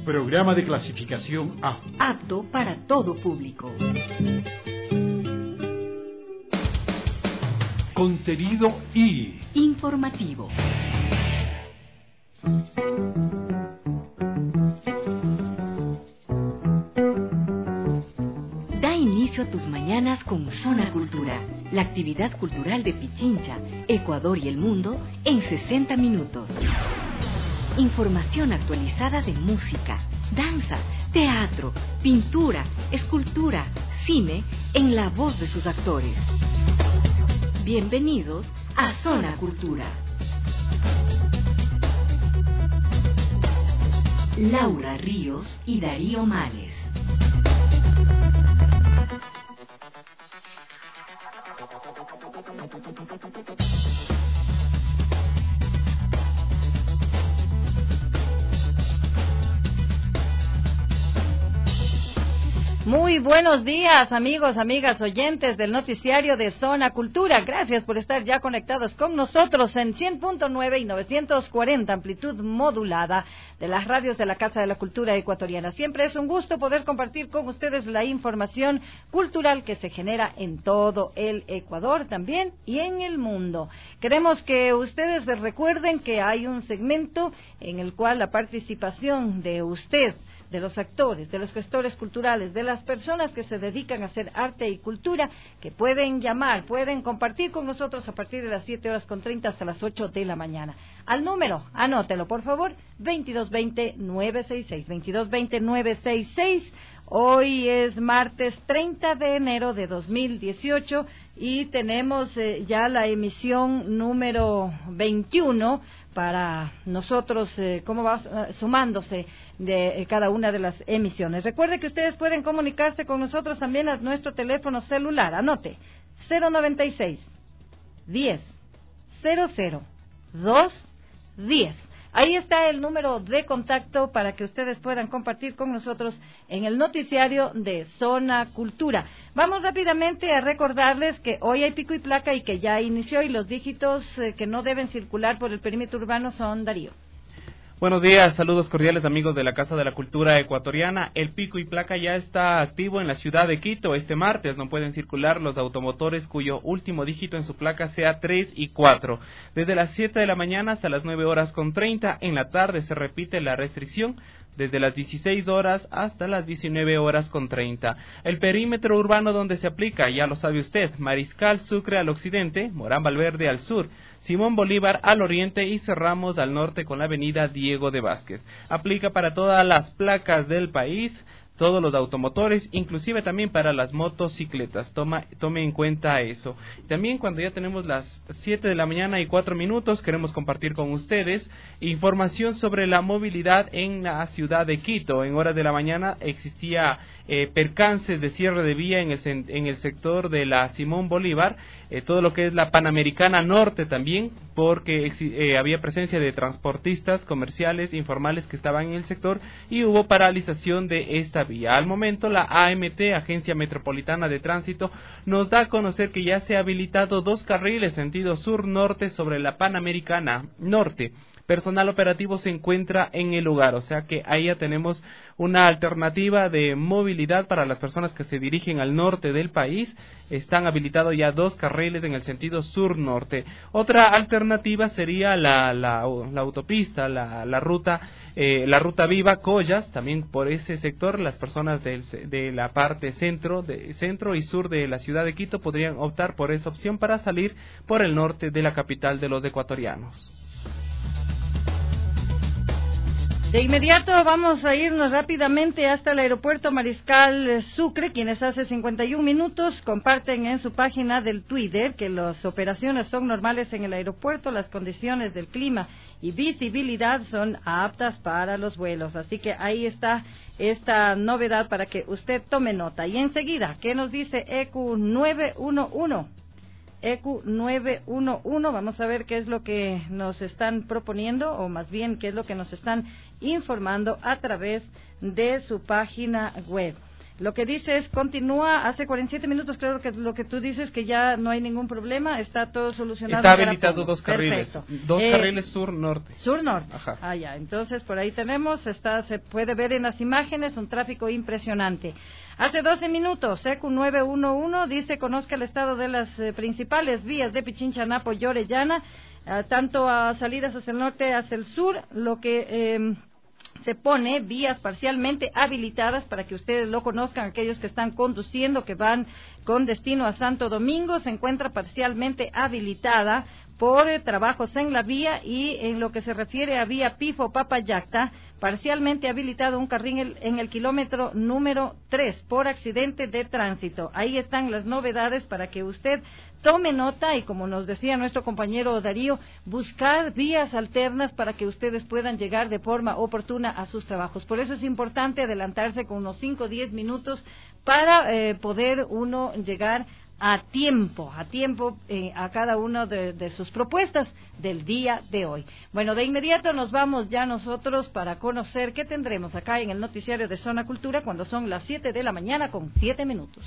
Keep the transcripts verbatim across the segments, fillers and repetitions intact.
Programa de clasificación A. Apto para todo público. Contenido I. Informativo. Da inicio a tus mañanas con Zona Cultura, la actividad cultural de Pichincha, Ecuador y el mundo en sesenta minutos. Información actualizada de música, danza, teatro, pintura, escultura, cine, en la voz de sus actores. Bienvenidos a Zona Cultura. Laura Ríos y Darío Males. Muy buenos días, amigos, amigas, oyentes del noticiario de Zona Cultura. Gracias por estar ya conectados con nosotros en cien punto nueve y novecientos cuarenta, amplitud modulada de las radios de la Casa de la Cultura Ecuatoriana. Siempre es un gusto poder compartir con ustedes la información cultural que se genera en todo el Ecuador también y en el mundo. Queremos que ustedes recuerden que hay un segmento en el cual la participación de usted, de los actores, de los gestores culturales, de las personas que se dedican a hacer arte y cultura, que pueden llamar, pueden compartir con nosotros a partir de las siete horas con treinta hasta las ocho de la mañana. Al número, anótelo por favor, veintidós veinte, nueve sesenta y seis, veintidós veinte, nueve sesenta y seis. Hoy es martes treinta de enero de dos mil dieciocho y tenemos eh, ya la emisión número veintiuno para nosotros, eh, cómo va uh, sumándose de eh, cada una de las emisiones. Recuerde que ustedes pueden comunicarse con nosotros también a nuestro teléfono celular. Anote, cero noventa y seis, diez, cero cero, dos, diez. Ahí está el número de contacto para que ustedes puedan compartir con nosotros en el noticiario de Zona Cultura. Vamos rápidamente a recordarles que hoy hay pico y placa y que ya inició, y los dígitos eh, que no deben circular por el perímetro urbano son, Darío. Buenos días, saludos cordiales amigos de la Casa de la Cultura Ecuatoriana. El pico y placa ya está activo en la ciudad de Quito. Este martes no pueden circular los automotores cuyo último dígito en su placa sea tres y cuatro. Desde las siete de la mañana hasta las nueve horas con treinta, en la tarde se repite la restricción desde las dieciséis horas hasta las diecinueve horas con treinta. El perímetro urbano donde se aplica, ya lo sabe usted, Mariscal Sucre al occidente, Morán Valverde al sur, Simón Bolívar al oriente y cerramos al norte con la avenida Diego de Vázquez. Aplica para todas las placas del país, todos los automotores, inclusive también para las motocicletas. Toma, tome en cuenta eso. También cuando ya tenemos las siete de la mañana y cuatro minutos, queremos compartir con ustedes información sobre la movilidad en la ciudad de Quito. En horas de la mañana existía eh, percances de cierre de vía en el, en el sector de la Simón Bolívar, eh, todo lo que es la Panamericana Norte también, porque eh, había presencia de transportistas comerciales informales que estaban en el sector y hubo paralización de esta vía. Al momento la A M T, Agencia Metropolitana de Tránsito, nos da a conocer que ya se ha habilitado dos carriles sentido sur-norte sobre la Panamericana Norte. Personal operativo se encuentra en el lugar, o sea que ahí ya tenemos una alternativa de movilidad para las personas que se dirigen al norte del país. Están habilitados ya dos carriles en el sentido sur-norte. Otra alternativa sería la, la, la autopista, la, la ruta eh, la ruta viva Collas, también por ese sector las personas del, de la parte centro, de, centro y sur de la ciudad de Quito podrían optar por esa opción para salir por el norte de la capital de los ecuatorianos. De inmediato vamos a irnos rápidamente hasta el aeropuerto Mariscal Sucre, quienes hace cincuenta y un minutos comparten en su página del Twitter que las operaciones son normales en el aeropuerto, las condiciones del clima y visibilidad son aptas para los vuelos. Así que ahí está esta novedad para que usted tome nota. Y enseguida, ¿qué nos dice E Q nueve uno uno? E Q nueve uno uno, vamos a ver qué es lo que nos están proponiendo, o más bien qué es lo que nos están informando a través de su página web. Lo que dice es, continúa, hace cuarenta y siete minutos creo que lo que tú dices que ya no hay ningún problema, está todo solucionado. Está habilitado dos carriles, Perfecto. dos eh, carriles sur-norte. Sur-norte, Ajá. Ah, ya, entonces por ahí tenemos, está, se puede ver en las imágenes un tráfico impresionante. Hace doce minutos, E C U nueve uno uno dice, conozca el estado de las eh, principales vías de Pichincha, Napo y Orellana, eh, tanto a salidas hacia el norte, hacia el sur, lo que... Eh, se pone vías parcialmente habilitadas para que ustedes lo conozcan, aquellos que están conduciendo, que van con destino a Santo Domingo, se encuentra parcialmente habilitada por eh, trabajos en la vía, y en lo que se refiere a vía Pifo-Papayacta, parcialmente habilitado un carril en el kilómetro número tres por accidente de tránsito. Ahí están las novedades para que usted tome nota y, como nos decía nuestro compañero Darío, buscar vías alternas para que ustedes puedan llegar de forma oportuna a sus trabajos. Por eso es importante adelantarse con unos cinco o diez minutos para eh, poder uno llegar a tiempo, a tiempo eh, a cada una de, de sus propuestas del día de hoy. Bueno, de inmediato nos vamos ya nosotros para conocer qué tendremos acá en el noticiario de Zona Cultura cuando son las siete de la mañana con siete minutos.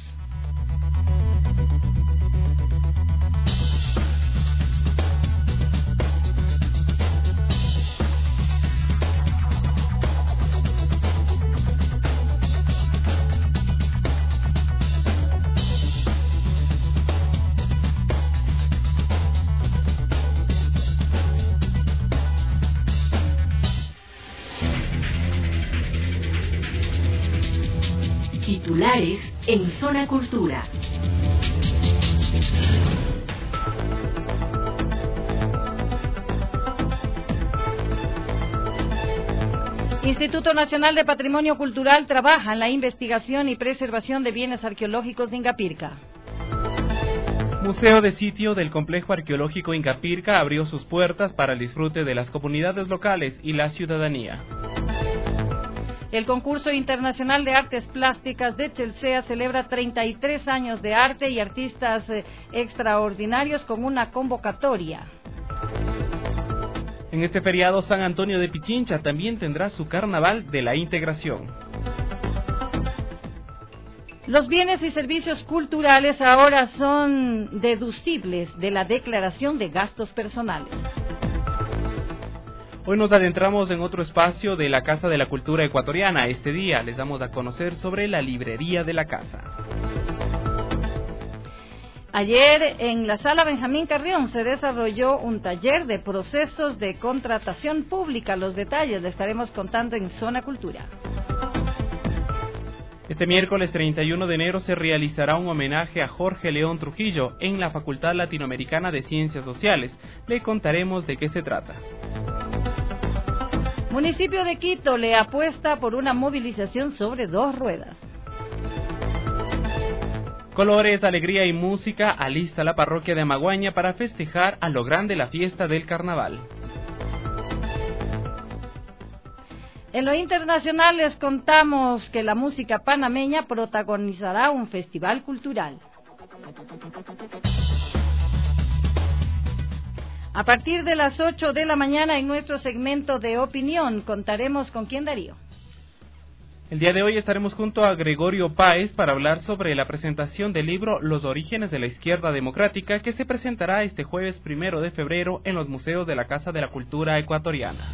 Titulares en Zona Cultura. Instituto Nacional de Patrimonio Cultural trabaja en la investigación y preservación de bienes arqueológicos de Ingapirca. Museo de Sitio del Complejo Arqueológico Ingapirca abrió sus puertas para el disfrute de las comunidades locales y la ciudadanía. El concurso internacional de artes plásticas de Chelsea celebra treinta y tres años de arte y artistas eh, extraordinarios con una convocatoria. En este feriado, San Antonio de Pichincha también tendrá su Carnaval de la Integración. Los bienes y servicios culturales ahora son deducibles de la declaración de gastos personales. Hoy nos adentramos en otro espacio de la Casa de la Cultura Ecuatoriana. Este día les damos a conocer sobre la librería de la casa. Ayer en la Sala Benjamín Carrión se desarrolló un taller de procesos de contratación pública. Los detalles les estaremos contando en Zona Cultura. Este miércoles treinta y uno de enero se realizará un homenaje a Jorge León Trujillo en la Facultad Latinoamericana de Ciencias Sociales. Le contaremos de qué se trata. Municipio de Quito le apuesta por una movilización sobre dos ruedas. Colores, alegría y música alista la parroquia de Amaguaña para festejar a lo grande la fiesta del carnaval. En lo internacional les contamos que la música panameña protagonizará un festival cultural. A partir de las ocho de la mañana en nuestro segmento de opinión contaremos con quién, Darío. El día de hoy estaremos junto a Gregorio Páez para hablar sobre la presentación del libro Los orígenes de la izquierda democrática, que se presentará este jueves primero de febrero en los museos de la Casa de la Cultura Ecuatoriana.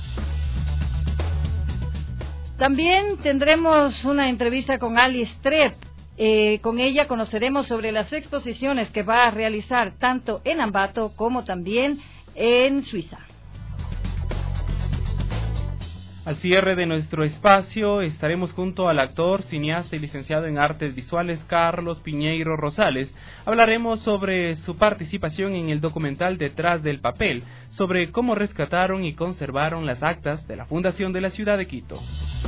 También tendremos una entrevista con Alice Trepp. Eh, con ella conoceremos sobre las exposiciones que va a realizar tanto en Ambato como también en Suiza. Al cierre de nuestro espacio estaremos junto al actor, cineasta y licenciado en artes visuales Carlos Piñeiro Rosales. Hablaremos sobre su participación en el documental Detrás del Papel, sobre cómo rescataron y conservaron las actas de la fundación de la ciudad de Quito.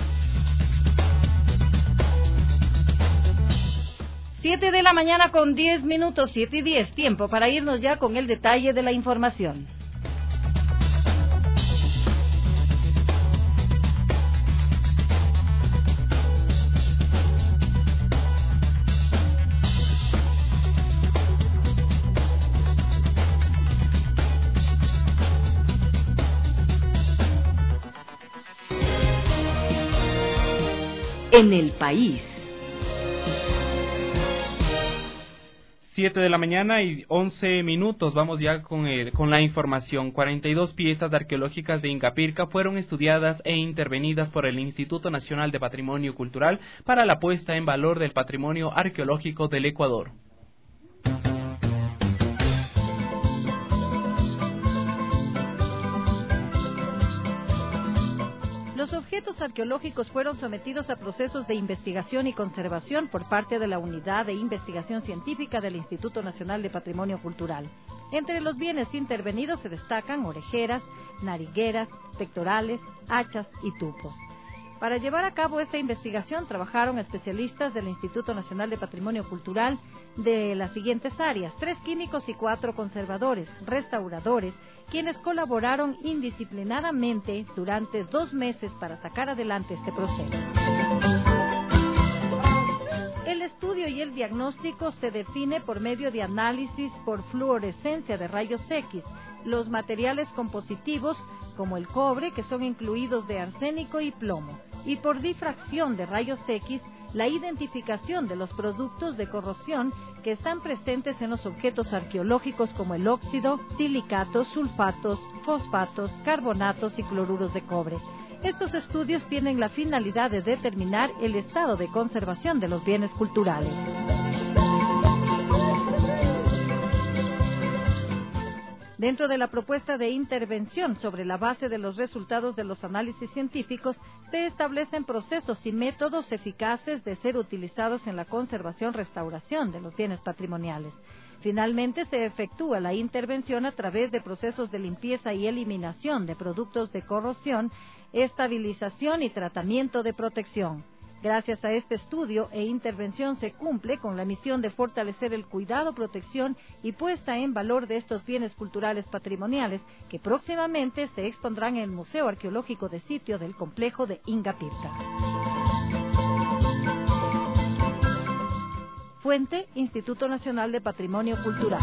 Siete de la mañana con diez minutos, siete y diez, tiempo para irnos ya con el detalle de la información. En el país. Siete de la mañana y once minutos, vamos ya con, el, con la información. cuarenta y dos piezas arqueológicas de Ingapirca fueron estudiadas e intervenidas por el Instituto Nacional de Patrimonio Cultural para la puesta en valor del patrimonio arqueológico del Ecuador. Los objetos arqueológicos fueron sometidos a procesos de investigación y conservación por parte de la Unidad de Investigación Científica del Instituto Nacional de Patrimonio Cultural. Entre los bienes intervenidos se destacan orejeras, narigueras, pectorales, hachas y tupos. Para llevar a cabo esta investigación trabajaron especialistas del Instituto Nacional de Patrimonio Cultural de las siguientes áreas: tres químicos y cuatro conservadores, restauradores, quienes colaboraron indisciplinadamente durante dos meses para sacar adelante este proceso. El estudio y el diagnóstico se define por medio de análisis por fluorescencia de rayos X. Los materiales compositivos, como el cobre, que son incluidos de arsénico y plomo, y por difracción de rayos X, la identificación de los productos de corrosión que están presentes en los objetos arqueológicos, como el óxido, silicatos, sulfatos, fosfatos, carbonatos y cloruros de cobre. Estos estudios tienen la finalidad de determinar el estado de conservación de los bienes culturales. Dentro de la propuesta de intervención sobre la base de los resultados de los análisis científicos, se establecen procesos y métodos eficaces de ser utilizados en la conservación-restauración de los bienes patrimoniales. Finalmente, se efectúa la intervención a través de procesos de limpieza y eliminación de productos de corrosión, estabilización y tratamiento de protección. Gracias a este estudio e intervención se cumple con la misión de fortalecer el cuidado, protección y puesta en valor de estos bienes culturales patrimoniales que próximamente se expondrán en el Museo Arqueológico de Sitio del complejo de Ingapirca. Fuente: Instituto Nacional de Patrimonio Cultural.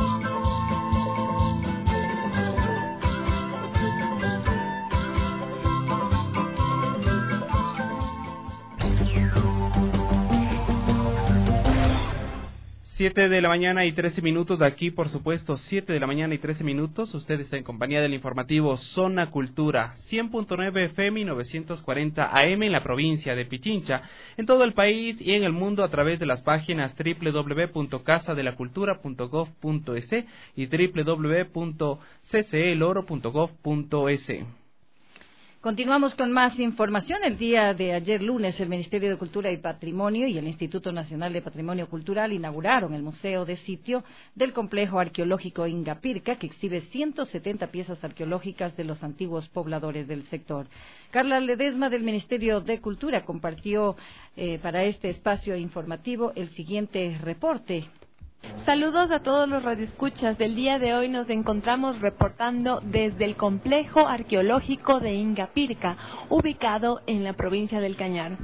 Siete de la mañana y trece minutos, aquí por supuesto, siete de la mañana y trece minutos, usted está en compañía del informativo Zona Cultura, cien punto nueve F M y novecientos cuarenta A M en la provincia de Pichincha, en todo el país y en el mundo a través de las páginas doble u doble u doble u punto casa de la cultura punto gob punto es y doble u doble u doble u punto c c e loro punto gob punto es. Continuamos con más información. El día de ayer lunes, el Ministerio de Cultura y Patrimonio y el Instituto Nacional de Patrimonio Cultural inauguraron el Museo de Sitio del Complejo Arqueológico Ingapirca, que exhibe ciento setenta piezas arqueológicas de los antiguos pobladores del sector. Carla Ledesma, del Ministerio de Cultura, compartió eh, para este espacio informativo el siguiente reporte. Saludos a todos los radioescuchas. Del día de hoy nos encontramos reportando desde el Complejo Arqueológico de Ingapirca, ubicado en la provincia del Cañar.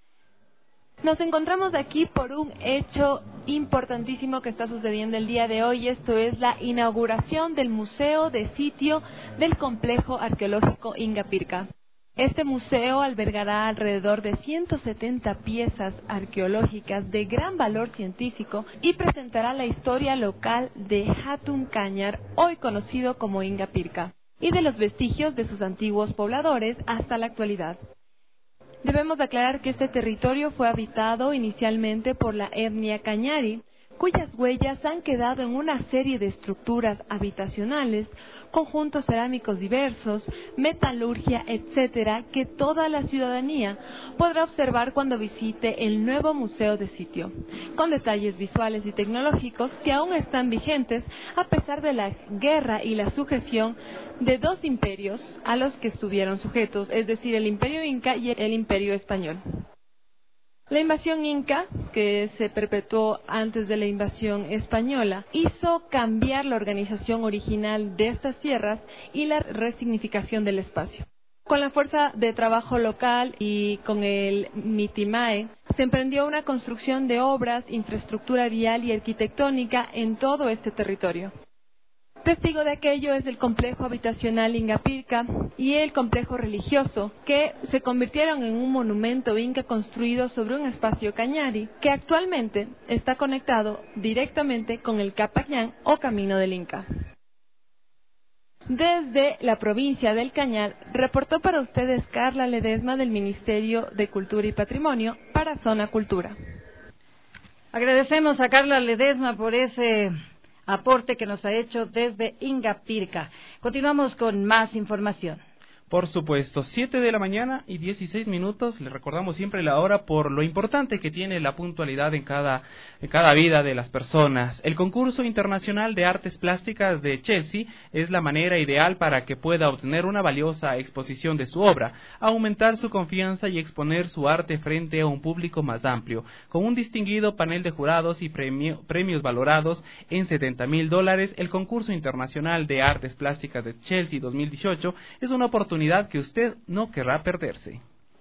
Nos encontramos aquí por un hecho importantísimo que está sucediendo el día de hoy. Esto es la inauguración del Museo de Sitio del Complejo Arqueológico Ingapirca. Este museo albergará alrededor de ciento setenta piezas arqueológicas de gran valor científico y presentará la historia local de Hatun Cañar, hoy conocido como Ingapirca, y de los vestigios de sus antiguos pobladores hasta la actualidad. Debemos aclarar que este territorio fue habitado inicialmente por la etnia Cañari, cuyas huellas han quedado en una serie de estructuras habitacionales, conjuntos cerámicos diversos, metalurgia, etcétera, que toda la ciudadanía podrá observar cuando visite el nuevo Museo de Sitio, con detalles visuales y tecnológicos que aún están vigentes a pesar de la guerra y la sujeción de dos imperios a los que estuvieron sujetos, es decir, el Imperio Inca y el Imperio Español. La invasión inca, que se perpetuó antes de la invasión española, hizo cambiar la organización original de estas tierras y la resignificación del espacio. Con la fuerza de trabajo local y con el Mitimae, se emprendió una construcción de obras, infraestructura vial y arquitectónica en todo este territorio. Testigo de aquello es el complejo habitacional Ingapirca y el complejo religioso, que se convirtieron en un monumento inca construido sobre un espacio cañari, que actualmente está conectado directamente con el Capañán o Camino del Inca. Desde la provincia del Cañar, reportó para ustedes Carla Ledesma del Ministerio de Cultura y Patrimonio para Zona Cultura. Agradecemos a Carla Ledesma por ese aporte que nos ha hecho desde Ingapirca. Continuamos con más información. Por supuesto, siete de la mañana y dieciséis minutos, le recordamos siempre la hora por lo importante que tiene la puntualidad en cada, en cada vida de las personas. El concurso internacional de artes plásticas de Chelsea es la manera ideal para que pueda obtener una valiosa exposición de su obra, aumentar su confianza y exponer su arte frente a un público más amplio, con un distinguido panel de jurados y premio, premios valorados en setenta mil dólares. El concurso internacional de artes plásticas de Chelsea dos mil dieciocho es una oportunidad que usted no querrá perderse.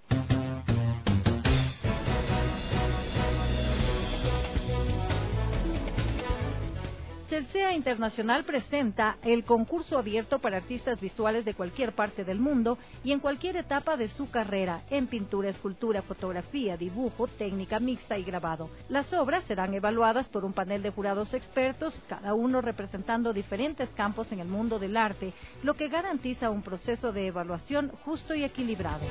Chelsea Internacional presenta el concurso abierto para artistas visuales de cualquier parte del mundo y en cualquier etapa de su carrera, en pintura, escultura, fotografía, dibujo, técnica mixta y grabado. Las obras serán evaluadas por un panel de jurados expertos, cada uno representando diferentes campos en el mundo del arte, lo que garantiza un proceso de evaluación justo y equilibrado.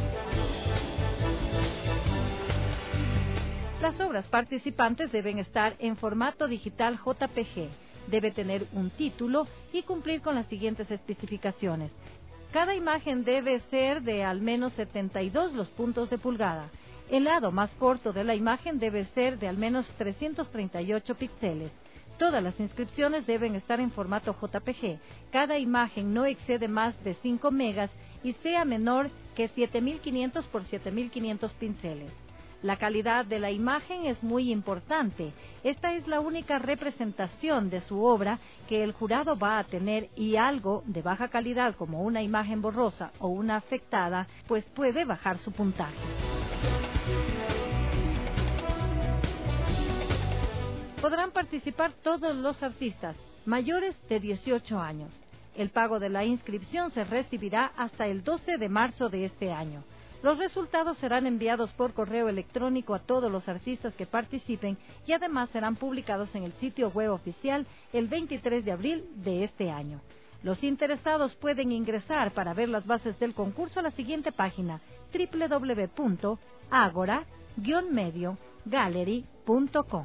Las obras participantes deben estar en formato digital J P G, debe tener un título y cumplir con las siguientes especificaciones. Cada imagen debe ser de al menos setenta y dos los puntos de pulgada. El lado más corto de la imagen debe ser de al menos trescientos treinta y ocho píxeles. Todas las inscripciones deben estar en formato J P G. Cada imagen no excede más de cinco megas y sea menor que siete mil quinientos por siete mil quinientos píxeles. La calidad de la imagen es muy importante. Esta es la única representación de su obra que el jurado va a tener y algo de baja calidad como una imagen borrosa o una afectada, pues puede bajar su puntaje. Podrán participar todos los artistas mayores de dieciocho años. El pago de la inscripción se recibirá hasta el doce de marzo de este año. Los resultados serán enviados por correo electrónico a todos los artistas que participen y además serán publicados en el sitio web oficial el veintitrés de abril de este año. Los interesados pueden ingresar para ver las bases del concurso a la siguiente página: doble u doble u doble u punto agora guion medio gallery punto com.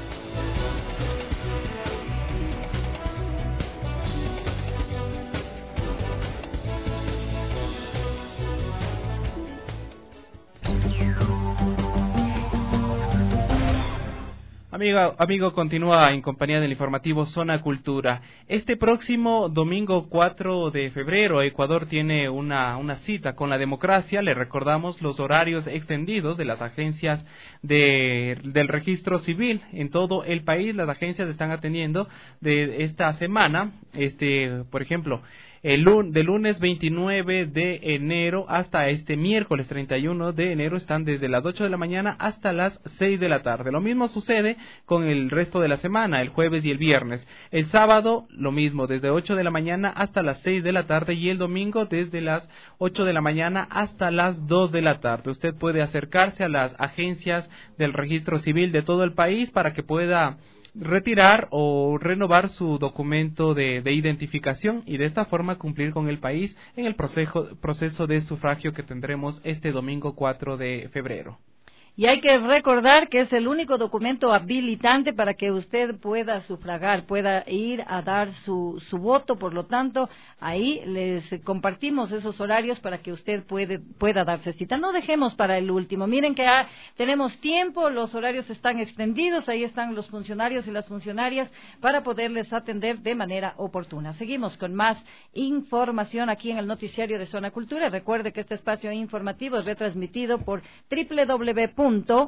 Amigo, amigo, continúa en compañía del informativo Zona Cultura. Este próximo domingo cuatro de febrero, Ecuador tiene una, una cita con la democracia. Le recordamos los horarios extendidos de las agencias de, del registro civil en todo el país. Las agencias están atendiendo de esta semana, este, por ejemplo, El, de lunes veintinueve de enero hasta este miércoles treinta y uno de enero están desde las ocho de la mañana hasta las seis de la tarde. Lo mismo sucede con el resto de la semana, el jueves y el viernes. El sábado, lo mismo, desde ocho de la mañana hasta las seis de la tarde, y el domingo desde las ocho de la mañana hasta las dos de la tarde. Usted puede acercarse a las agencias del registro civil de todo el país para que pueda retirar o renovar su documento de, de identificación y de esta forma cumplir con el país en el proceso, proceso de sufragio que tendremos este domingo cuatro de febrero. Y hay que recordar que es el único documento habilitante para que usted pueda sufragar, pueda ir a dar su, su voto. Por lo tanto, ahí les compartimos esos horarios para que usted puede, pueda darse cita. No dejemos para el último. Miren que ah, tenemos tiempo, los horarios están extendidos, ahí están los funcionarios y las funcionarias para poderles atender de manera oportuna. Seguimos con más información aquí en el noticiario de Zona Cultura. Recuerde que este espacio informativo es retransmitido por doble u doble u doble u punto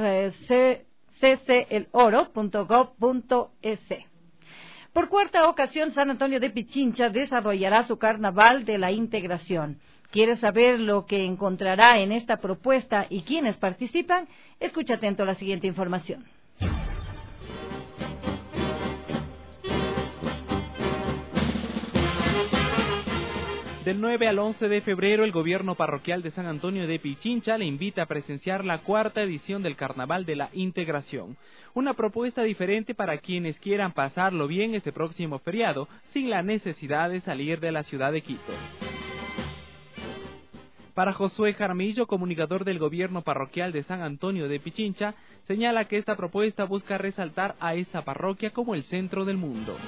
c c el oro punto gob punto es. Por cuarta ocasión, San Antonio de Pichincha desarrollará su Carnaval de la Integración. ¿Quieres saber lo que encontrará en esta propuesta y quiénes participan? Escucha atento a la siguiente información. Del nueve al once de febrero, el gobierno parroquial de San Antonio de Pichincha le invita a presenciar la cuarta edición del Carnaval de la Integración. Una propuesta diferente para quienes quieran pasarlo bien este próximo feriado, sin la necesidad de salir de la ciudad de Quito. Para Josué Jaramillo, comunicador del gobierno parroquial de San Antonio de Pichincha, señala que esta propuesta busca resaltar a esta parroquia como el centro del mundo.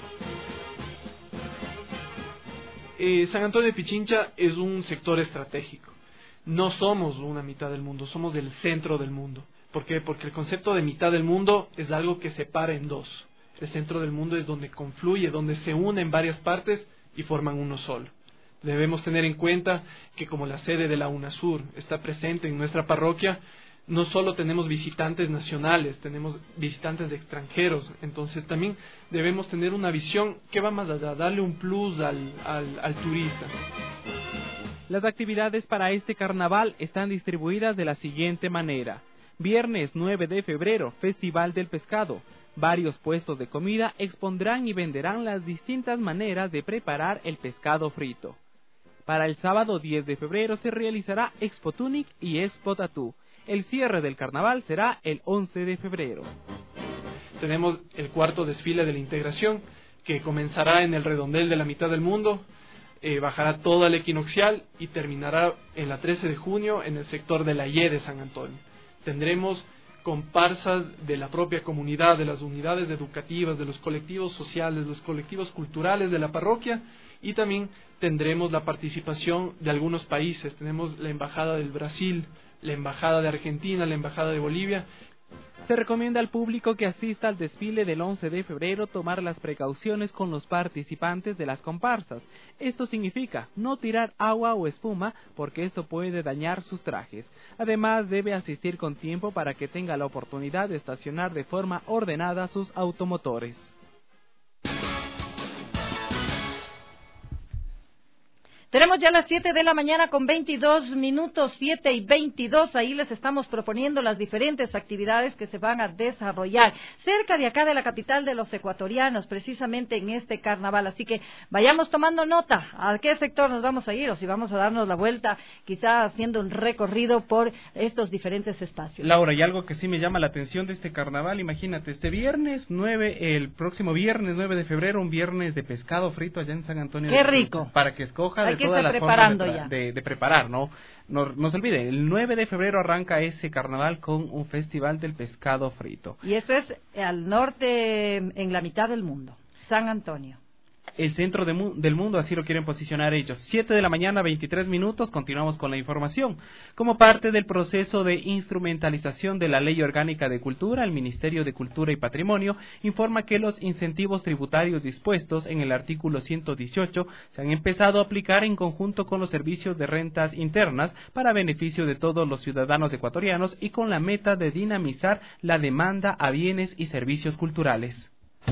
Eh, San Antonio de Pichincha es un sector estratégico. No somos una mitad del mundo, somos el centro del mundo. ¿Por qué? Porque el concepto de mitad del mundo es algo que separa en dos. El centro del mundo es donde confluye, donde se unen varias partes y forman uno solo. Debemos tener en cuenta que como la sede de la UNASUR está presente en nuestra parroquia, no solo tenemos visitantes nacionales, tenemos visitantes extranjeros, entonces también debemos tener una visión que va más allá, darle un plus al, al, al turista. Las actividades para este carnaval están distribuidas de la siguiente manera. Viernes nueve de febrero, Festival del Pescado. Varios puestos de comida expondrán y venderán las distintas maneras de preparar el pescado frito. Para el sábado diez de febrero se realizará Expo Tunic y Expo Tatú. El cierre del carnaval será el once de febrero. Tenemos el cuarto desfile de la integración, que comenzará en el redondel de la mitad del mundo, eh, bajará toda el equinoccial y terminará en la trece de junio en el sector de la Y de San Antonio. Tendremos comparsas de la propia comunidad, de las unidades educativas, de los colectivos sociales, los colectivos culturales de la parroquia, y también tendremos la participación de algunos países. Tenemos la Embajada del Brasil, la Embajada de Argentina, la Embajada de Bolivia. Se recomienda al público que asista al desfile del once de febrero tomar las precauciones con los participantes de las comparsas. Esto significa no tirar agua o espuma porque esto puede dañar sus trajes. Además, debe asistir con tiempo para que tenga la oportunidad de estacionar de forma ordenada sus automotores. Tenemos ya las siete de la mañana con veintidós minutos, siete y veintidós. Ahí les estamos proponiendo las diferentes actividades que se van a desarrollar cerca de acá de la capital de los ecuatorianos, precisamente en este carnaval. Así que vayamos tomando nota a qué sector nos vamos a ir o si vamos a darnos la vuelta, quizá haciendo un recorrido por estos diferentes espacios. Laura, y algo que sí me llama la atención de este carnaval, imagínate, este viernes nueve, el próximo viernes nueve de febrero, un viernes de pescado frito allá en San Antonio. ¡Qué rico! Para que escoja de que todas las preparando formas de, ya. de, de preparar, ¿no? No, no se olvide, el nueve de febrero arranca ese carnaval con un festival del pescado frito. Y esto es al norte, en la mitad del mundo, San Antonio. El centro de mu del mundo, así lo quieren posicionar ellos. siete de la mañana, veintitrés minutos, continuamos con la información. Como parte del proceso de instrumentalización de la Ley Orgánica de Cultura, el Ministerio de Cultura y Patrimonio informa que los incentivos tributarios dispuestos en el artículo ciento dieciocho se han empezado a aplicar en conjunto con los servicios de rentas internas para beneficio de todos los ciudadanos ecuatorianos y con la meta de dinamizar la demanda a bienes y servicios culturales.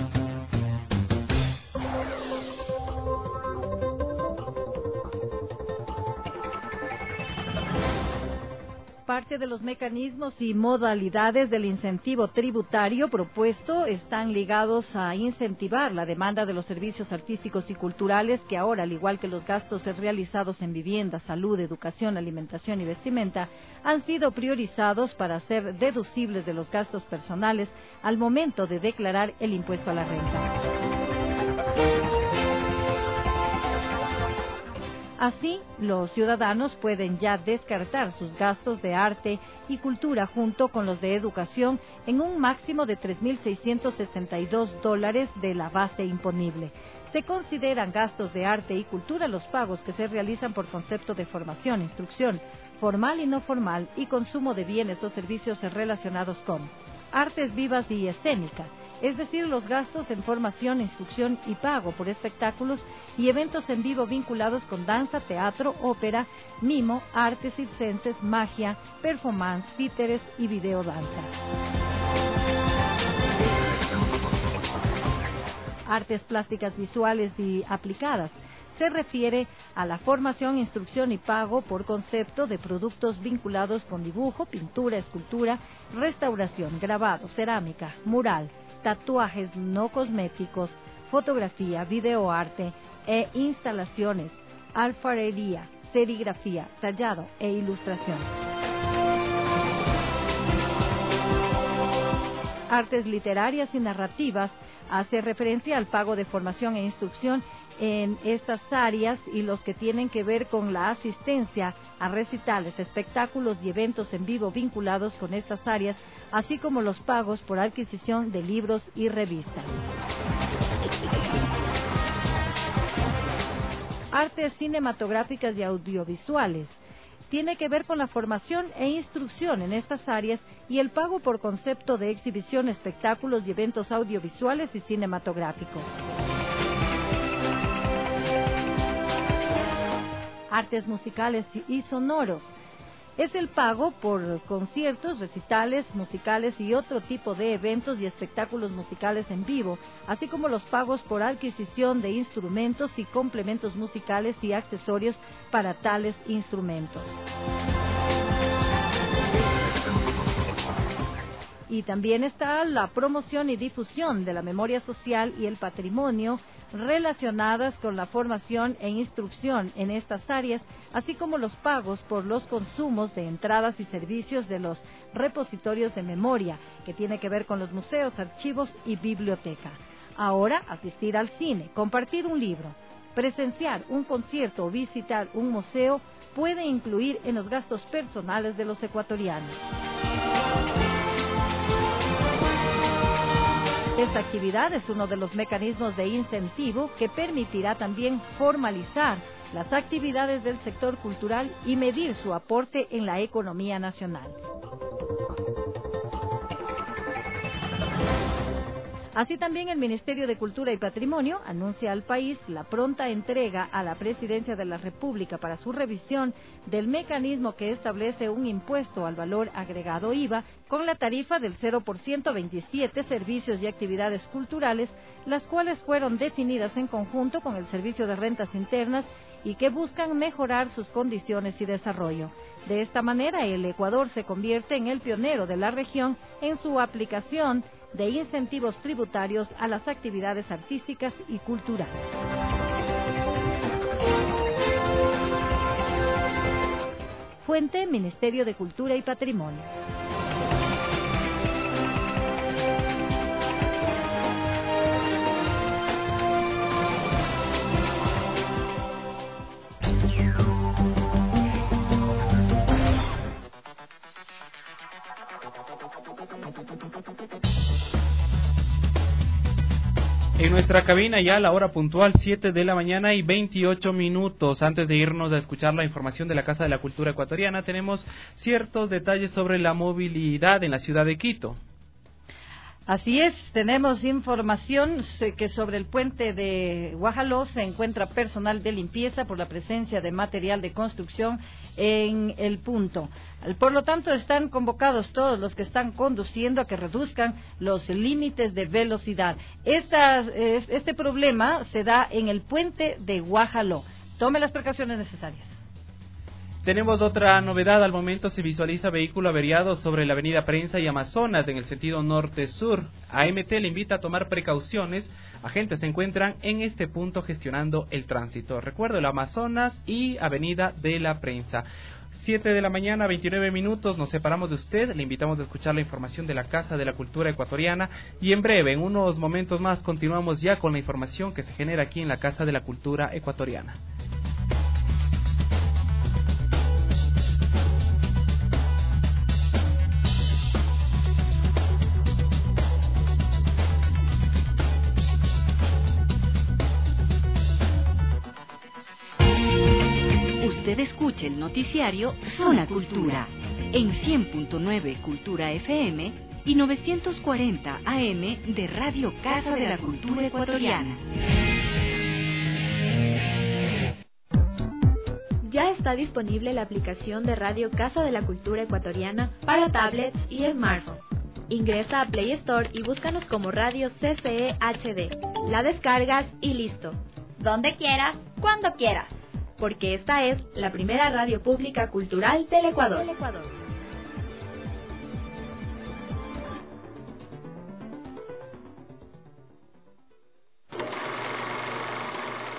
Parte de los mecanismos y modalidades del incentivo tributario propuesto están ligados a incentivar la demanda de los servicios artísticos y culturales que ahora, al igual que los gastos realizados en vivienda, salud, educación, alimentación y vestimenta, han sido priorizados para ser deducibles de los gastos personales al momento de declarar el impuesto a la renta. Así, los ciudadanos pueden ya descartar sus gastos de arte y cultura junto con los de educación en un máximo de tres mil seiscientos sesenta y dos dólares de la base imponible. Se consideran gastos de arte y cultura los pagos que se realizan por concepto de formación, instrucción, formal y no formal, y consumo de bienes o servicios relacionados con artes vivas y escénicas, es decir, los gastos en formación, instrucción y pago por espectáculos y eventos en vivo vinculados con danza, teatro, ópera, mimo, artes circenses, magia, performance, títeres y videodanza. Artes plásticas visuales y aplicadas. Se refiere a la formación, instrucción y pago por concepto de productos vinculados con dibujo, pintura, escultura, restauración, grabado, cerámica, mural, tatuajes no cosméticos, fotografía, videoarte e instalaciones alfarería, serigrafía, tallado e ilustración. Artes literarias y narrativas hace referencia al pago de formación e instrucción en estas áreas y los que tienen que ver con la asistencia a recitales, espectáculos y eventos en vivo vinculados con estas áreas, así como los pagos por adquisición de libros y revistas. Artes cinematográficas y audiovisuales. Tiene que ver con la formación e instrucción en estas áreas y el pago por concepto de exhibición, espectáculos y eventos audiovisuales y cinematográficos. Artes musicales y sonoros. Es el pago por conciertos, recitales musicales y otro tipo de eventos y espectáculos musicales en vivo, así como los pagos por adquisición de instrumentos y complementos musicales y accesorios para tales instrumentos. Y también está la promoción y difusión de la memoria social y el patrimonio relacionadas con la formación e instrucción en estas áreas, así como los pagos por los consumos de entradas y servicios de los repositorios de memoria, que tiene que ver con los museos, archivos y biblioteca. Ahora, asistir al cine, compartir un libro, presenciar un concierto o visitar un museo puede incluir en los gastos personales de los ecuatorianos. Esta actividad es uno de los mecanismos de incentivo que permitirá también formalizar las actividades del sector cultural y medir su aporte en la economía nacional. Así también el Ministerio de Cultura y Patrimonio anuncia al país la pronta entrega a la Presidencia de la República para su revisión del mecanismo que establece un impuesto al valor agregado I V A con la tarifa del cero por ciento veintisiete servicios y actividades culturales, las cuales fueron definidas en conjunto con el Servicio de Rentas Internas y que buscan mejorar sus condiciones y desarrollo. De esta manera, el Ecuador se convierte en el pionero de la región en su aplicación de incentivos tributarios a las actividades artísticas y culturales. Fuente: Ministerio de Cultura y Patrimonio. En nuestra cabina ya a la hora puntual, siete de la mañana y veintiocho minutos. Antes de irnos a escuchar la información de la Casa de la Cultura Ecuatoriana, tenemos ciertos detalles sobre la movilidad en la ciudad de Quito. Así es, tenemos información que sobre el puente de Guajaló se encuentra personal de limpieza por la presencia de material de construcción en el punto. Por lo tanto, están convocados todos los que están conduciendo a que reduzcan los límites de velocidad. Esta, este problema se da en el puente de Guajaló. Tome las precauciones necesarias. Tenemos otra novedad. Al momento se visualiza vehículo averiado sobre la avenida Prensa y Amazonas en el sentido norte-sur. A M T le invita a tomar precauciones. Agentes se encuentran en este punto gestionando el tránsito. Recuerdo, el Amazonas y avenida de la Prensa. siete de la mañana, veintinueve minutos, nos separamos de usted. Le invitamos a escuchar la información de la Casa de la Cultura Ecuatoriana. Y en breve, en unos momentos más, continuamos ya con la información que se genera aquí en la Casa de la Cultura Ecuatoriana. Usted escucha el noticiario Zona Cultura en cien punto nueve Cultura F M y novecientos cuarenta A M de Radio Casa de la Cultura Ecuatoriana. Ya está disponible la aplicación de Radio Casa de la Cultura Ecuatoriana para tablets y smartphones. Ingresa a Play Store y búscanos como Radio C C E H D. La descargas y listo. Donde quieras, cuando quieras. Porque esta es la primera radio pública cultural del Ecuador. Del Ecuador.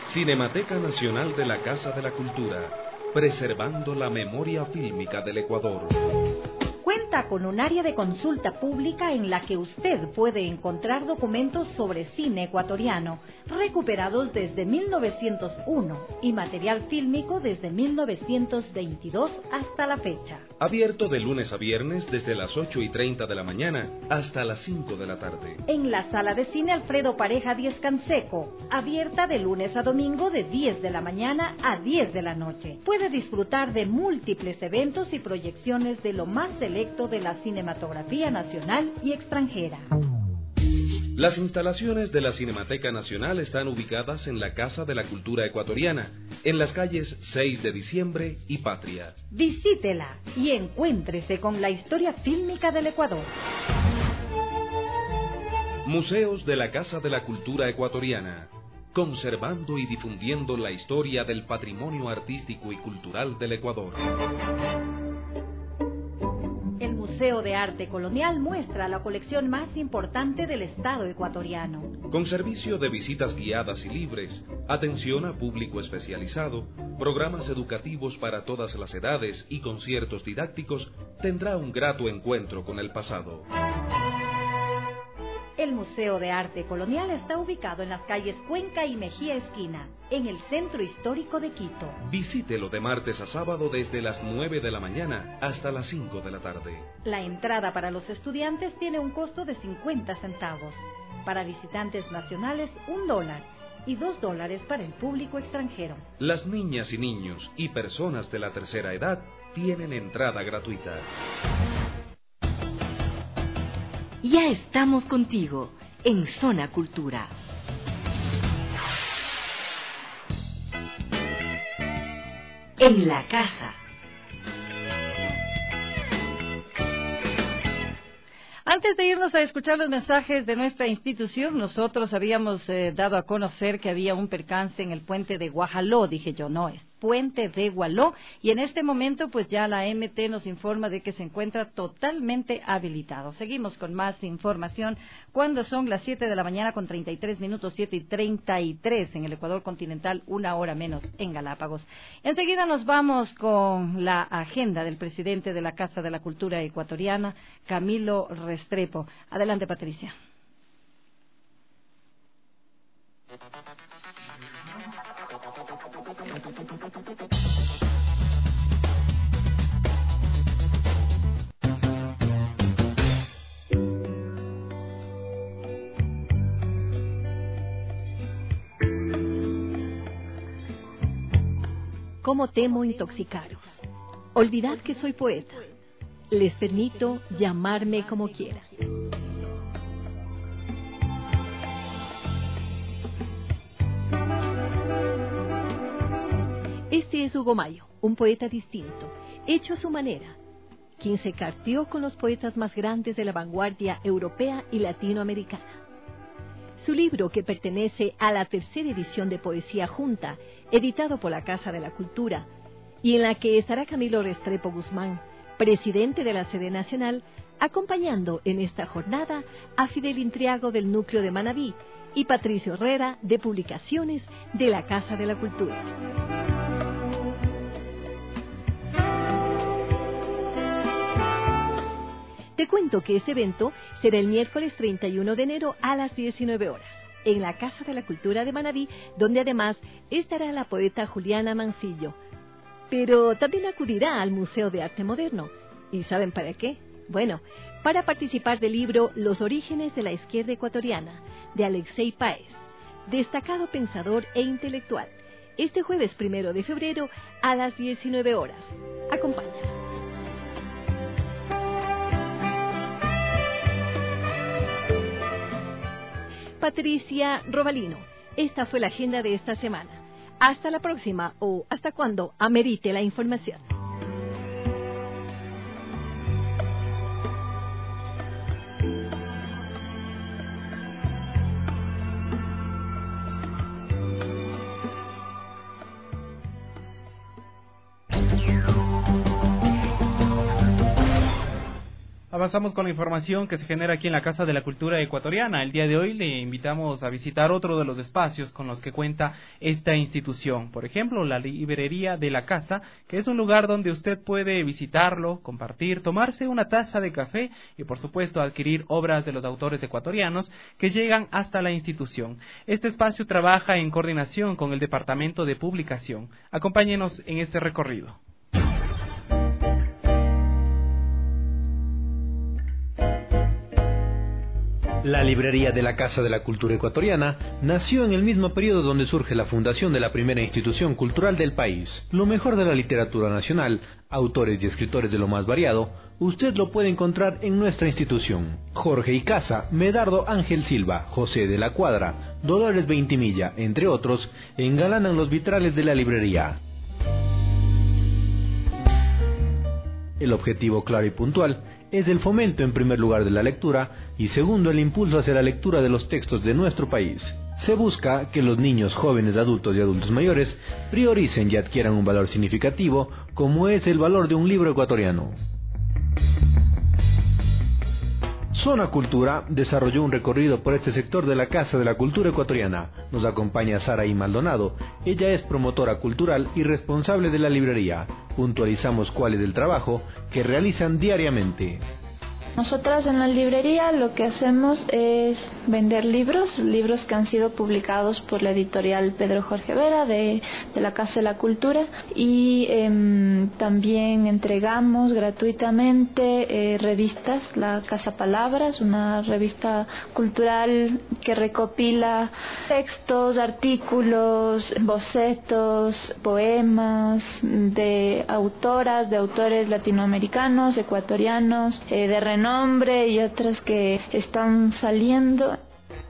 Cinemateca Nacional de la Casa de la Cultura, preservando la memoria fílmica del Ecuador. Cuenta con un área de consulta pública en la que usted puede encontrar documentos sobre cine ecuatoriano, recuperados desde mil novecientos uno y material fílmico desde mil novecientos veintidós hasta la fecha. Abierto de lunes a viernes desde las ocho y treinta de la mañana hasta las cinco de la tarde. En la sala de cine Alfredo Pareja Díez Canseco, abierta de lunes a domingo de diez de la mañana a diez de la noche. Puede disfrutar de múltiples eventos y proyecciones de lo más selecto de la cinematografía nacional y extranjera. Las instalaciones de la Cinemateca Nacional están ubicadas en la Casa de la Cultura Ecuatoriana, en las calles seis de diciembre y Patria. Visítela y encuéntrese con la historia fílmica del Ecuador. Museos de la Casa de la Cultura Ecuatoriana, conservando y difundiendo la historia del patrimonio artístico y cultural del Ecuador. El Museo de Arte Colonial muestra la colección más importante del Estado ecuatoriano. Con servicio de visitas guiadas y libres, atención a público especializado, programas educativos para todas las edades y conciertos didácticos, tendrá un grato encuentro con el pasado. El Museo de Arte Colonial está ubicado en las calles Cuenca y Mejía Esquina, en el centro histórico de Quito. Visítelo de martes a sábado desde las nueve de la mañana hasta las cinco de la tarde. La entrada para los estudiantes tiene un costo de cincuenta centavos. Para visitantes nacionales, un dólar. Y dos dólares para el público extranjero. Las niñas y niños y personas de la tercera edad tienen entrada gratuita. Ya estamos contigo en Zona Cultura. En la casa. Antes de irnos a escuchar los mensajes de nuestra institución, nosotros habíamos eh, dado a conocer que había un percance en el puente de Guajaló. Dije yo, no, es puente de Gualó. Y en este momento, pues ya la M T nos informa de que se encuentra totalmente habilitado. Seguimos con más información cuando son las siete de la mañana con treinta y tres minutos, siete y treinta y tres en el Ecuador continental, una hora menos en Galápagos. Enseguida nos vamos con la agenda del presidente de la Casa de la Cultura Ecuatoriana, Camilo Restrepo. Adelante, Patricia. ¿Cómo temo intoxicaros? Olvidad que soy poeta. Les permito llamarme como quieran. Este es Hugo Mayo, un poeta distinto, hecho a su manera, quien se carteó con los poetas más grandes de la vanguardia europea y latinoamericana. Su libro, que pertenece a la tercera edición de Poesía Junta, editado por la Casa de la Cultura, y en la que estará Camilo Restrepo Guzmán, presidente de la sede nacional, acompañando en esta jornada a Fidel Intriago del Núcleo de Manabí y Patricio Herrera de Publicaciones de la Casa de la Cultura. Te cuento que este evento será el miércoles treinta y uno de enero a las diecinueve horas, en la Casa de la Cultura de Manabí, donde además estará la poeta Juliana Mancillo. Pero también acudirá al Museo de Arte Moderno. ¿Y saben para qué? Bueno, para participar del libro Los orígenes de la izquierda ecuatoriana, de Alexei Páez, destacado pensador e intelectual, este jueves primero de febrero a las diecinueve horas. Acompáñanos. Patricia Robalino, esta fue la agenda de esta semana. Hasta la próxima, o hasta cuando amerite la información. Avanzamos con la información que se genera aquí en la Casa de la Cultura Ecuatoriana. El día de hoy le invitamos a visitar otro de los espacios con los que cuenta esta institución. Por ejemplo, la librería de la casa, que es un lugar donde usted puede visitarlo, compartir, tomarse una taza de café y, por supuesto, adquirir obras de los autores ecuatorianos que llegan hasta la institución. Este espacio trabaja en coordinación con el Departamento de Publicación. Acompáñenos en este recorrido. La librería de la Casa de la Cultura Ecuatoriana nació en el mismo periodo donde surge la fundación de la primera institución cultural del país. Lo mejor de la literatura nacional, autores y escritores de lo más variado, usted lo puede encontrar en nuestra institución. Jorge y Casa, Medardo Ángel Silva, José de la Cuadra, Dolores Veintimilla, entre otros, engalanan los vitrales de la librería. El objetivo claro y puntual es el fomento en primer lugar de la lectura y segundo el impulso hacia la lectura de los textos de nuestro país. Se busca que los niños, jóvenes, adultos y adultos mayores prioricen y adquieran un valor significativo como es el valor de un libro ecuatoriano. Zona Cultura desarrolló un recorrido por este sector de la Casa de la Cultura Ecuatoriana. Nos acompaña Saraí Maldonado. Ella es promotora cultural y responsable de la librería. Puntualizamos cuál es el trabajo que realizan diariamente. Nosotras en la librería lo que hacemos es vender libros, libros que han sido publicados por la editorial Pedro Jorge Vera de, de la Casa de la Cultura y eh, también entregamos gratuitamente eh, revistas, la Casa Palabras, una revista cultural que recopila textos, artículos, bocetos, poemas de autoras, de autores latinoamericanos, ecuatorianos, eh, de renombre nombre y otras que están saliendo.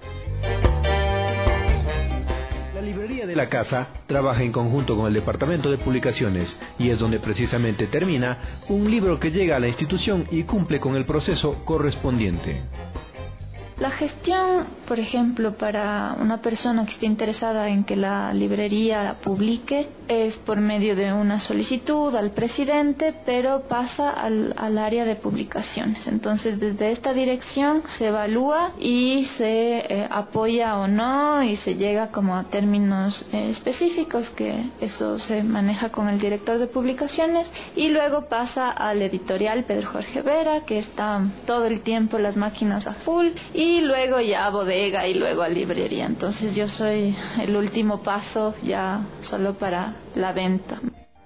La librería de la casa trabaja en conjunto con el Departamento de Publicaciones y es donde precisamente termina un libro que llega a la institución y cumple con el proceso correspondiente. La gestión, por ejemplo, para una persona que esté interesada en que la librería publique es por medio de una solicitud al presidente, pero pasa al, al área de publicaciones. Entonces, desde esta dirección se evalúa y se eh, apoya o no y se llega como a términos eh, específicos, que eso se maneja con el director de publicaciones y luego pasa al editorial Pedro Jorge Vera, que está todo el tiempo las máquinas a full y y luego ya a bodega y luego a librería. Entonces yo soy el último paso ya solo para la venta.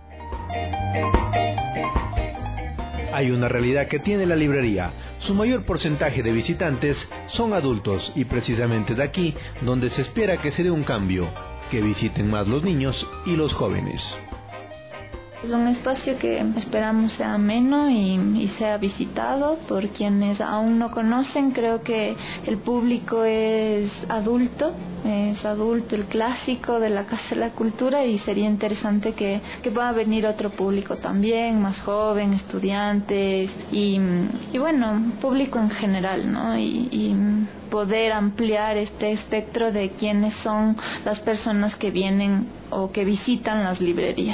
Hay una realidad que tiene la librería. Su mayor porcentaje de visitantes son adultos y precisamente de aquí donde se espera que se dé un cambio, que visiten más los niños y los jóvenes. Es un espacio que esperamos sea ameno y, y sea visitado por quienes aún no conocen. Creo que el público es adulto, es adulto, el clásico de la Casa de la Cultura y sería interesante que, que pueda venir otro público también, más joven, estudiantes y, y bueno, público en general, ¿no? Y, y poder ampliar este espectro de quiénes son las personas que vienen o que visitan las librerías.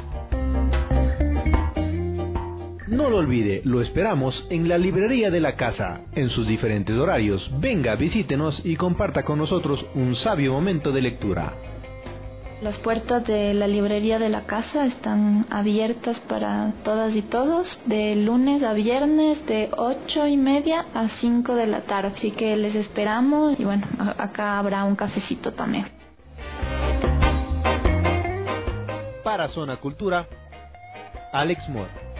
No lo olvide, lo esperamos en la librería de la casa, en sus diferentes horarios. Venga, visítenos y comparta con nosotros un sabio momento de lectura. Las puertas de la librería de la casa están abiertas para todas y todos, de lunes a viernes, de ocho y media a cinco de la tarde. Así que les esperamos y bueno, acá habrá un cafecito también. Para Zona Cultura, Alex Moore.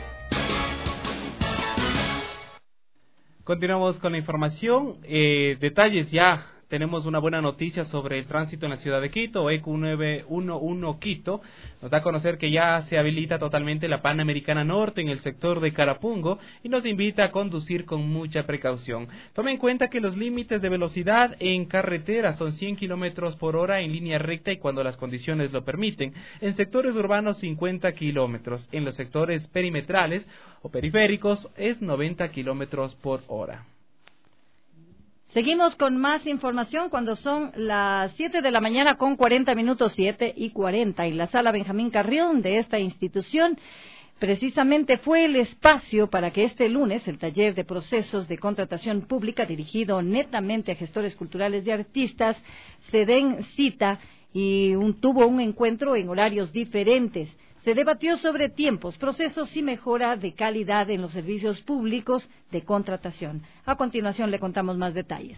Continuamos con la información. Eh, detalles ya. Tenemos una buena noticia sobre el tránsito en la ciudad de Quito. E Q nueve uno uno Quito nos da a conocer que ya se habilita totalmente la Panamericana Norte en el sector de Carapungo y nos invita a conducir con mucha precaución. Tome en cuenta que los límites de velocidad en carretera son cien kilómetros por hora en línea recta y cuando las condiciones lo permiten. En sectores urbanos cincuenta kilómetros. En los sectores perimetrales o periféricos es noventa kilómetros por hora. Seguimos con más información cuando son las siete de la mañana con cuarenta minutos, siete y cuarenta, en la sala Benjamín Carrión de esta institución. precisamente fue el espacio para que este lunes el taller de procesos de contratación pública dirigido netamente a gestores culturales y artistas se den cita y un, tuvo un encuentro en horarios diferentes. Se debatió sobre tiempos, procesos y mejora de calidad en los servicios públicos de contratación. A continuación le contamos más detalles.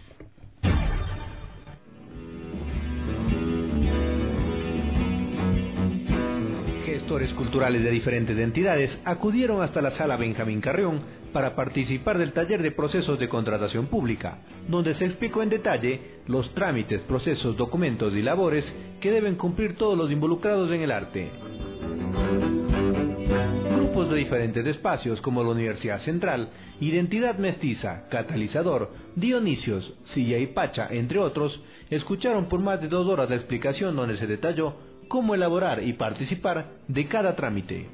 Gestores culturales de diferentes entidades acudieron hasta la sala Benjamín Carrión para participar del taller de procesos de contratación pública, donde se explicó en detalle los trámites, procesos, documentos y labores que deben cumplir todos los involucrados en el arte. Grupos de diferentes espacios como la Universidad Central, Identidad Mestiza, Catalizador, Dionisios, Silla y Pacha, entre otros, escucharon por más de dos horas la explicación donde se detalló cómo elaborar y participar de cada trámite.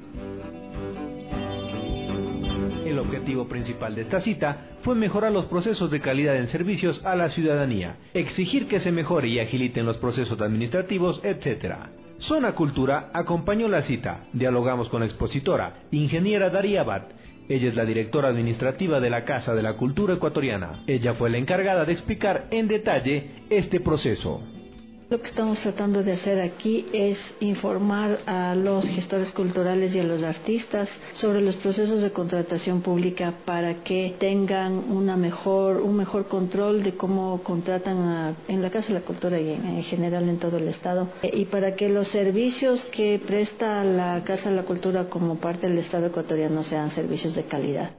El objetivo principal de esta cita fue mejorar los procesos de calidad en servicios a la ciudadanía, exigir que se mejore y agiliten los procesos administrativos, etcétera. Zona Cultura acompañó la cita. Dialogamos con la expositora, ingeniera Daría Abad. Ella es la directora administrativa de la Casa de la Cultura Ecuatoriana. Ella fue la encargada de explicar en detalle este proceso. Lo que estamos tratando de hacer aquí es informar a los gestores culturales y a los artistas sobre los procesos de contratación pública para que tengan una mejor, un mejor control de cómo contratan a, en la Casa de la Cultura y en, en general en todo el Estado, y para que los servicios que presta la Casa de la Cultura como parte del Estado ecuatoriano sean servicios de calidad.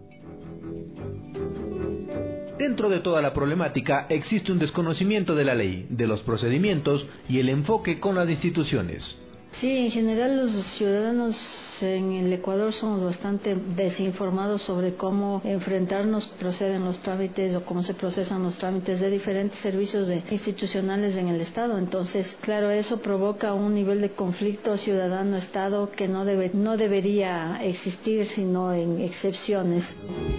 Dentro de toda la problemática existe un desconocimiento de la ley, de los procedimientos y el enfoque con las instituciones. Sí, en general los ciudadanos en el Ecuador somos bastante desinformados sobre cómo enfrentarnos, proceden los trámites o cómo se procesan los trámites de diferentes servicios de institucionales en el Estado. Entonces, claro, eso provoca un nivel de conflicto ciudadano-Estado que no debe, no debería existir sino en excepciones.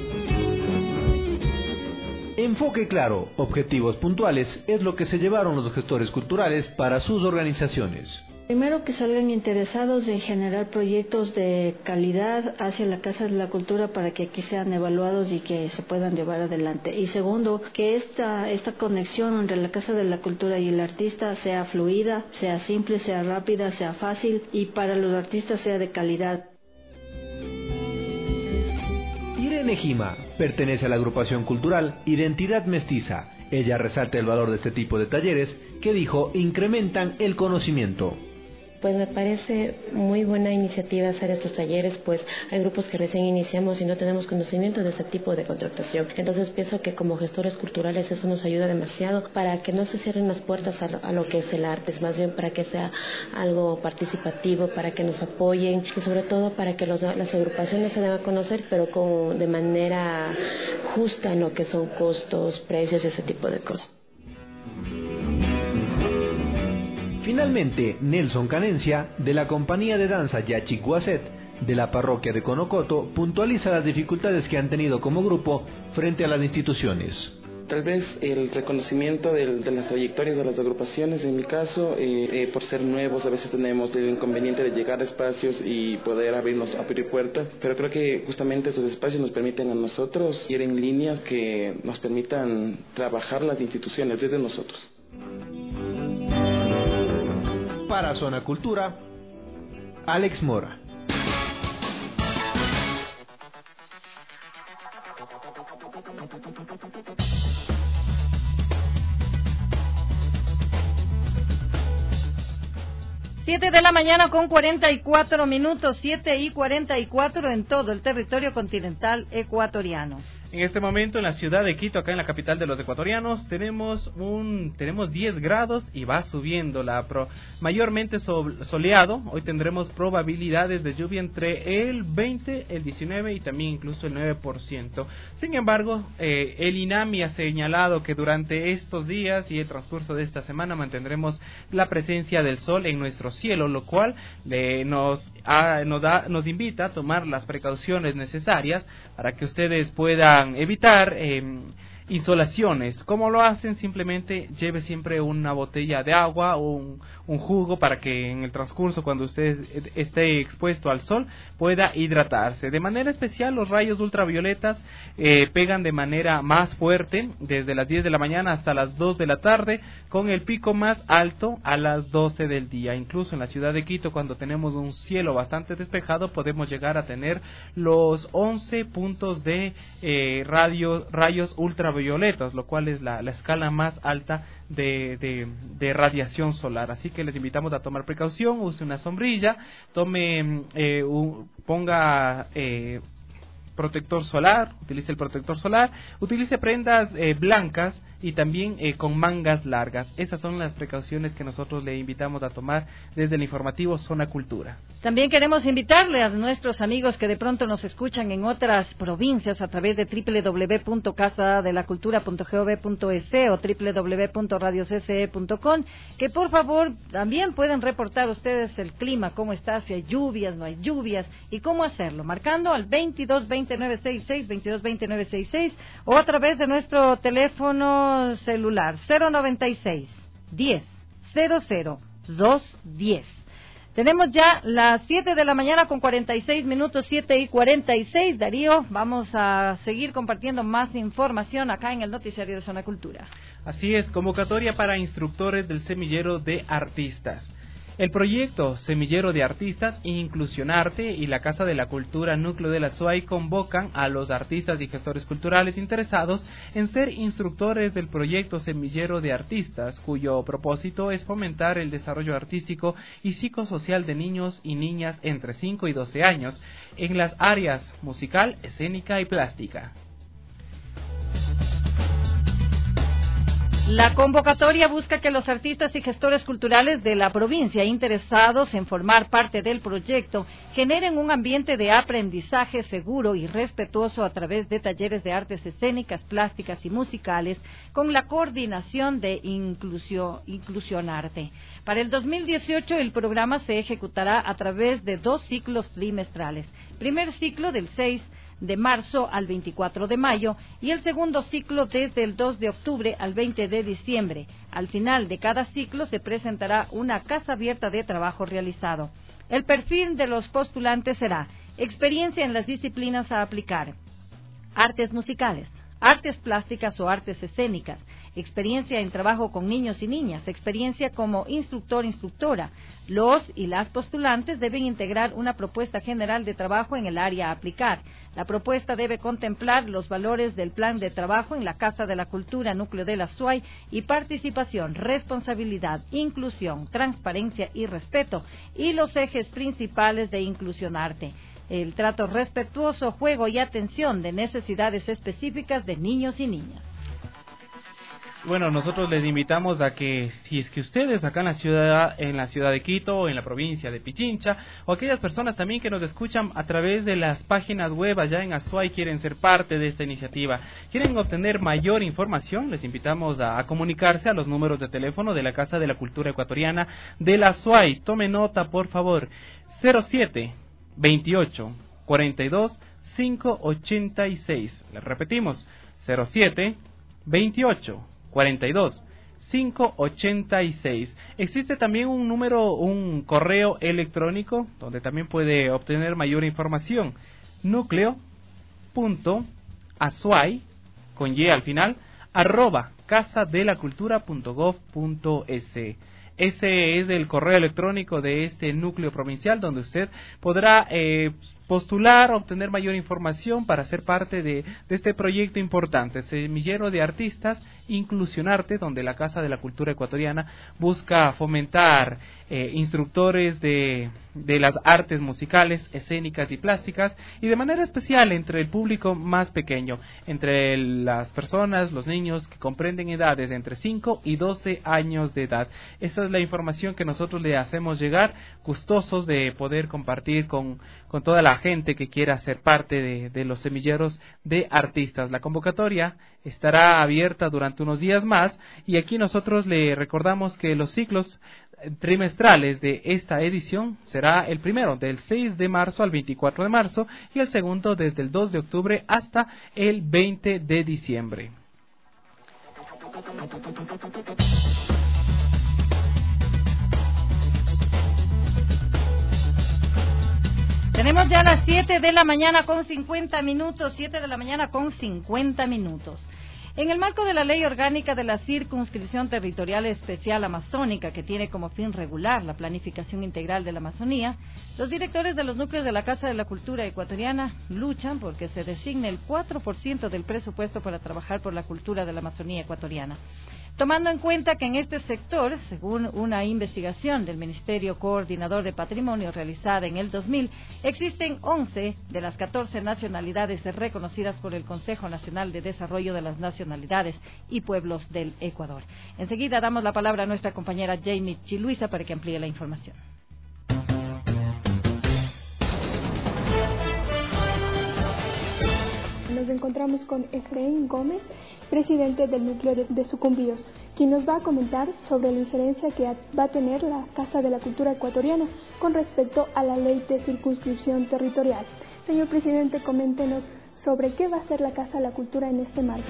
Enfoque claro, objetivos puntuales es lo que se llevaron los gestores culturales para sus organizaciones. Primero, que salgan interesados en generar proyectos de calidad hacia la Casa de la Cultura para que aquí sean evaluados y que se puedan llevar adelante. Y segundo, que esta, esta conexión entre la Casa de la Cultura y el artista sea fluida, sea simple, sea rápida, sea fácil y para los artistas sea de calidad. Irene Gima pertenece a la agrupación cultural Identidad Mestiza. Ella resalta el valor de este tipo de talleres que, dijo, incrementan el conocimiento. Pues me parece muy buena iniciativa hacer estos talleres, pues hay grupos que recién iniciamos y no tenemos conocimiento de este tipo de contratación. Entonces pienso que como gestores culturales eso nos ayuda demasiado para que no se cierren las puertas a, a lo que es el arte, es más bien para que sea algo participativo, para que nos apoyen y sobre todo para que los, las agrupaciones se den a conocer, pero con, de manera justa en lo que son costos, precios y ese tipo de cosas. Finalmente, Nelson Canencia, de la compañía de danza Yachi Guaset, de la parroquia de Conocoto, puntualiza las dificultades que han tenido como grupo frente a las instituciones. Tal vez el reconocimiento de, de las trayectorias de las agrupaciones, en mi caso, eh, eh, por ser nuevos, a veces tenemos el inconveniente de llegar a espacios y poder abrirnos, abrir puertas, pero creo que justamente esos espacios nos permiten a nosotros ir en líneas que nos permitan trabajar las instituciones desde nosotros. Para Zona Cultura, Alex Mora. Siete de la mañana con cuarenta y cuatro minutos, siete y cuarenta y cuatro en todo el territorio continental ecuatoriano. En este momento en la ciudad de Quito, acá en la capital de los ecuatorianos, tenemos un tenemos diez grados y va subiendo la pro, mayormente sol, soleado. Hoy tendremos probabilidades de lluvia entre el veinte, el diecinueve y también incluso el nueve por ciento. Sin embargo, eh, el INAMI ha señalado que durante estos días y el transcurso de esta semana mantendremos la presencia del sol en nuestro cielo, lo cual eh, nos, ha, nos, da, nos invita a tomar las precauciones necesarias para que ustedes puedan evitar eh, insolaciones. ¿Cómo lo hacen? Simplemente lleve siempre una botella de agua o un, un jugo para que en el transcurso, cuando usted esté expuesto al sol, pueda hidratarse. De manera especial, los rayos ultravioletas eh, pegan de manera más fuerte desde las diez de la mañana hasta las dos de la tarde, con el pico más alto a las doce del día. Incluso en la ciudad de Quito, cuando tenemos un cielo bastante despejado, podemos llegar a tener los once puntos de eh, radio, rayos ultravioletas, violetas, lo cual es la, la escala más alta de, de, de radiación solar. Así que les invitamos a tomar precaución, use una sombrilla, tome, eh, un, ponga eh, protector solar, utilice el protector solar, utilice prendas eh, blancas y también eh, con mangas largas. Esas son las precauciones que nosotros le invitamos a tomar desde el informativo Zona Cultura. También queremos invitarle a nuestros amigos que de pronto nos escuchan en otras provincias a través de doble u doble u doble u punto casa de la cultura punto gov punto es o doble u doble u doble u punto radio c c e punto com, que por favor también pueden reportar ustedes el clima, cómo está, si hay lluvias, no hay lluvias, y cómo hacerlo, marcando al veintidós veinte nueve sesenta y seis, veintidós veinte nueve sesenta y seis, o a través de nuestro teléfono celular cero noventa y seis, diez, cero cero, dos diez. Tenemos ya las siete de la mañana con cuarenta y seis minutos, siete y cuarenta y seis. Darío, vamos a seguir compartiendo más información acá en el noticiario de Zona Cultura. Así es, convocatoria para instructores del Semillero de Artistas. El proyecto Semillero de Artistas, Inclusionarte y la Casa de la Cultura Núcleo de la S U A Y convocan a los artistas y gestores culturales interesados en ser instructores del proyecto Semillero de Artistas, cuyo propósito es fomentar el desarrollo artístico y psicosocial de niños y niñas entre cinco y doce años en las áreas musical, escénica y plástica. La convocatoria busca que los artistas y gestores culturales de la provincia interesados en formar parte del proyecto generen un ambiente de aprendizaje seguro y respetuoso a través de talleres de artes escénicas, plásticas y musicales con la coordinación de Inclusio, Inclusionarte. Para el dos mil dieciocho el programa se ejecutará a través de dos ciclos trimestrales. Primer ciclo del seis de marzo al veinticuatro de mayo y el segundo ciclo desde el dos de octubre al veinte de diciembre. Al final de cada ciclo se presentará una casa abierta de trabajo realizado. El perfil de los postulantes será experiencia en las disciplinas a aplicar, artes musicales, artes plásticas o artes escénicas, experiencia en trabajo con niños y niñas, experiencia como instructor-instructora. Los y las postulantes deben integrar una propuesta general de trabajo en el área a aplicar. La propuesta debe contemplar los valores del plan de trabajo en la Casa de la Cultura Núcleo de la S U A Y y participación, responsabilidad, inclusión, transparencia y respeto, y los ejes principales de Inclusionarte. El trato respetuoso, juego y atención de necesidades específicas de niños y niñas. Bueno, nosotros les invitamos a que si es que ustedes acá en la ciudad, en la ciudad de Quito o en la provincia de Pichincha, o aquellas personas también que nos escuchan a través de las páginas web allá en Azuay, quieren ser parte de esta iniciativa, quieren obtener mayor información, les invitamos a, a comunicarse a los números de teléfono de la Casa de la Cultura Ecuatoriana de la Azuay. Tome nota, por favor, cero siete, veintiocho, cuarenta y dos, quinientos ochenta y seis. Les repetimos, cero siete, veintiocho, cuarenta y dos, quinientos ochenta y seis. Existe también un número, un correo electrónico donde también puede obtener mayor información. Núcleo punto azuay con y al final arroba casa de la cultura punto gov punto es. Ese es el correo electrónico de este núcleo provincial donde usted podrá eh, postular, obtener mayor información para ser parte de, de este proyecto importante, Semillero de Artistas, Inclusionarte, donde la Casa de la Cultura Ecuatoriana busca fomentar eh, instructores de, de las artes musicales, escénicas y plásticas, y de manera especial entre el público más pequeño, entre las personas, los niños que comprenden edades entre cinco y doce años de edad. Esa es la información que nosotros le hacemos llegar, gustosos de poder compartir con, con toda la gente que quiera ser parte de, de los semilleros de artistas. La convocatoria estará abierta durante unos días más y aquí nosotros le recordamos que los ciclos trimestrales de esta edición será el primero del seis de marzo al veinticuatro de marzo y el segundo desde el dos de octubre hasta el veinte de diciembre. Tenemos ya las siete de la mañana con cincuenta minutos, siete de la mañana con cincuenta minutos. En el marco de la Ley Orgánica de la Circunscripción Territorial Especial Amazónica, que tiene como fin regular la planificación integral de la Amazonía, los directores de los núcleos de la Casa de la Cultura Ecuatoriana luchan porque se designe el cuatro por ciento del presupuesto para trabajar por la cultura de la Amazonía ecuatoriana. Tomando en cuenta que en este sector, según una investigación del Ministerio Coordinador de Patrimonio realizada en el dos mil, existen once de las catorce nacionalidades reconocidas por el Consejo Nacional de Desarrollo de las Nacionalidades y Pueblos del Ecuador. Enseguida damos la palabra a nuestra compañera Jamie Chiluisa para que amplíe la información. Nos encontramos con Efraín Gómez, presidente del núcleo de, de Sucumbíos, quien nos va a comentar sobre la injerencia que va a tener la Casa de la Cultura Ecuatoriana con respecto a la ley de circunscripción territorial. Señor presidente, coméntenos sobre qué va a hacer la Casa de la Cultura en este marco.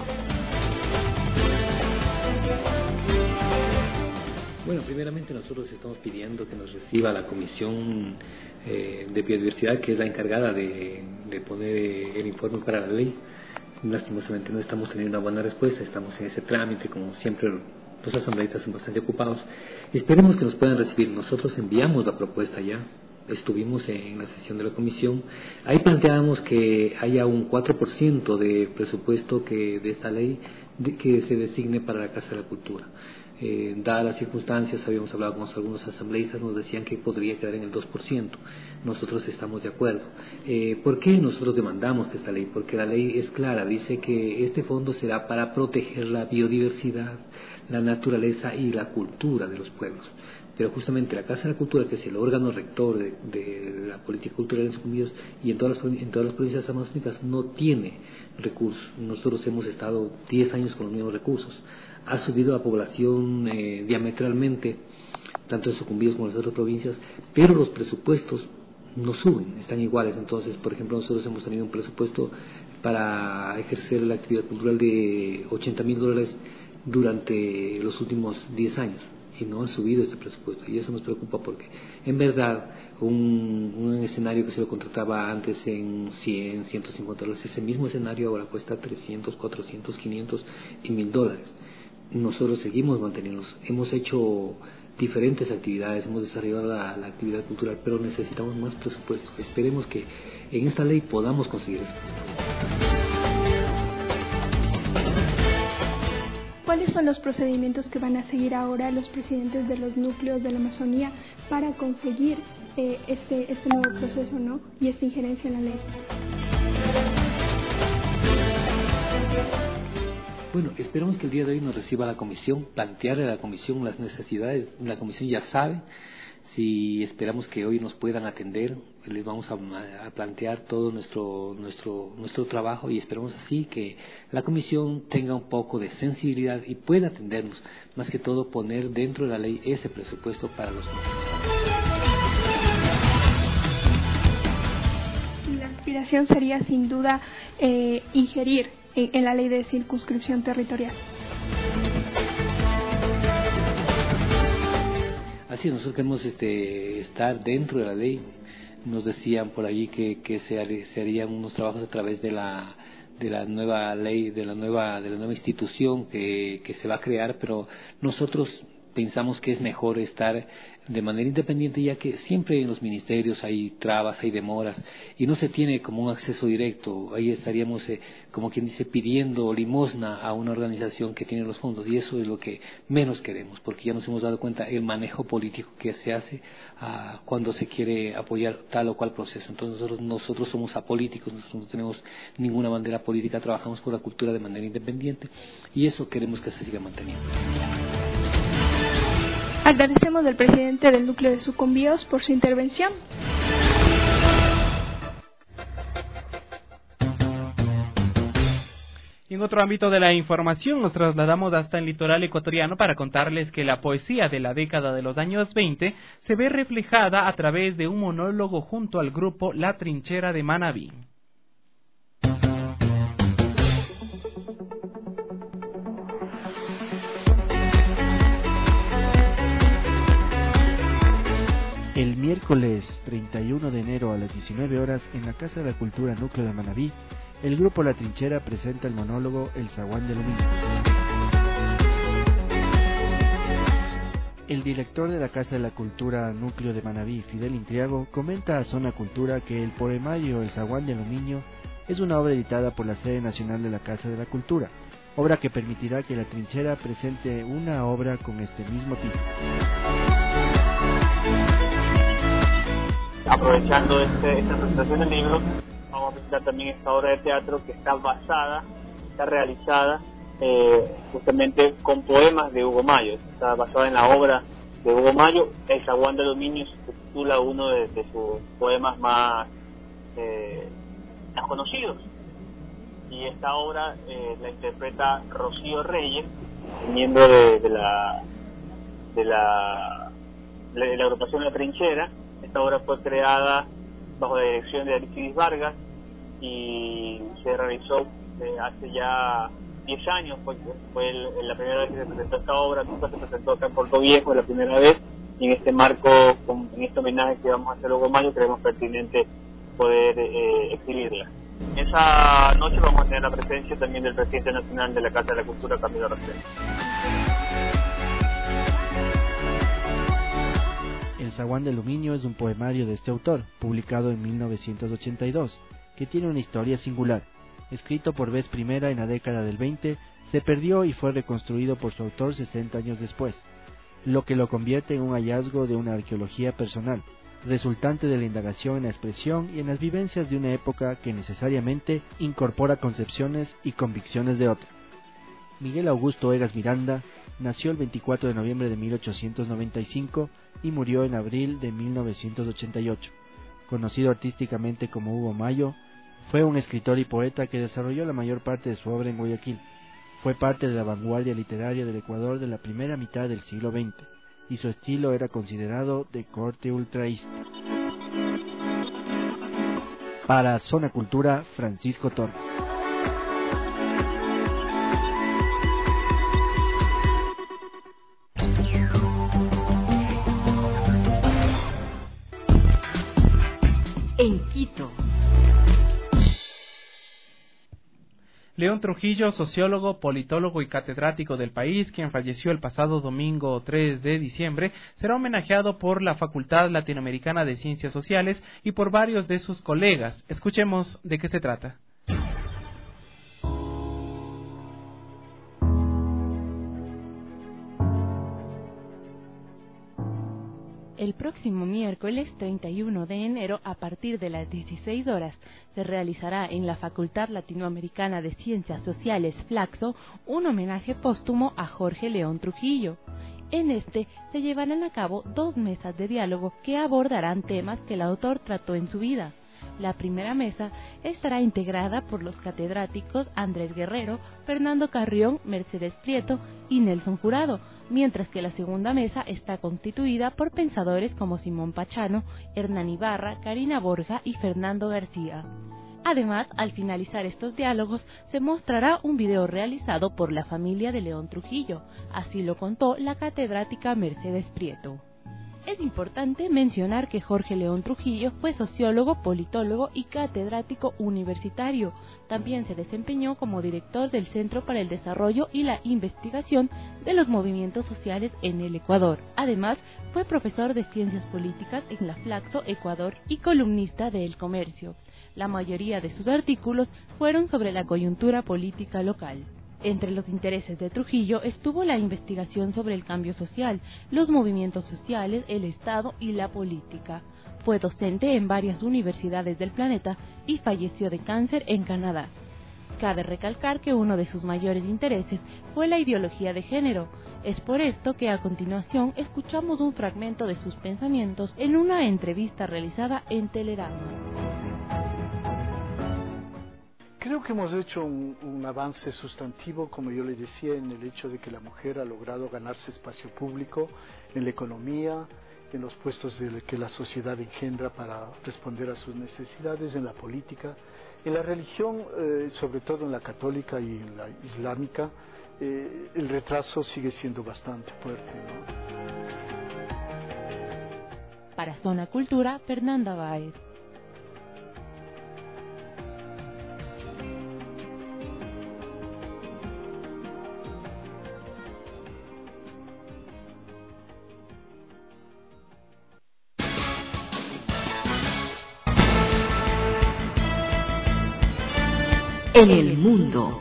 Bueno, primeramente nosotros estamos pidiendo que nos reciba la Comisión eh, de Biodiversidad, que es la encargada de, de poner el informe para la ley. Lastimosamente no estamos teniendo una buena respuesta, estamos en ese trámite, como siempre los asambleístas son bastante ocupados. Esperemos que nos puedan recibir. Nosotros enviamos la propuesta ya, estuvimos en la sesión de la comisión, ahí planteábamos que haya un cuatro por ciento de presupuesto que de esta ley de, que se designe para la Casa de la Cultura. Eh, dadas las circunstancias, habíamos hablado con algunos asambleístas, nos decían que podría quedar en el dos por ciento. Nosotros estamos de acuerdo. Eh, ¿Por qué nosotros demandamos que esta ley? Porque la ley es clara, dice que este fondo será para proteger la biodiversidad, la naturaleza y la cultura de los pueblos. Pero justamente la Casa de la Cultura, que es el órgano rector de, de la política cultural en Sucumbíos y en todas las, en todas las provincias amazónicas, no tiene recursos. Nosotros hemos estado diez años con los mismos recursos. Ha subido la población eh, diametralmente, tanto en Sucumbíos como en las otras provincias, pero los presupuestos no suben, están iguales. Entonces, por ejemplo, nosotros hemos tenido un presupuesto para ejercer la actividad cultural de ochenta mil dólares durante los últimos diez años. Y no ha subido este presupuesto, y eso nos preocupa porque en verdad un, un escenario que se lo contrataba antes en cien, ciento cincuenta dólares, ese mismo escenario ahora cuesta trescientos, cuatrocientos, quinientos y mil dólares. Nosotros seguimos manteniéndonos, hemos hecho diferentes actividades, hemos desarrollado la, la actividad cultural, pero necesitamos más presupuesto. Esperemos que en esta ley podamos conseguir eso. ¿Cuáles son los procedimientos que van a seguir ahora los presidentes de los núcleos de la Amazonía para conseguir eh, este, este nuevo proceso, ¿no? y esta injerencia en la ley? Bueno, esperamos que el día de hoy nos reciba la comisión, plantearle a la comisión las necesidades. La comisión ya sabe. Si esperamos que hoy nos puedan atender, les vamos a, a plantear todo nuestro, nuestro, nuestro trabajo, y esperamos así que la comisión tenga un poco de sensibilidad y pueda atendernos, más que todo poner dentro de la ley ese presupuesto para los núcleos. La aspiración sería sin duda eh, ingerir en, en la ley de circunscripción territorial. Así, nosotros queremos este, estar dentro de la ley. Nos decían por allí que, que se, se harían unos trabajos a través de la, de la nueva ley, de la nueva, de la nueva institución que, que se va a crear, pero nosotros pensamos que es mejor estar de manera independiente, ya que siempre en los ministerios hay trabas, hay demoras, y no se tiene como un acceso directo. Ahí estaríamos, eh, como quien dice, pidiendo limosna a una organización que tiene los fondos, y eso es lo que menos queremos, porque ya nos hemos dado cuenta el manejo político que se hace uh, cuando se quiere apoyar tal o cual proceso. Entonces nosotros, nosotros somos apolíticos, nosotros no tenemos ninguna bandera política, trabajamos por la cultura de manera independiente, y eso queremos que se siga manteniendo. Agradecemos al presidente del núcleo de Sucumbíos por su intervención. Y en otro ámbito de la información nos trasladamos hasta el litoral ecuatoriano para contarles que la poesía de la década de los años veinte se ve reflejada a través de un monólogo junto al grupo La Trinchera de Manabí. El miércoles treinta y uno de enero a las diecinueve horas en la Casa de la Cultura Núcleo de Manabí, el grupo La Trinchera presenta el monólogo El Zaguán del Domingo. El director de la Casa de la Cultura Núcleo de Manabí, Fidel Intriago, comenta a Zona Cultura que el poemario El Zaguán del Domingo es una obra editada por la sede nacional de la Casa de la Cultura, obra que permitirá que La Trinchera presente una obra con este mismo título. Aprovechando este, esta presentación del libro, vamos a presentar también esta obra de teatro que está basada, está realizada eh, justamente con poemas de Hugo Mayo. Está basada en la obra de Hugo Mayo. El Zaguán de los Niños se titula uno de, de sus poemas más, eh, más conocidos. Y esta obra eh, la interpreta Rocío Reyes, miembro de, de la de la de la agrupación La Trinchera. Esta obra fue creada bajo la dirección de Aristides Vargas y se realizó eh, hace ya diez años. Fue, fue el, la primera vez que se presentó esta obra. Nunca se presentó acá en Puerto Viejo, la primera vez, y en este marco, con, en este homenaje que vamos a hacer a Hugo Mayo, creemos pertinente poder eh, exhibirla. Esa noche vamos a tener la presencia también del presidente nacional de la Casa de la Cultura, Camilo Rosell. El Zaguán del Domingo es un poemario de este autor, publicado en mil novecientos ochenta y dos, que tiene una historia singular. Escrito por vez primera en la década del veinte, se perdió y fue reconstruido por su autor sesenta años después, lo que lo convierte en un hallazgo de una arqueología personal, resultante de la indagación en la expresión y en las vivencias de una época que necesariamente incorpora concepciones y convicciones de otra. Miguel Augusto Egas Miranda nació el veinticuatro de noviembre de mil ochocientos noventa y cinco y murió en abril de mil novecientos ochenta y ocho. Conocido artísticamente como Hugo Mayo, fue un escritor y poeta que desarrolló la mayor parte de su obra en Guayaquil. Fue parte de la vanguardia literaria del Ecuador de la primera mitad del siglo veinte, y su estilo era considerado de corte ultraísta. Para Zona Cultura, Francisco Torres. En Quito. León Trujillo, sociólogo, politólogo y catedrático del país, quien falleció el pasado domingo tres de diciembre, será homenajeado por la Facultad Latinoamericana de Ciencias Sociales y por varios de sus colegas. Escuchemos de qué se trata. El próximo miércoles treinta y uno de enero, a partir de las dieciséis horas, se realizará en la Facultad Latinoamericana de Ciencias Sociales, Flaxo, un homenaje póstumo a Jorge León Trujillo. En este se llevarán a cabo dos mesas de diálogo que abordarán temas que el autor trató en su vida. La primera mesa estará integrada por los catedráticos Andrés Guerrero, Fernando Carrión, Mercedes Prieto y Nelson Jurado, mientras que la segunda mesa está constituida por pensadores como Simón Pachano, Hernán Ibarra, Karina Borja y Fernando García. Además, al finalizar estos diálogos, se mostrará un video realizado por la familia de León Trujillo, así lo contó la catedrática Mercedes Prieto. Es importante mencionar que Jorge León Trujillo fue sociólogo, politólogo y catedrático universitario. También se desempeñó como director del Centro para el Desarrollo y la Investigación de los Movimientos Sociales en el Ecuador. Además, fue profesor de Ciencias Políticas en la Flaxo, Ecuador, y columnista de El Comercio. La mayoría de sus artículos fueron sobre la coyuntura política local. Entre los intereses de Trujillo estuvo la investigación sobre el cambio social, los movimientos sociales, el Estado y la política. Fue docente en varias universidades del planeta y falleció de cáncer en Canadá. Cabe recalcar que uno de sus mayores intereses fue la ideología de género. Es por esto que a continuación escuchamos un fragmento de sus pensamientos en una entrevista realizada en Telerama. Creo que hemos hecho un, un avance sustantivo, como yo le decía, en el hecho de que la mujer ha logrado ganarse espacio público en la economía, en los puestos de, que la sociedad engendra para responder a sus necesidades, en la política, en la religión, eh, sobre todo en la católica y en la islámica, eh, el retraso sigue siendo bastante fuerte, ¿no? Para Zona Cultura, Fernanda Báez. En el mundo.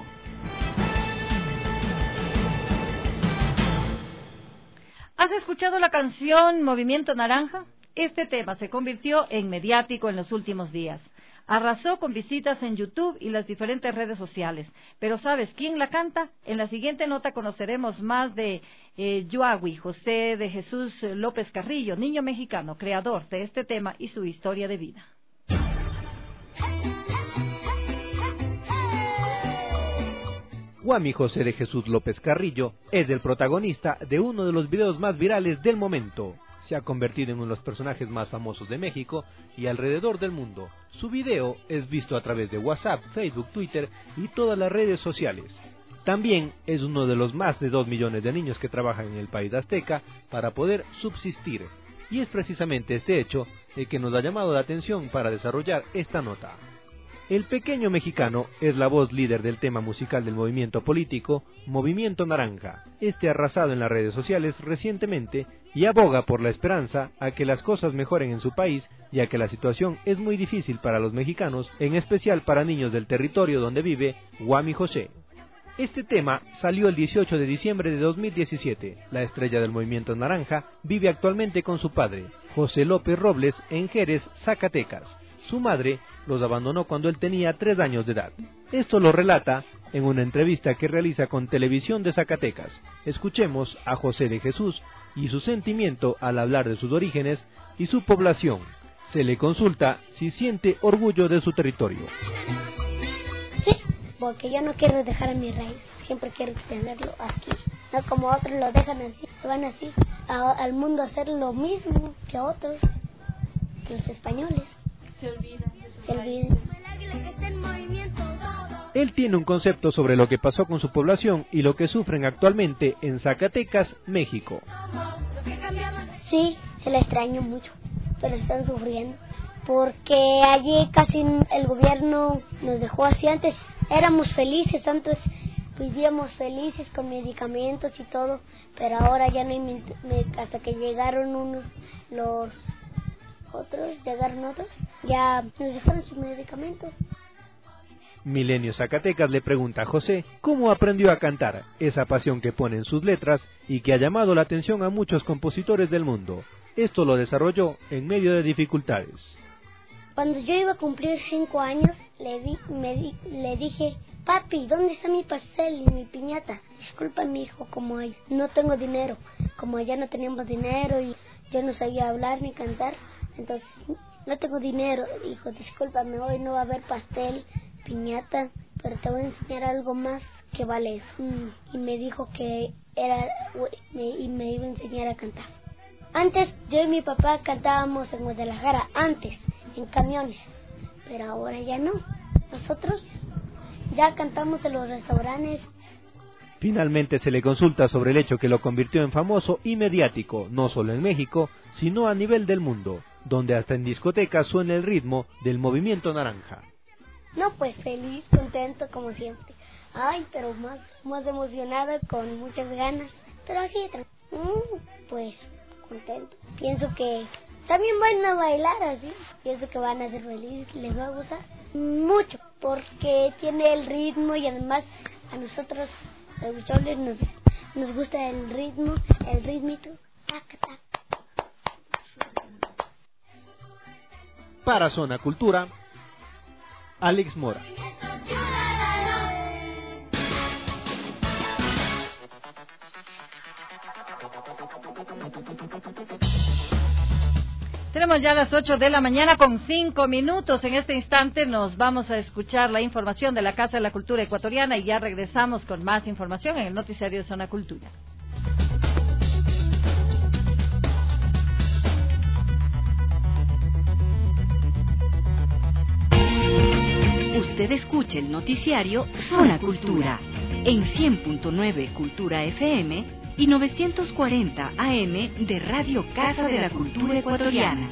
¿Has escuchado la canción Movimiento Naranja? Este tema se convirtió en mediático en los últimos días. Arrasó con visitas en YouTube y las diferentes redes sociales. Pero ¿sabes quién la canta? En la siguiente nota conoceremos más de eh, Yuagui, José de Jesús López Carrillo, niño mexicano, creador de este tema y su historia de vida. Yuagui José de Jesús López Carrillo es el protagonista de uno de los videos más virales del momento. Se ha convertido en uno de los personajes más famosos de México y alrededor del mundo. Su video es visto a través de WhatsApp, Facebook, Twitter y todas las redes sociales. También es uno de los más de dos millones de niños que trabajan en el país azteca para poder subsistir. Y es precisamente este hecho el que nos ha llamado la atención para desarrollar esta nota. El pequeño mexicano es la voz líder del tema musical del movimiento político Movimiento Naranja. Este ha arrasado en las redes sociales recientemente y aboga por la esperanza a que las cosas mejoren en su país, ya que la situación es muy difícil para los mexicanos, en especial para niños del territorio donde vive Yuagui José. Este tema salió el dieciocho de diciembre de dos mil diecisiete. La estrella del Movimiento Naranja vive actualmente con su padre, José López Robles, en Jerez, Zacatecas. Su madre los abandonó cuando él tenía tres años de edad. Esto lo relata en una entrevista que realiza con Televisión de Zacatecas. Escuchemos a José de Jesús y su sentimiento al hablar de sus orígenes y su población. Se le consulta si siente orgullo de su territorio. Sí, porque yo no quiero dejar a mi raíz, siempre quiero tenerlo aquí. No como otros lo dejan así, van así a, al mundo a hacer lo mismo que otros, que los españoles. Se olvidan de su país. Él tiene un concepto sobre lo que pasó con su población y lo que sufren actualmente en Zacatecas, México. Sí, se la extraño mucho, pero están sufriendo. Porque allí casi el gobierno nos dejó así antes. Éramos felices, antes vivíamos felices con medicamentos y todo, pero ahora ya no hay, hasta que llegaron unos, los... otros, llegaron otros, ya nos dejaron sus medicamentos. Milenio Zacatecas le pregunta a José cómo aprendió a cantar, esa pasión que pone en sus letras y que ha llamado la atención a muchos compositores del mundo. Esto lo desarrolló en medio de dificultades. Cuando yo iba a cumplir cinco años, le, di, me di, le dije, papi, ¿dónde está mi pastel y mi piñata? Disculpa, mi hijo, como hay, no tengo dinero, como allá no teníamos dinero y yo no sabía hablar ni cantar. Entonces, no tengo dinero, hijo, discúlpame, hoy no va a haber pastel, piñata, pero te voy a enseñar algo más que vale eso. Y me dijo que era, y me iba a enseñar a cantar. Antes, yo y mi papá cantábamos en Guadalajara, antes, en camiones, pero ahora ya no. Nosotros ya cantamos en los restaurantes. Finalmente se le consulta sobre el hecho que lo convirtió en famoso y mediático, no solo en México, sino a nivel del mundo, donde hasta en discotecas suena el ritmo del Movimiento Naranja. No, pues feliz, contento como siempre. Ay, pero más, más emocionada, con muchas ganas. Pero así, mm, pues contento. Pienso que también van a bailar así. Pienso que van a ser felices, que les va a gustar mucho, porque tiene el ritmo y además a nosotros los bucholes nos, nos gusta el ritmo, el ritmito. Tac, tac. Para Zona Cultura, Alex Mora. Tenemos ya las ocho de la mañana con cinco minutos. En este instante nos vamos a escuchar la información de la Casa de la Cultura Ecuatoriana y ya regresamos con más información en el noticiario de Zona Cultura. Usted escucha el noticiario Zona Cultura en cien punto nueve Cultura F M y novecientos cuarenta A M de Radio Casa de la Cultura Ecuatoriana.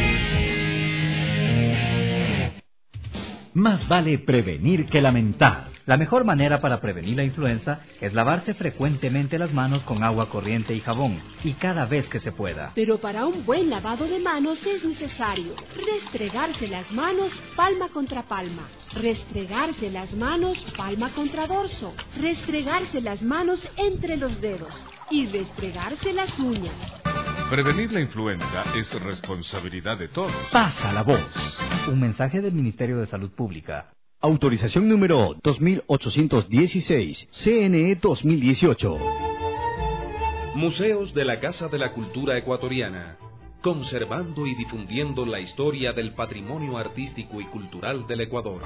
Más vale prevenir que lamentar. La mejor manera para prevenir la influenza es lavarse frecuentemente las manos con agua corriente y jabón, y cada vez que se pueda. Pero para un buen lavado de manos es necesario restregarse las manos palma contra palma, restregarse las manos palma contra dorso, restregarse las manos entre los dedos y restregarse las uñas. Prevenir la influenza es responsabilidad de todos. Pasa la voz. Un mensaje del Ministerio de Salud Pública. Autorización número dos mil ochocientos dieciséis, C N E dos mil dieciocho. Museos de la Casa de la Cultura Ecuatoriana, conservando y difundiendo la historia del patrimonio artístico y cultural del Ecuador.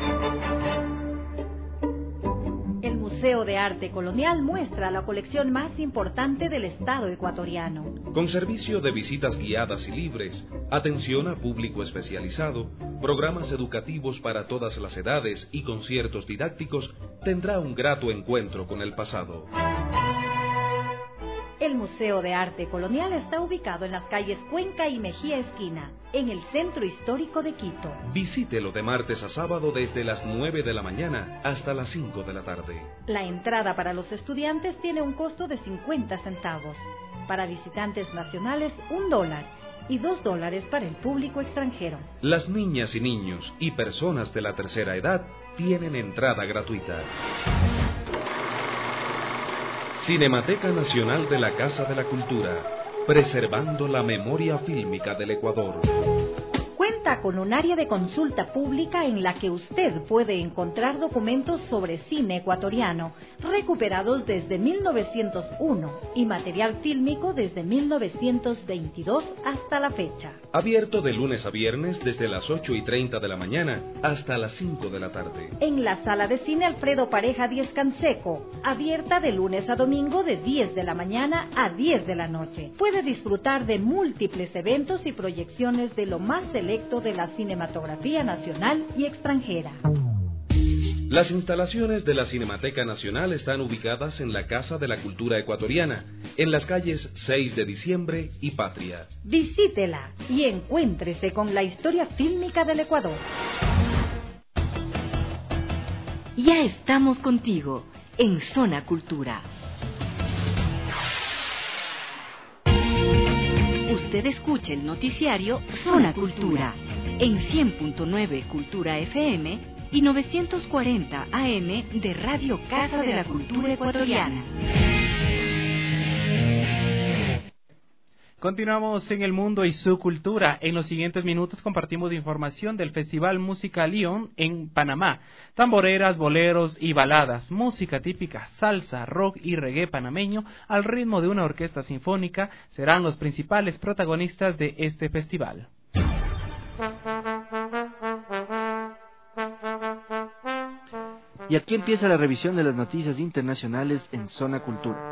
El Museo de Arte Colonial muestra la colección más importante del Estado ecuatoriano. Con servicio de visitas guiadas y libres, atención a público especializado, programas educativos para todas las edades y conciertos didácticos, tendrá un grato encuentro con el pasado. El Museo de Arte Colonial está ubicado en las calles Cuenca y Mejía Esquina, en el centro histórico de Quito. Visítelo de martes a sábado desde las nueve de la mañana hasta las cinco de la tarde. La entrada para los estudiantes tiene un costo de cincuenta centavos. Para visitantes nacionales, un dólar. Y dos dólares para el público extranjero. Las niñas y niños y personas de la tercera edad tienen entrada gratuita. Cinemateca Nacional de la Casa de la Cultura, preservando la memoria fílmica del Ecuador. Cuenta con un área de consulta pública en la que usted puede encontrar documentos sobre cine ecuatoriano, recuperados desde mil novecientos uno y material fílmico desde mil novecientos veintidós hasta la fecha. Abierto de lunes a viernes desde las ocho y treinta de la mañana hasta las cinco de la tarde. En la sala de cine Alfredo Pareja Díez Canseco, abierta de lunes a domingo de diez de la mañana a diez de la noche. Puede disfrutar de múltiples eventos y proyecciones de lo más selecto de la cinematografía nacional y extranjera. Las instalaciones de la Cinemateca Nacional están ubicadas en la Casa de la Cultura Ecuatoriana, en las calles seis de diciembre y Patria. Visítela y encuéntrese con la historia fílmica del Ecuador. Ya estamos contigo en Zona Cultura. Usted escucha el noticiario Zona Cultura en cien punto nueve Cultura F M y novecientos cuarenta A M de Radio Casa de la Cultura Ecuatoriana. Continuamos en el mundo y su cultura. En los siguientes minutos compartimos información del Festival Música León en Panamá. Tamboreras, boleros y baladas, música típica, salsa, rock y reggae panameño al ritmo de una orquesta sinfónica serán los principales protagonistas de este festival. Y aquí empieza la revisión de las noticias internacionales en Zona Cultura.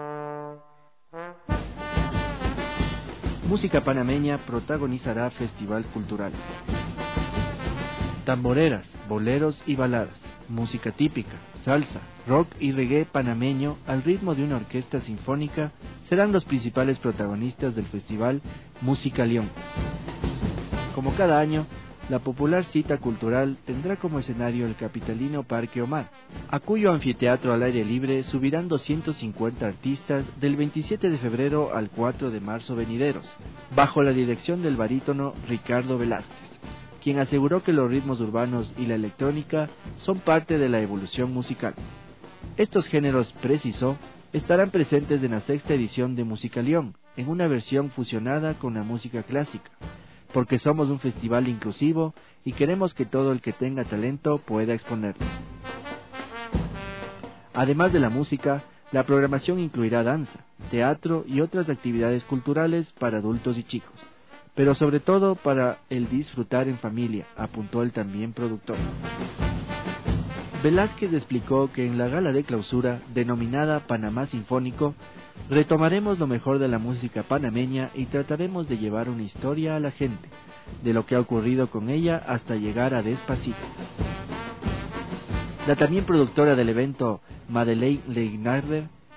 Música panameña protagonizará festival cultural. Tamboreras, boleros y baladas, música típica, salsa, rock y reggae panameño al ritmo de una orquesta sinfónica serán los principales protagonistas del festival Música León. Como cada año, la popular cita cultural tendrá como escenario el capitalino Parque Omar, a cuyo anfiteatro al aire libre subirán doscientos cincuenta artistas del veintisiete de febrero al cuatro de marzo venideros, bajo la dirección del barítono Ricardo Velázquez, quien aseguró que los ritmos urbanos y la electrónica son parte de la evolución musical. Estos géneros, precisó, estarán presentes en la sexta edición de Música León, en una versión fusionada con la música clásica, porque somos un festival inclusivo y queremos que todo el que tenga talento pueda exponerlo. Además de la música, la programación incluirá danza, teatro y otras actividades culturales para adultos y chicos, pero sobre todo para el disfrutar en familia, apuntó el también productor. Velázquez explicó que en la gala de clausura, denominada Panamá Sinfónico, retomaremos lo mejor de la música panameña y trataremos de llevar una historia a la gente, de lo que ha ocurrido con ella hasta llegar a Despacito. La también productora del evento, Madeleine Legnarder,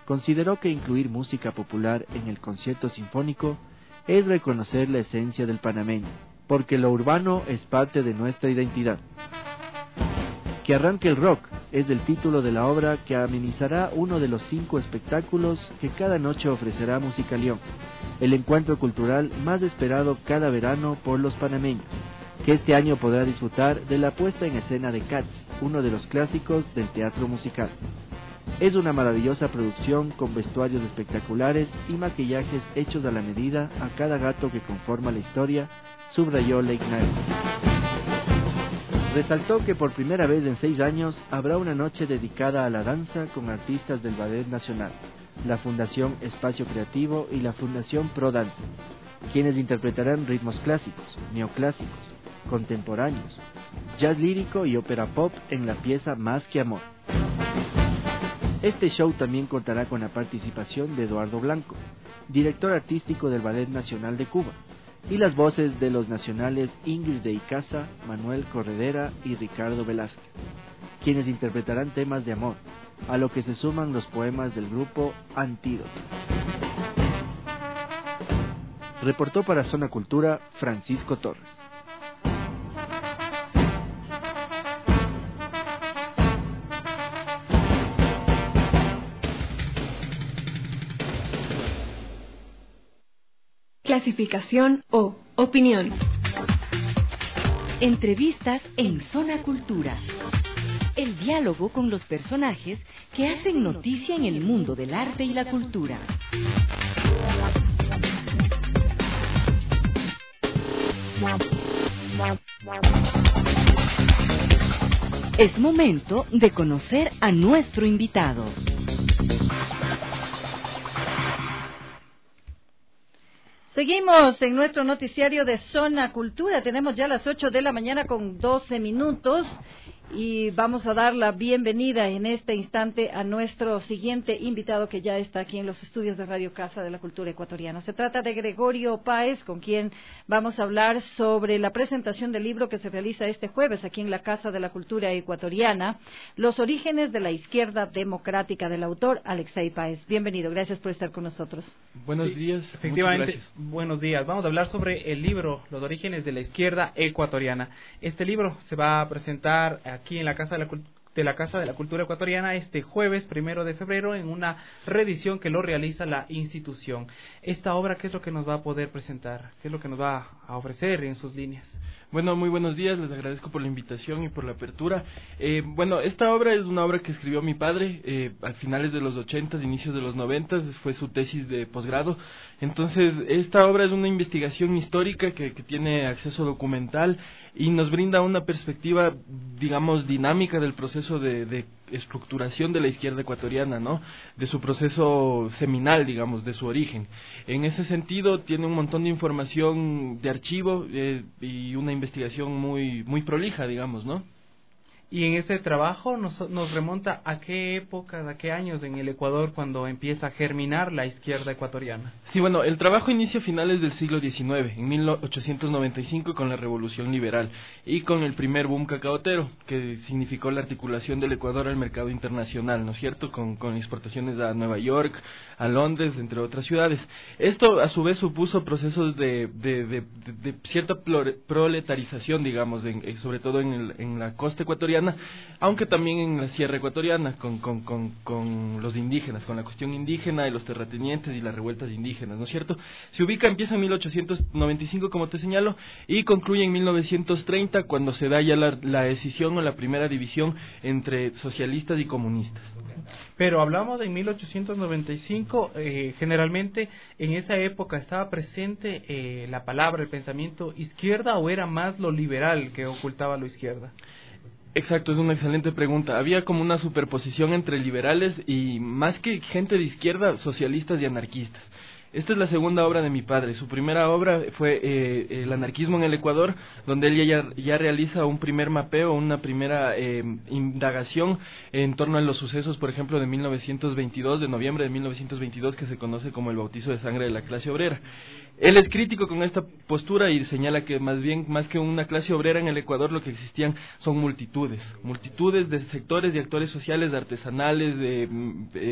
consideró que incluir música popular en el concierto sinfónico es reconocer la esencia del panameño, porque lo urbano es parte de nuestra identidad. Que arranque el rock es el título de la obra que amenizará uno de los cinco espectáculos que cada noche ofrecerá Musicalión, el encuentro cultural más esperado cada verano por los panameños, que este año podrá disfrutar de la puesta en escena de Cats, uno de los clásicos del teatro musical. Es una maravillosa producción con vestuarios espectaculares y maquillajes hechos a la medida a cada gato que conforma la historia, subrayó Leitner. Resaltó que por primera vez en seis años habrá una noche dedicada a la danza con artistas del Ballet Nacional, la Fundación Espacio Creativo y la Fundación Pro Danza, quienes interpretarán ritmos clásicos, neoclásicos, contemporáneos, jazz lírico y ópera pop en la pieza Más que Amor. Este show también contará con la participación de Eduardo Blanco, director artístico del Ballet Nacional de Cuba, y las voces de los nacionales Ingrid de Icaza, Manuel Corredera y Ricardo Velázquez, quienes interpretarán temas de amor, a lo que se suman los poemas del grupo Antídoto. Reportó para Zona Cultura Francisco Torres. Clasificación O. Opinión. Entrevistas en Zona Cultura. El diálogo con los personajes que hacen noticia en el mundo del arte y la cultura. Es momento de conocer a nuestro invitado. Seguimos en nuestro noticiario de Zona Cultura. Tenemos ya las ocho de la mañana con doce minutos y vamos a dar la bienvenida en este instante a nuestro siguiente invitado que ya está aquí en los estudios de Radio Casa de la Cultura Ecuatoriana. Se trata de Gregorio Páez, con quien vamos a hablar sobre la presentación del libro que se realiza este jueves aquí en la Casa de la Cultura Ecuatoriana, Los orígenes de la izquierda democrática, del autor Alexei Páez. Bienvenido, gracias por estar con nosotros. Buenos sí, días. Efectivamente, buenos días. Vamos a hablar sobre el libro Los orígenes de la izquierda ecuatoriana. Este libro se va a presentar aquí en la Casa de la, de la Casa de la Cultura Ecuatoriana este jueves primero de febrero en una reedición que lo realiza la institución. Esta obra, ¿qué es lo que nos va a poder presentar? ¿Qué es lo que nos va a ofrecer en sus líneas? Bueno, muy buenos días, les agradezco por la invitación y por la apertura. Eh, bueno, esta obra es una obra que escribió mi padre eh, a finales de los ochentas, inicios de los noventas, fue su tesis de posgrado. Entonces, esta obra es una investigación histórica que, que tiene acceso documental y nos brinda una perspectiva, digamos, dinámica del proceso de, de estructuración de la izquierda ecuatoriana, ¿no? De su proceso seminal, digamos, de su origen. En ese sentido, tiene un montón de información de archivo eh, y una investigación muy muy prolija, digamos, ¿no? Y en ese trabajo nos, nos remonta a qué época, a qué años en el Ecuador cuando empieza a germinar la izquierda ecuatoriana. Sí, bueno, el trabajo inicia a finales del siglo diecinueve, en mil ochocientos noventa y cinco, con la Revolución Liberal y con el primer boom cacaotero, que significó la articulación del Ecuador al mercado internacional, ¿no es cierto?, con, con exportaciones a Nueva York, a Londres, entre otras ciudades. Esto, a su vez, supuso procesos de, de, de, de, de cierta proletarización, digamos, en, sobre todo en, el, en la costa ecuatoriana, aunque también en la sierra ecuatoriana, con, con, con, con los indígenas, con la cuestión indígena y los terratenientes y las revueltas indígenas, ¿no es cierto? Se ubica, empieza en mil ochocientos noventa y cinco, como te señalo, y concluye en mil novecientos treinta, cuando se da ya la, la decisión o la primera división entre socialistas y comunistas. Pero hablamos de mil ochocientos noventa y cinco, eh, generalmente en esa época estaba presente eh, la palabra, el pensamiento izquierda, o era más lo liberal que ocultaba lo izquierda. Exacto, es una excelente pregunta. Había como una superposición entre liberales y, más que gente de izquierda, socialistas y anarquistas. Esta es la segunda obra de mi padre. Su primera obra fue eh, El anarquismo en el Ecuador, donde él ya, ya realiza un primer mapeo, una primera eh, indagación en torno a los sucesos, por ejemplo, de mil novecientos veintidós, de noviembre de mil novecientos veintidós, que se conoce como el bautizo de sangre de la clase obrera. Él es crítico con esta postura y señala que más bien, más que una clase obrera en el Ecuador, lo que existían son multitudes, multitudes de sectores y actores sociales, artesanales, de... de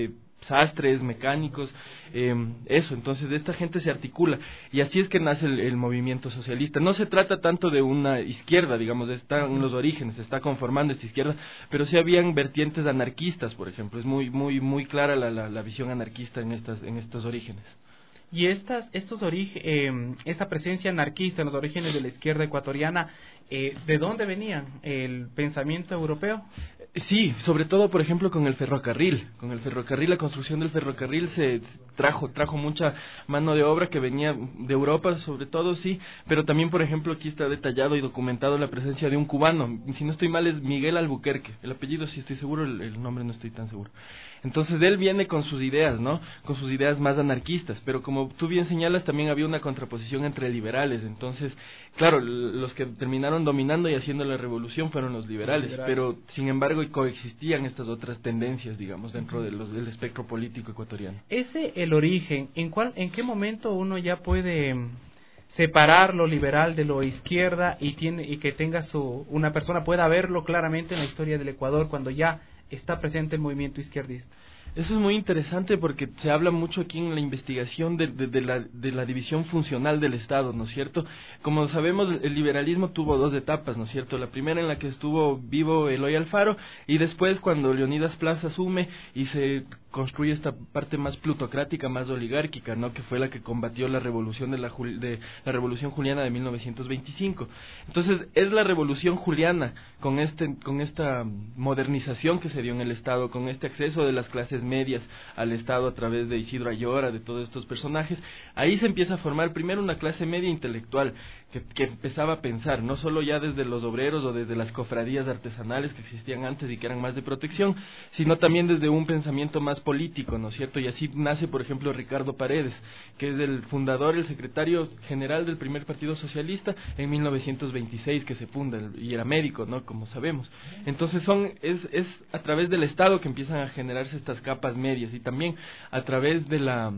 sastres, mecánicos, eh, eso, entonces esta gente se articula y así es que nace el, el movimiento socialista. No se trata tanto de una izquierda, digamos, están los orígenes, se está conformando esta izquierda, pero sí habían vertientes anarquistas, por ejemplo, es muy muy muy clara la, la, la visión anarquista en estas en estos orígenes. Y estas, estos orig eh, esta presencia anarquista en los orígenes de la izquierda ecuatoriana, eh, ¿de dónde venían? ¿El pensamiento europeo? Sí, sobre todo, por ejemplo, con el ferrocarril. Con el ferrocarril, la construcción del ferrocarril se trajo trajo mucha mano de obra que venía de Europa, sobre todo, sí, pero también, por ejemplo, aquí está detallado y documentado la presencia de un cubano. Si no estoy mal, es Miguel Albuquerque. El apellido sí estoy seguro, el, el nombre no estoy tan seguro. Entonces, él viene con sus ideas, ¿no? Con sus ideas más anarquistas, pero como tú bien señalas, también había una contraposición entre liberales. Entonces, claro, los que terminaron dominando y haciendo la revolución fueron los liberales, sí, liberales. Pero, sin embargo, coexistían estas otras tendencias, digamos, dentro uh-huh. de los, del espectro político ecuatoriano. Ese, el origen, ¿en cuál, en qué momento uno ya puede separar lo liberal de lo izquierda y tiene y que tenga su una persona pueda verlo claramente en la historia del Ecuador cuando ya está presente el movimiento izquierdista? Eso es muy interesante porque se habla mucho aquí en la investigación de, de, de, la, de la división funcional del Estado, ¿no es cierto? Como sabemos, el liberalismo tuvo dos etapas, ¿no es cierto? La primera en la que estuvo vivo Eloy Alfaro y después cuando Leonidas Plaza asume y se construye esta parte más plutocrática, más oligárquica, ¿no? Que fue la que combatió la revolución de la, de la revolución juliana de mil novecientos veinticinco. Entonces, es la revolución juliana con este con esta modernización que se dio en el Estado, con este acceso de las clases medias al Estado a través de Isidro Ayora, de todos estos personajes. Ahí se empieza a formar primero una clase media intelectual que, que empezaba a pensar, no solo ya desde los obreros o desde las cofradías artesanales que existían antes y que eran más de protección, sino también desde un pensamiento más político, ¿no es cierto? Y así nace, por ejemplo, Ricardo Paredes, que es el fundador, el secretario general del primer partido socialista en mil novecientos veintiséis que se funda, y era médico, ¿no? Como sabemos. Entonces son es, es a través del Estado que empiezan a generarse estas capas medias y también a través de la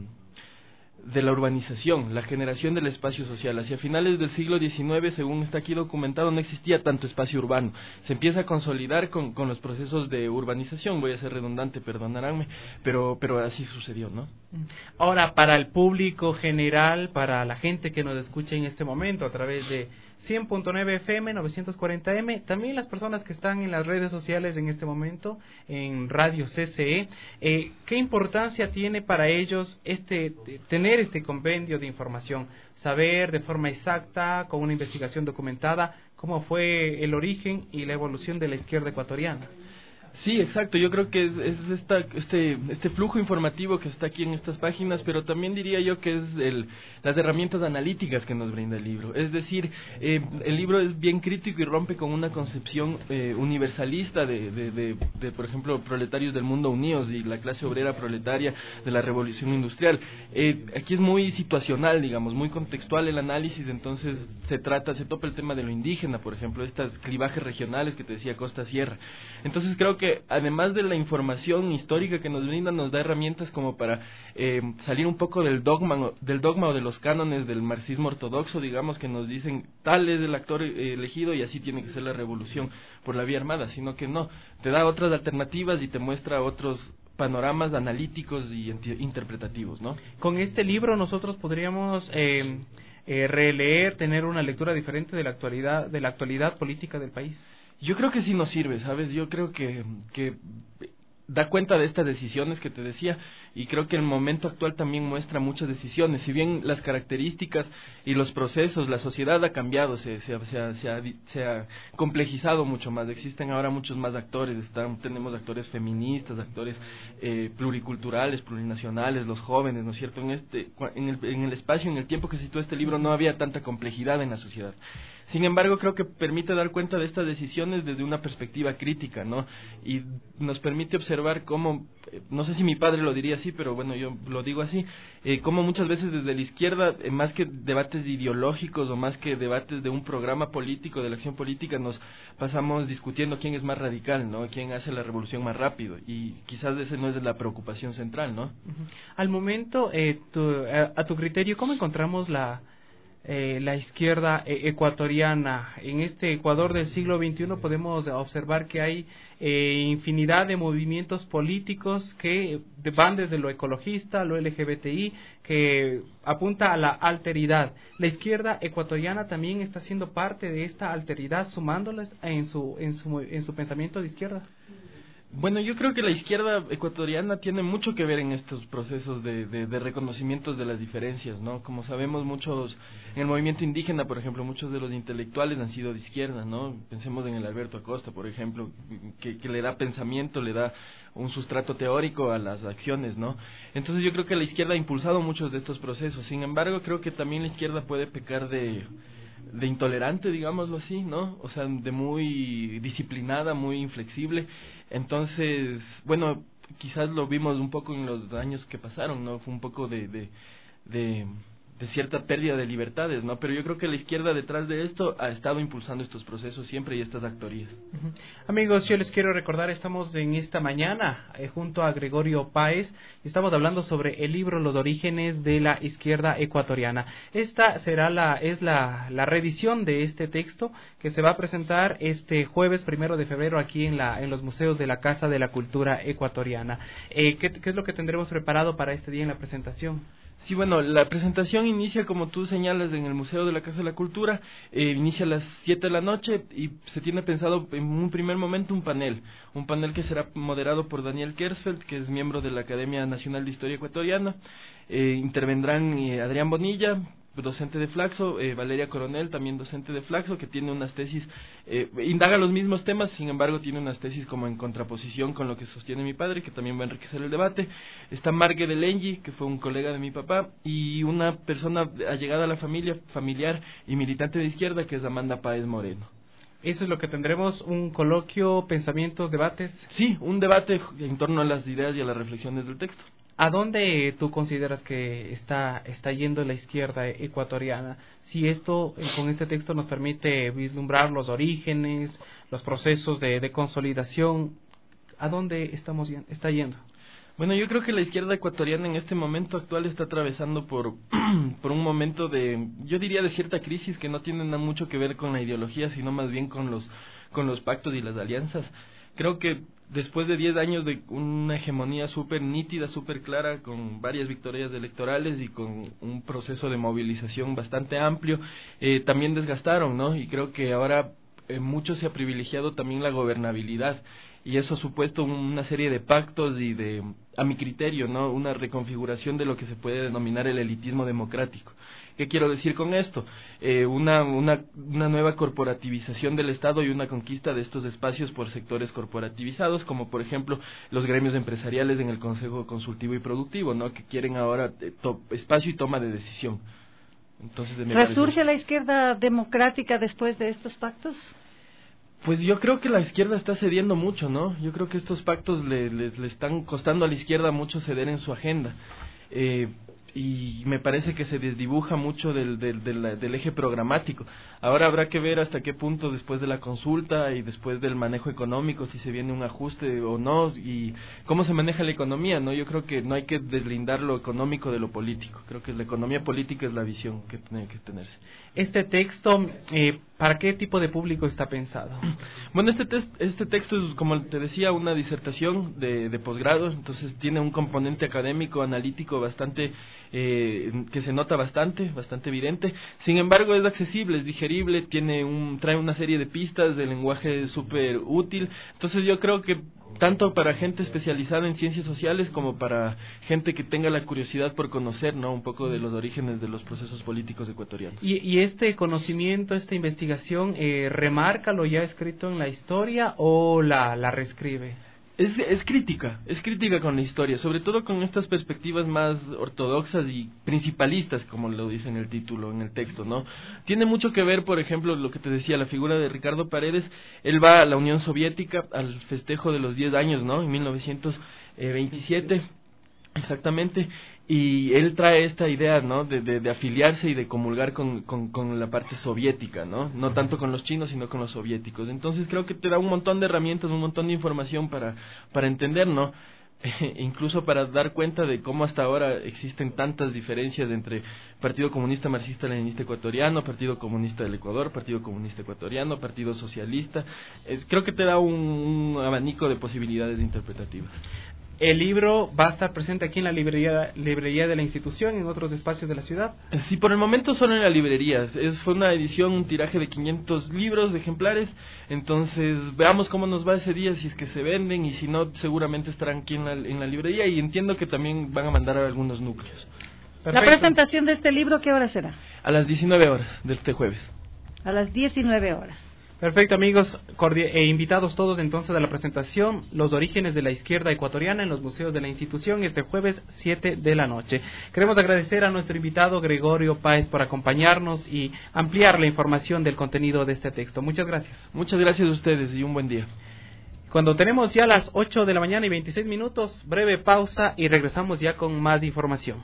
de la urbanización, la generación del espacio social. Hacia finales del siglo diecinueve, según está aquí documentado, no existía tanto espacio urbano. Se empieza a consolidar con, con los procesos de urbanización. Voy a ser redundante, perdonaránme, pero, pero así sucedió, ¿no? Ahora, para el público general, para la gente que nos escucha en este momento a través de cien punto nueve F M, novecientos cuarenta M, también las personas que están en las redes sociales en este momento, en Radio C C E, eh, ¿qué importancia tiene para ellos este tener este compendio de información, saber de forma exacta, con una investigación documentada, cómo fue el origen y la evolución de la izquierda ecuatoriana? Sí, exacto. Yo creo que es, es esta, este, este flujo informativo que está aquí en estas páginas, pero también diría yo que es el, las herramientas analíticas que nos brinda el libro. Es decir, eh, el libro es bien crítico y rompe con una concepción eh, universalista de, de, de, de, por ejemplo, proletarios del mundo unidos y la clase obrera proletaria de la revolución industrial. Eh, aquí es muy situacional, digamos, muy contextual el análisis, entonces se trata, se topa el tema de lo indígena, por ejemplo, estas clivajes regionales que te decía Costa-Sierra. Entonces creo que que además de la información histórica que nos brinda, nos da herramientas como para eh, salir un poco del dogma, del dogma o de los cánones del marxismo ortodoxo, digamos, que nos dicen tal es el actor eh, elegido y así tiene que ser la revolución por la vía armada, sino que no, te da otras alternativas y te muestra otros panoramas analíticos y interpretativos, ¿no? Con este libro nosotros podríamos eh, eh, releer, tener una lectura diferente de la actualidad, de la actualidad política del país. Yo creo que sí nos sirve, ¿sabes? Yo creo que, que da cuenta de estas decisiones que te decía y creo que el momento actual también muestra muchas decisiones. Si bien las características y los procesos, la sociedad ha cambiado, se, se, se, ha, se, ha, se ha complejizado mucho más. Existen ahora muchos más actores, están, tenemos actores feministas, actores eh, pluriculturales, plurinacionales, los jóvenes, ¿no es cierto? En, este, en, el, en el espacio, en el tiempo que sitúa este libro no había tanta complejidad en la sociedad. Sin embargo, creo que permite dar cuenta de estas decisiones desde una perspectiva crítica, ¿no? Y nos permite observar cómo, no sé si mi padre lo diría así, pero bueno, yo lo digo así, eh, cómo muchas veces desde la izquierda, eh, más que debates ideológicos o más que debates de un programa político, de la acción política, nos pasamos discutiendo quién es más radical, ¿no? Quién hace la revolución más rápido, y quizás esa no es la preocupación central, ¿no? Uh-huh. Al momento, eh, tu, a, a tu criterio, ¿cómo encontramos la... eh, la izquierda eh, ecuatoriana. En este Ecuador del siglo veintiuno podemos observar que hay eh, infinidad de movimientos políticos que van desde lo ecologista, lo L G B T I, que apunta a la alteridad. La izquierda ecuatoriana también está siendo parte de esta alteridad, sumándolas en su, en su, en su pensamiento de izquierda. Bueno, yo creo que la izquierda ecuatoriana tiene mucho que ver en estos procesos de, de, de reconocimientos de las diferencias, ¿no? Como sabemos, muchos, en el movimiento indígena, por ejemplo, muchos de los intelectuales han sido de izquierda, ¿no? Pensemos en el Alberto Acosta, por ejemplo, que, que le da pensamiento, le da un sustrato teórico a las acciones, ¿no? Entonces yo creo que la izquierda ha impulsado muchos de estos procesos. Sin embargo, creo que también la izquierda puede pecar de... de intolerante, digámoslo así, ¿no? O sea, de muy disciplinada, muy inflexible. Entonces, bueno, quizás lo vimos un poco en los años que pasaron, ¿no? Fue un poco de, de, de, de cierta pérdida de libertades, ¿no? Pero yo creo que la izquierda detrás de esto ha estado impulsando estos procesos siempre y estas actorías. Uh-huh. Amigos, yo les quiero recordar, estamos en esta mañana eh, junto a Gregorio Páez y estamos hablando sobre el libro Los orígenes de la izquierda ecuatoriana. Esta será la es la, la reedición de este texto que se va a presentar este jueves primero de febrero aquí en la en los museos de la Casa de la Cultura Ecuatoriana. Eh, ¿qué, ¿Qué es lo que tendremos preparado para este día en la presentación? Sí, bueno, la presentación inicia, como tú señalas, en el Museo de la Casa de la Cultura, eh, inicia a las siete de la noche y se tiene pensado en un primer momento un panel, un panel que será moderado por Daniel Kersfeld, que es miembro de la Academia Nacional de Historia Ecuatoriana. Eh, intervendrán eh, Adrián Bonilla, docente de Flaxo, eh, Valeria Coronel, también docente de Flaxo, que tiene unas tesis, eh, indaga los mismos temas, sin embargo tiene unas tesis como en contraposición con lo que sostiene mi padre, que también va a enriquecer el debate. Está Margue de Lengi, que fue un colega de mi papá, y una persona allegada a la familia, familiar y militante de izquierda, que es Amanda Páez Moreno. ¿Eso es lo que tendremos? ¿Un coloquio, pensamientos, debates? Sí, un debate en torno a las ideas y a las reflexiones del texto. ¿A dónde tú consideras que está está yendo la izquierda ecuatoriana? Si esto, con este texto, nos permite vislumbrar los orígenes, los procesos de, de consolidación, ¿a dónde estamos está yendo? Bueno, yo creo que la izquierda ecuatoriana en este momento actual está atravesando por, por un momento de, yo diría, de cierta crisis que no tiene nada mucho que ver con la ideología, sino más bien con los, con los pactos y las alianzas. Creo que después de diez años de una hegemonía súper nítida, súper clara, con varias victorias electorales y con un proceso de movilización bastante amplio, eh, también desgastaron, ¿no? Y creo que ahora eh, mucho se ha privilegiado también la gobernabilidad. Y eso ha supuesto una serie de pactos y de, a mi criterio, ¿no?, una reconfiguración de lo que se puede denominar el elitismo democrático. ¿Qué quiero decir con esto? Eh, una, una, una nueva corporativización del Estado y una conquista de estos espacios por sectores corporativizados, como por ejemplo los gremios empresariales en el Consejo Consultivo y Productivo, ¿no?, que quieren ahora eh, to, espacio y toma de decisión. Entonces, de ¿resurge parece... la izquierda democrática después de estos pactos? Pues yo creo que la izquierda está cediendo mucho, ¿no? Yo creo que estos pactos le, le, le están costando a la izquierda mucho ceder en su agenda. Eh, y me parece que se desdibuja mucho del, del, del, del eje programático. Ahora habrá que ver hasta qué punto, después de la consulta y después del manejo económico, si se viene un ajuste o no, y cómo se maneja la economía, ¿no? Yo creo que no hay que deslindar lo económico de lo político. Creo que la economía política es la visión que tiene que tenerse. Este texto, eh, ¿para qué tipo de público está pensado? Bueno, este, te este texto es, como te decía, una disertación de, de posgrado, entonces tiene un componente académico, analítico bastante, eh, que se nota bastante, bastante evidente. Sin embargo, es accesible, es digerible, tiene un, trae una serie de pistas de lenguaje súper útil. Entonces yo creo que tanto para gente especializada en ciencias sociales como para gente que tenga la curiosidad por conocer, ¿no?, un poco de los orígenes de los procesos políticos ecuatorianos. ¿Y, y este conocimiento, esta investigación, eh, remarca lo ya escrito en la historia o la, la reescribe? Es, es crítica, es crítica con la historia, sobre todo con estas perspectivas más ortodoxas y principalistas, como lo dice en el título, en el texto, ¿no? Tiene mucho que ver, por ejemplo, lo que te decía, la figura de Ricardo Paredes. Él va a la Unión Soviética al festejo de los diez años, ¿no?, en mil novecientos veintisiete, exactamente, y él trae esta idea, ¿no?, de, de, de afiliarse y de comulgar con, con, con la parte soviética, ¿no?, no tanto con los chinos, sino con los soviéticos. Entonces creo que te da un montón de herramientas, un montón de información para, para entender, ¿no?, eh, incluso para dar cuenta de cómo hasta ahora existen tantas diferencias entre Partido Comunista Marxista-Leninista Ecuatoriano, Partido Comunista del Ecuador, Partido Comunista Ecuatoriano, Partido Socialista. Es, creo que te da un, un abanico de posibilidades interpretativas. El libro va a estar presente aquí en la librería, librería de la institución y en otros espacios de la ciudad. Sí, por el momento solo en la librería. Es, fue una edición, un tiraje de quinientos libros, de ejemplares. Entonces, veamos cómo nos va ese día, si es que se venden, y si no, seguramente estarán aquí en la, en la librería. Y entiendo que también van a mandar a algunos núcleos. Perfecto. La presentación de este libro, ¿qué hora será? A las diecinueve horas de este jueves. A las diecinueve horas. Perfecto, amigos, e invitados todos entonces a la presentación Los orígenes de la izquierda ecuatoriana en los museos de la institución este jueves siete de la noche. Queremos agradecer a nuestro invitado Gregorio Páez por acompañarnos y ampliar la información del contenido de este texto. Muchas gracias. Muchas gracias a ustedes y un buen día. Cuando tenemos ya las ocho de la mañana y veintiséis minutos, breve pausa y regresamos ya con más información.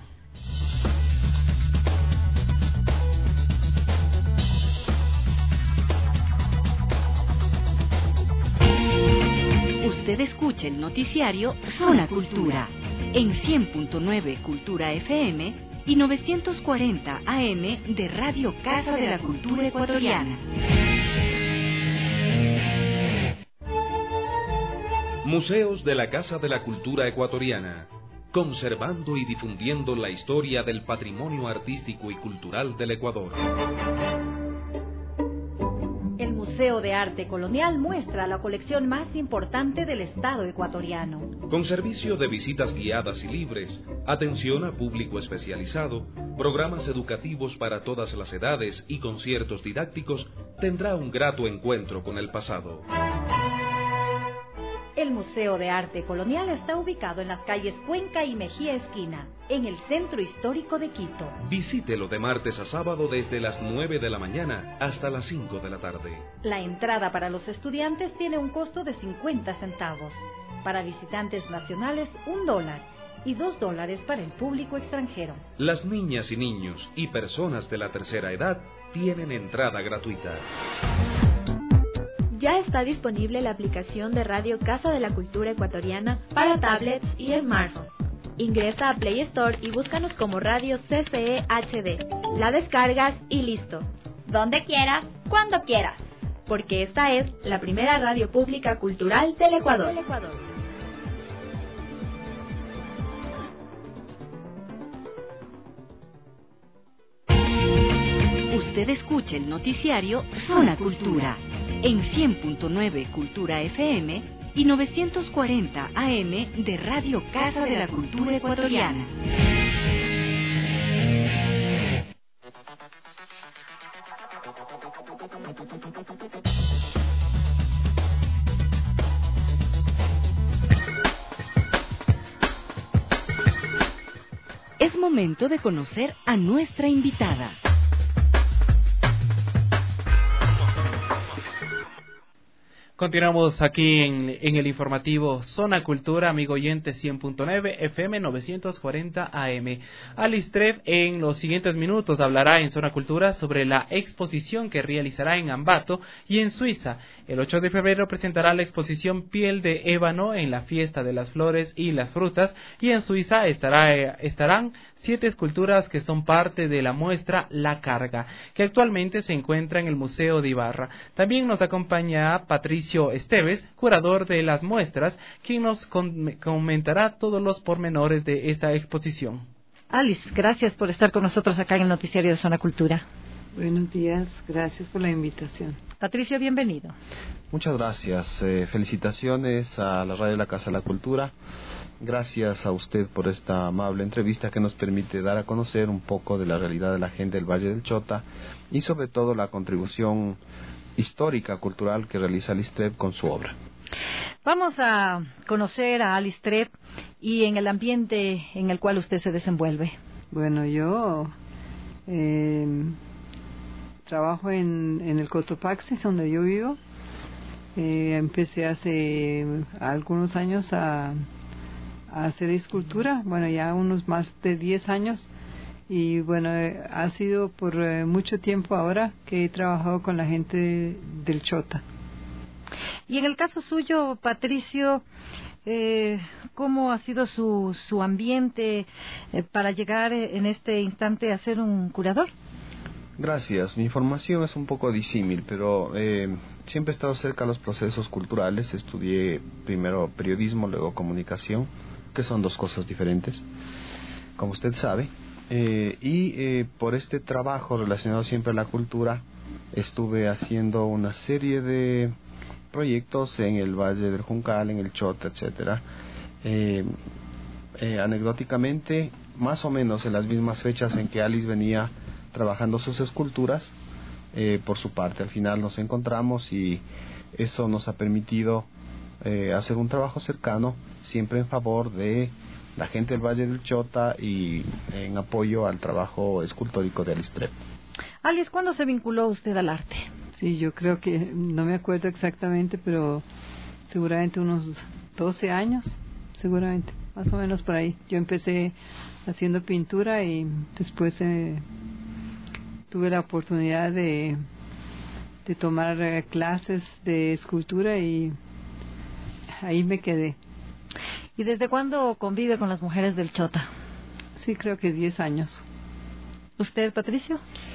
Usted escucha el noticiario Zona Cultura en cien punto nueve Cultura F M y novecientos cuarenta A M de Radio Casa de la Cultura Ecuatoriana. Museos de la Casa de la Cultura Ecuatoriana, conservando y difundiendo la historia del patrimonio artístico y cultural del Ecuador. El Museo de Arte Colonial muestra la colección más importante del Estado ecuatoriano. Con servicio de visitas guiadas y libres, atención a público especializado, programas educativos para todas las edades y conciertos didácticos, tendrá un grato encuentro con el pasado. El Museo de Arte Colonial está ubicado en las calles Cuenca y Mejía Esquina, en el centro histórico de Quito. Visítelo de martes a sábado desde las nueve de la mañana hasta las cinco de la tarde. La entrada para los estudiantes tiene un costo de cincuenta centavos. Para visitantes nacionales, un dólar. Y dos dólares para el público extranjero. Las niñas y niños y personas de la tercera edad tienen entrada gratuita. Ya está disponible la aplicación de Radio Casa de la Cultura Ecuatoriana para tablets y smartphones. Ingresa a Play Store y búscanos como Radio C C E H D. La descargas y listo. Donde quieras, cuando quieras. Porque esta es la primera radio pública cultural del Ecuador. Del Ecuador. Usted escucha el noticiario Zona Cultura en cien punto nueve Cultura F M y novecientos cuarenta A M de Radio Casa de la Cultura Ecuatoriana. Es momento de conocer a nuestra invitada. Continuamos aquí en, en el informativo Zona Cultura, amigo oyente cien punto nueve F M novecientos cuarenta A M. Alice Trev en los siguientes minutos hablará en Zona Cultura sobre la exposición que realizará en Ambato y en Suiza. El ocho de febrero presentará la exposición Piel de Ébano en la Fiesta de las Flores y las Frutas, y en Suiza estará, eh, estarán siete esculturas que son parte de la muestra La Carga, que actualmente se encuentra en el Museo de Ibarra. También nos acompaña Patricio Esteves, curador de las muestras, quien nos comentará todos los pormenores de esta exposición. Alice, gracias por estar con nosotros acá en el noticiario de Zona Cultura. Buenos días, gracias por la invitación. Patricio, bienvenido. Muchas gracias, eh, felicitaciones a la Radio de la Casa de la Cultura. Gracias a usted por esta amable entrevista que nos permite dar a conocer un poco de la realidad de la gente del Valle del Chota y sobre todo la contribución histórica, cultural que realiza Alice Trev con su obra. Vamos a conocer a Alice Trev y en el ambiente en el cual usted se desenvuelve. Bueno, yo eh, trabajo en, en el Cotopaxi, donde yo vivo. Eh, empecé hace algunos años a, a hacer escultura, bueno, ya unos más de diez años. Y bueno, eh, ha sido por eh, mucho tiempo ahora que he trabajado con la gente del Chota. Y en el caso suyo, Patricio, eh, ¿cómo ha sido su, su ambiente eh, para llegar eh, en este instante a ser un curador? Gracias. Mi formación es un poco disímil, pero eh, siempre he estado cerca de los procesos culturales. Estudié primero periodismo, luego comunicación, que son dos cosas diferentes, como usted sabe. Eh, y eh, por este trabajo relacionado siempre a la cultura, estuve haciendo una serie de proyectos en el Valle del Juncal, en el Chota, etcétera. Eh, eh, anecdóticamente, más o menos en las mismas fechas en que Alice venía trabajando sus esculturas, eh, por su parte, al final nos encontramos y eso nos ha permitido eh, hacer un trabajo cercano, siempre en favor de la gente del Valle del Chota y en apoyo al trabajo escultórico de Alice Trepp. Alice, ¿cuándo se vinculó usted al arte? Sí, yo creo que, no me acuerdo exactamente, pero seguramente unos doce años, seguramente, más o menos por ahí. Yo empecé haciendo pintura y después eh, tuve la oportunidad de, de tomar eh, clases de escultura y ahí me quedé. ¿Y desde cuándo convive con las mujeres del Chota? Sí, creo que diez años. ¿Usted, Patricio?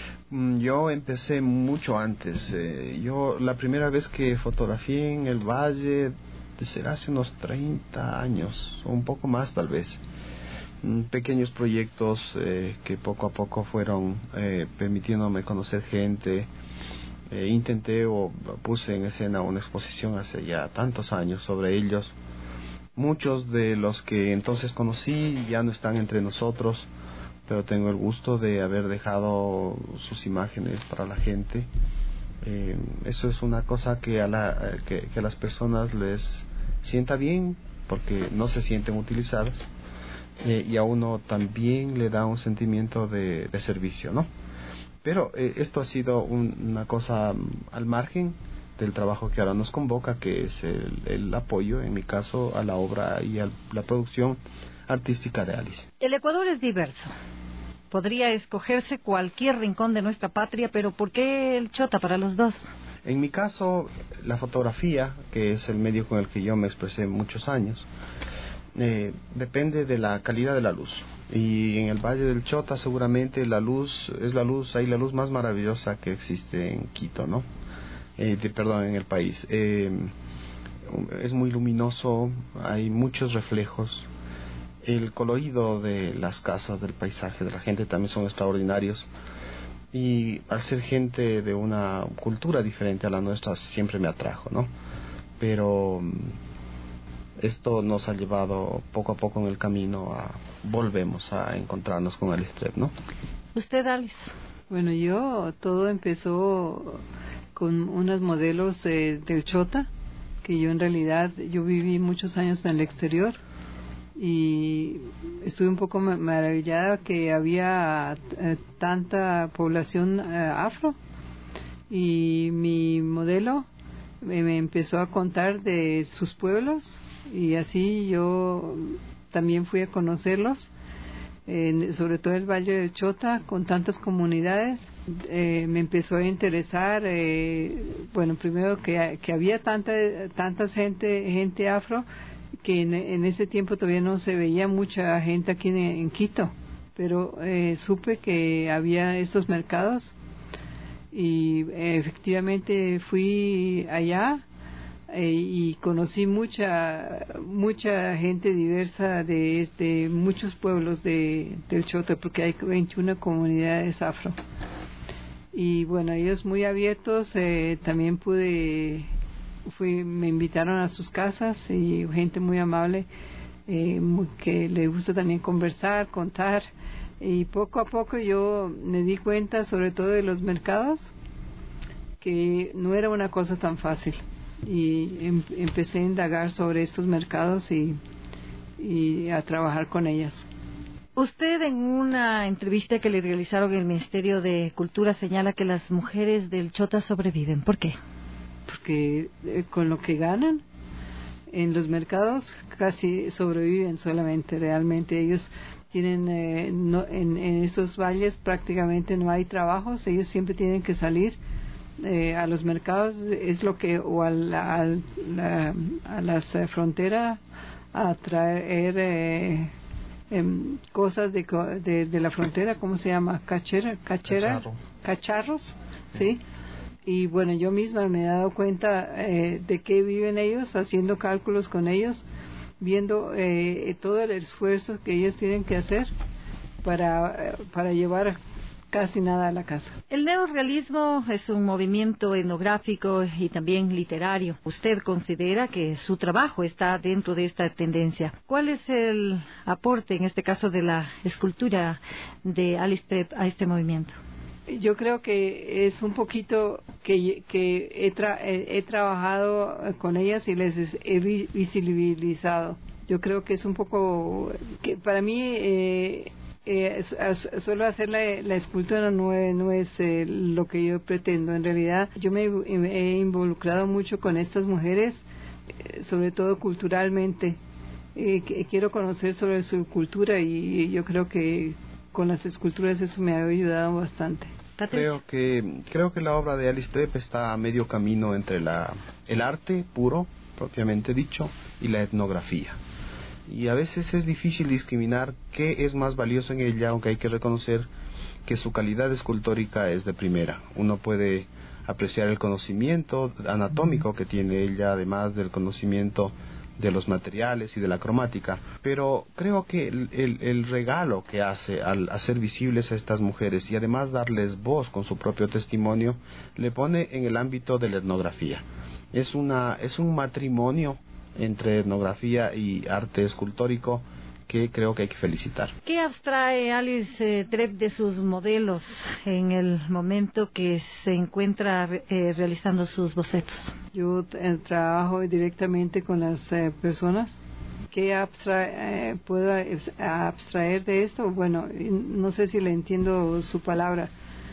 Yo empecé mucho antes. Eh, yo la primera vez que fotografié en el Valle será hace unos treinta años, o un poco más tal vez. Mm, pequeños proyectos eh, que poco a poco fueron eh, permitiéndome conocer gente. Eh, intenté o puse en escena una exposición hace ya tantos años sobre ellos. Muchos de los que entonces conocí ya no están entre nosotros, pero tengo el gusto de haber dejado sus imágenes para la gente. Eh, eso es una cosa que a, la, que, que a las personas les sienta bien, porque no se sienten utilizadas, eh, y a uno también le da un sentimiento de, de servicio, ¿no? Pero eh, esto ha sido un, una cosa al margen del trabajo que ahora nos convoca, que es el, el apoyo, en mi caso, a la obra y a la producción artística de Alice. El Ecuador es diverso. Podría escogerse cualquier rincón de nuestra patria, pero ¿por qué el Chota para los dos? En mi caso, la fotografía, que es el medio con el que yo me expresé muchos años, eh, depende de la calidad de la luz. Y en el Valle del Chota seguramente la luz es la luz, hay la luz más maravillosa que existe en Quito, ¿no? Eh, de, perdón, en el país. Eh, es muy luminoso, hay muchos reflejos. El colorido de las casas, del paisaje, de la gente también son extraordinarios. Y al ser gente de una cultura diferente a la nuestra, siempre me atrajo, ¿no? Pero esto nos ha llevado poco a poco en el camino a... volvemos a encontrarnos con Alice Trepp, ¿no? ¿Usted, Alice? Bueno, yo, todo empezó con unos modelos eh, del Chota, que yo en realidad, yo viví muchos años en el exterior y estuve un poco maravillada que había eh, tanta población eh, afro, y mi modelo me, me empezó a contar de sus pueblos y así yo también fui a conocerlos, eh, sobre todo el Valle del Chota con tantas comunidades. Eh, me empezó a interesar, eh, bueno, primero que, que había tanta tanta gente gente afro, que en, en ese tiempo todavía no se veía mucha gente aquí en, en Quito, pero eh, supe que había estos mercados y eh, efectivamente fui allá eh, y conocí mucha mucha gente diversa de, de muchos pueblos de, del Chota, porque hay veintiuna comunidades afro. Y bueno, ellos muy abiertos, eh, también pude, fui, me invitaron a sus casas y gente muy amable, eh, muy, que le gusta también conversar, contar, y poco a poco yo me di cuenta, sobre todo de los mercados, que no era una cosa tan fácil, y em, empecé a indagar sobre estos mercados y, y a trabajar con ellas. Usted, en una entrevista que le realizaron en el Ministerio de Cultura, señala que las mujeres del Chota sobreviven. ¿Por qué? Porque eh, con lo que ganan en los mercados casi sobreviven solamente. Realmente ellos tienen, eh, no, en, en esos valles prácticamente no hay trabajos. Ellos siempre tienen que salir eh, a los mercados es lo que o a la, a la, a las eh, fronteras a traer eh, eh, cosas de, de, de la frontera, ¿cómo se llama? Cachera, cachera, Cacharro. cacharros, sí. Y bueno, yo misma me he dado cuenta eh, de qué viven ellos, haciendo cálculos con ellos, viendo eh, todo el esfuerzo que ellos tienen que hacer para, para llevar casi nada a la casa. El neorrealismo es un movimiento etnográfico y también literario. ¿Usted considera que su trabajo está dentro de esta tendencia? ¿Cuál es el aporte, en este caso, de la escultura de Alice Trepp a este movimiento? Yo creo que es un poquito que, que he, tra he, he trabajado con ellas y les he visibilizado. Yo creo que es un poco que para mí eh, eh, solo hacer la, la escultura no es, no es eh, lo que yo pretendo. En realidad yo me he involucrado mucho con estas mujeres, eh, sobre todo culturalmente. Eh, que, quiero conocer sobre su cultura y yo creo que con las esculturas eso me ha ayudado bastante. Creo que creo que la obra de Alice Trepp está a medio camino entre la el arte puro, propiamente dicho, y la etnografía. Y a veces es difícil discriminar qué es más valioso en ella, aunque hay que reconocer que su calidad escultórica es de primera. Uno puede apreciar el conocimiento anatómico que tiene ella, además del conocimiento de los materiales y de la cromática, pero creo que el, el, el regalo que hace al hacer visibles a estas mujeres y además darles voz con su propio testimonio, le pone en el ámbito de la etnografía. Es una es un matrimonio entre etnografía y arte escultórico que creo que hay que felicitar. ¿Qué abstrae Alice eh, Trepp de sus modelos en el momento que se encuentra eh, realizando sus bocetos? Yo eh, trabajo directamente con las eh, personas. ¿Qué abstra eh, puedo abstraer de esto? Bueno, no sé si le entiendo su palabra.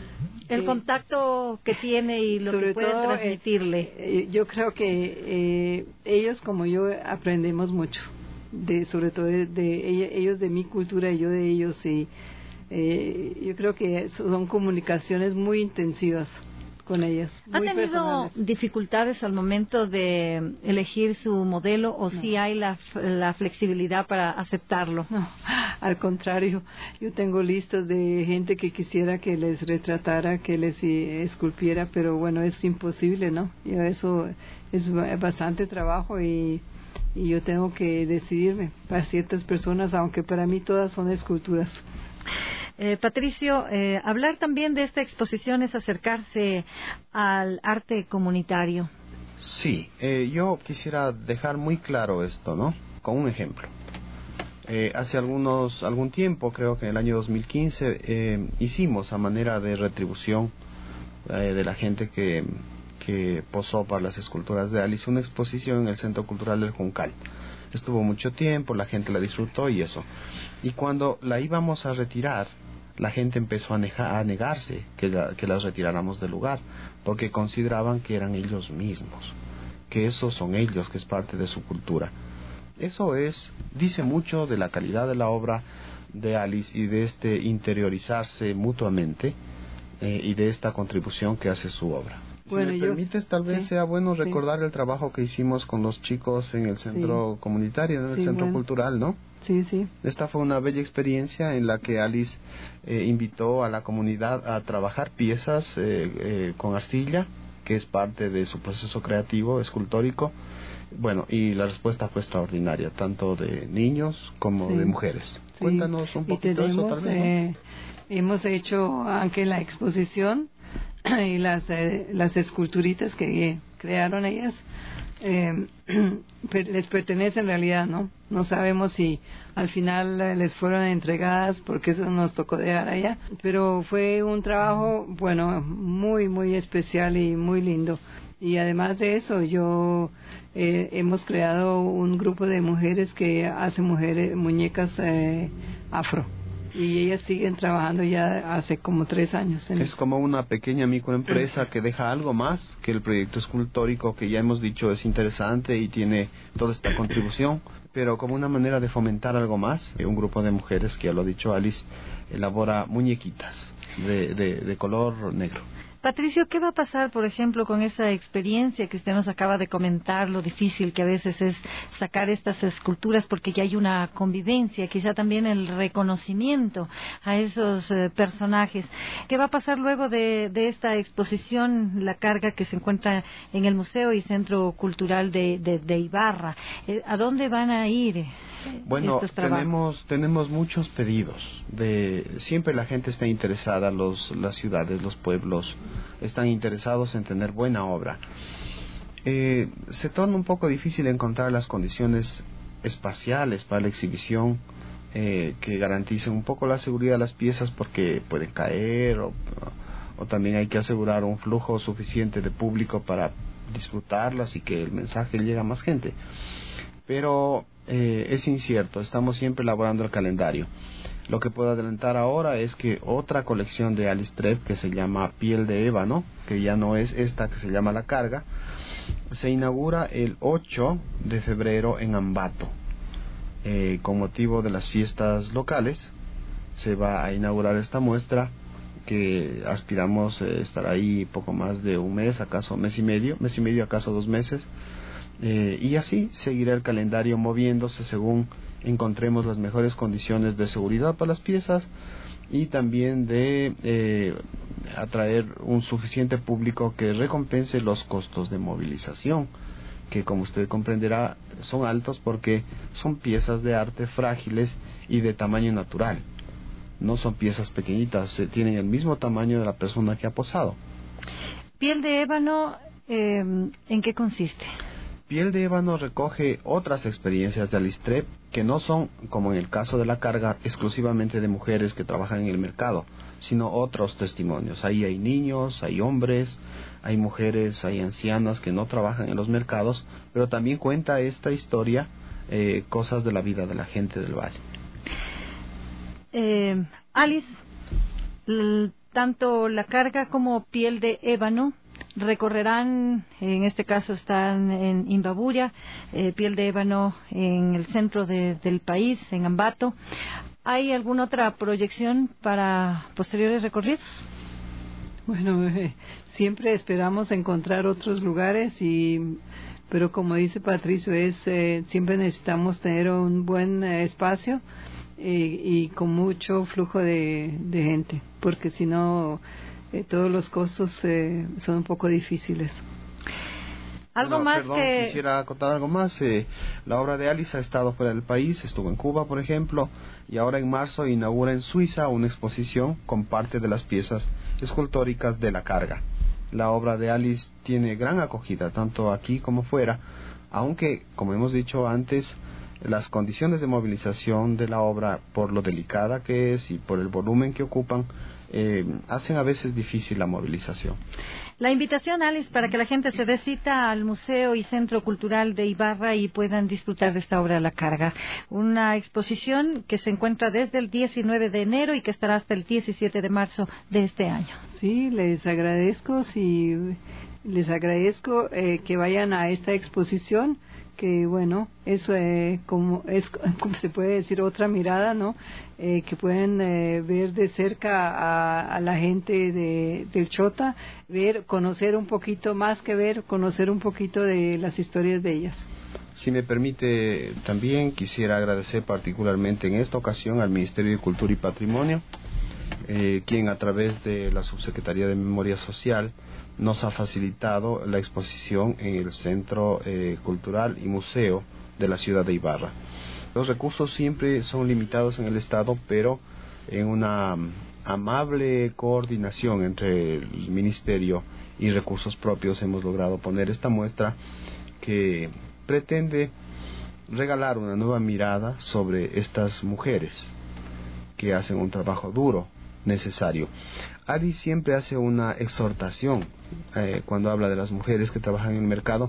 El eh, contacto que tiene y lo que puede todo, transmitirle. Eh, yo creo que eh, ellos como yo aprendemos mucho. De, sobre todo de, de ellos de mi cultura y yo de ellos, y eh, yo creo que son comunicaciones muy intensivas con ellas. ¿Ha tenido personales. dificultades al momento de elegir su modelo o no. si hay la, la flexibilidad para aceptarlo? No, al contrario, yo tengo listas de gente que quisiera que les retratara, que les esculpiera, pero bueno, es imposible, ¿no? Y eso es bastante trabajo y y yo tengo que decidirme para ciertas personas, aunque para mí todas son esculturas. Eh, Patricio, eh, hablar también de esta exposición es acercarse al arte comunitario. Sí, eh, yo quisiera dejar muy claro esto, ¿no? Con un ejemplo. Eh, hace algunos algún tiempo, creo que en el año dos mil quince, eh, hicimos a manera de retribución eh, de la gente que que posó para las esculturas de Alice una exposición en el Centro Cultural del Juncal. Estuvo mucho tiempo, la gente la disfrutó y eso. Y cuando la íbamos a retirar, la gente empezó a, negar, a negarse que, la, que las retiráramos del lugar, porque consideraban que eran ellos mismos, que esos son ellos, que es parte de su cultura. Eso es, dice mucho de la calidad de la obra de Alice y de este interiorizarse mutuamente eh, y de esta contribución que hace su obra. Bueno, si me yo, permites, tal vez sí, sea bueno recordar sí. el trabajo que hicimos con los chicos en el centro sí. comunitario, en el sí, centro bueno. cultural, ¿no? Sí, sí. Esta fue una bella experiencia en la que Alice eh, invitó a la comunidad a trabajar piezas eh, eh, con arcilla, que es parte de su proceso creativo, escultórico. Bueno, y la respuesta fue extraordinaria, tanto de niños como sí. de mujeres. Sí. Cuéntanos un poquito de eso, tal vez, ¿no? eh, Hemos hecho, aunque la exposición y las eh, las esculturitas que eh, crearon ellas eh, les pertenece en realidad, ¿no? No sabemos si al final eh, les fueron entregadas porque eso nos tocó dejar allá, pero fue un trabajo, bueno, muy muy especial y muy lindo. Y además de eso, yo eh, hemos creado un grupo de mujeres que hacen mujeres muñecas eh, afro. Y ellas siguen trabajando ya hace como tres años. En es eso. Como una pequeña microempresa que deja algo más que el proyecto escultórico, que ya hemos dicho es interesante y tiene toda esta contribución, pero como una manera de fomentar algo más. Un grupo de mujeres, que ya lo ha dicho Alice, elabora muñequitas de, de, de color negro. Patricio, ¿qué va a pasar, por ejemplo, con esa experiencia que usted nos acaba de comentar, lo difícil que a veces es sacar estas esculturas porque ya hay una convivencia, quizá también el reconocimiento a esos eh, personajes? ¿Qué va a pasar luego de, de esta exposición, La Carga, que se encuentra en el Museo y Centro Cultural de, de, de Ibarra? Eh, ¿A dónde van a ir eh, bueno, estos trabajos? tenemos tenemos muchos pedidos. De siempre la gente está interesada, los las ciudades, los pueblos están interesados en tener buena obra. Eh, se torna un poco difícil encontrar las condiciones espaciales para la exhibición eh, que garanticen un poco la seguridad de las piezas, porque pueden caer o, o también hay que asegurar un flujo suficiente de público para disfrutarlas y que el mensaje llegue a más gente. Pero eh, es incierto, estamos siempre elaborando el calendario. Lo que puedo adelantar ahora es que otra colección de Alice Trepp, que se llama Piel de Ébano, que ya no es esta que se llama La Carga, se inaugura el ocho de febrero en Ambato. Eh, con motivo de las fiestas locales se va a inaugurar esta muestra, que aspiramos eh, estar ahí poco más de un mes, acaso mes y medio, mes y medio, acaso dos meses. Eh, y así seguirá el calendario moviéndose según encontremos las mejores condiciones de seguridad para las piezas y también de eh, atraer un suficiente público que recompense los costos de movilización, que como usted comprenderá son altos porque son piezas de arte frágiles y de tamaño natural. No son piezas pequeñitas, eh, tienen el mismo tamaño de la persona que ha posado. Piel de Ébano, eh, ¿en qué consiste? Piel de Ébano recoge otras experiencias de Alice Trepp que no son, como en el caso de La Carga, exclusivamente de mujeres que trabajan en el mercado, sino otros testimonios. Ahí hay niños, hay hombres, hay mujeres, hay ancianas que no trabajan en los mercados, pero también cuenta esta historia, eh, cosas de la vida de la gente del valle. Eh, Alice, l- tanto La Carga como Piel de Ébano recorrerán, en este caso están en Imbabura, eh, Piel de Ébano en el centro de, del país, en Ambato. ¿Hay alguna otra proyección para posteriores recorridos? Bueno, eh, siempre esperamos encontrar otros lugares, y pero como dice Patricio, es eh, siempre necesitamos tener un buen eh, espacio eh, y con mucho flujo de, de gente, porque si no Eh, todos los costos eh, son un poco difíciles. Algo no, más perdón, que... quisiera acotar algo más. Eh, la obra de Alice ha estado fuera del país, estuvo en Cuba, por ejemplo, y ahora en marzo inaugura en Suiza una exposición con parte de las piezas escultóricas de La Carga. La obra de Alice tiene gran acogida, tanto aquí como fuera, aunque, como hemos dicho antes, las condiciones de movilización de la obra, por lo delicada que es y por el volumen que ocupan, Eh, hacen a veces difícil la movilización. La invitación, Alice, para que la gente se dé cita al Museo y Centro Cultural de Ibarra y puedan disfrutar de esta obra La Carga. Una exposición que se encuentra desde el diecinueve de enero y que estará hasta el diecisiete de marzo de este año. Sí, les agradezco, sí, les agradezco eh, que vayan a esta exposición, que bueno, eso eh, como es como se puede decir otra mirada, ¿no? Eh, que pueden eh, ver de cerca a, a la gente de, del Chota, ver, conocer un poquito, más que ver, conocer un poquito de las historias de ellas. Si me permite, también quisiera agradecer particularmente en esta ocasión al Ministerio de Cultura y Patrimonio, eh, quien a través de la Subsecretaría de Memoria Social nos ha facilitado la exposición en el Centro eh, Cultural y Museo de la ciudad de Ibarra. Los recursos siempre son limitados en el Estado, pero en una amable coordinación entre el Ministerio y recursos propios hemos logrado poner esta muestra que pretende regalar una nueva mirada sobre estas mujeres que hacen un trabajo duro, necesario. Ari siempre hace una exhortación eh, cuando habla de las mujeres que trabajan en el mercado,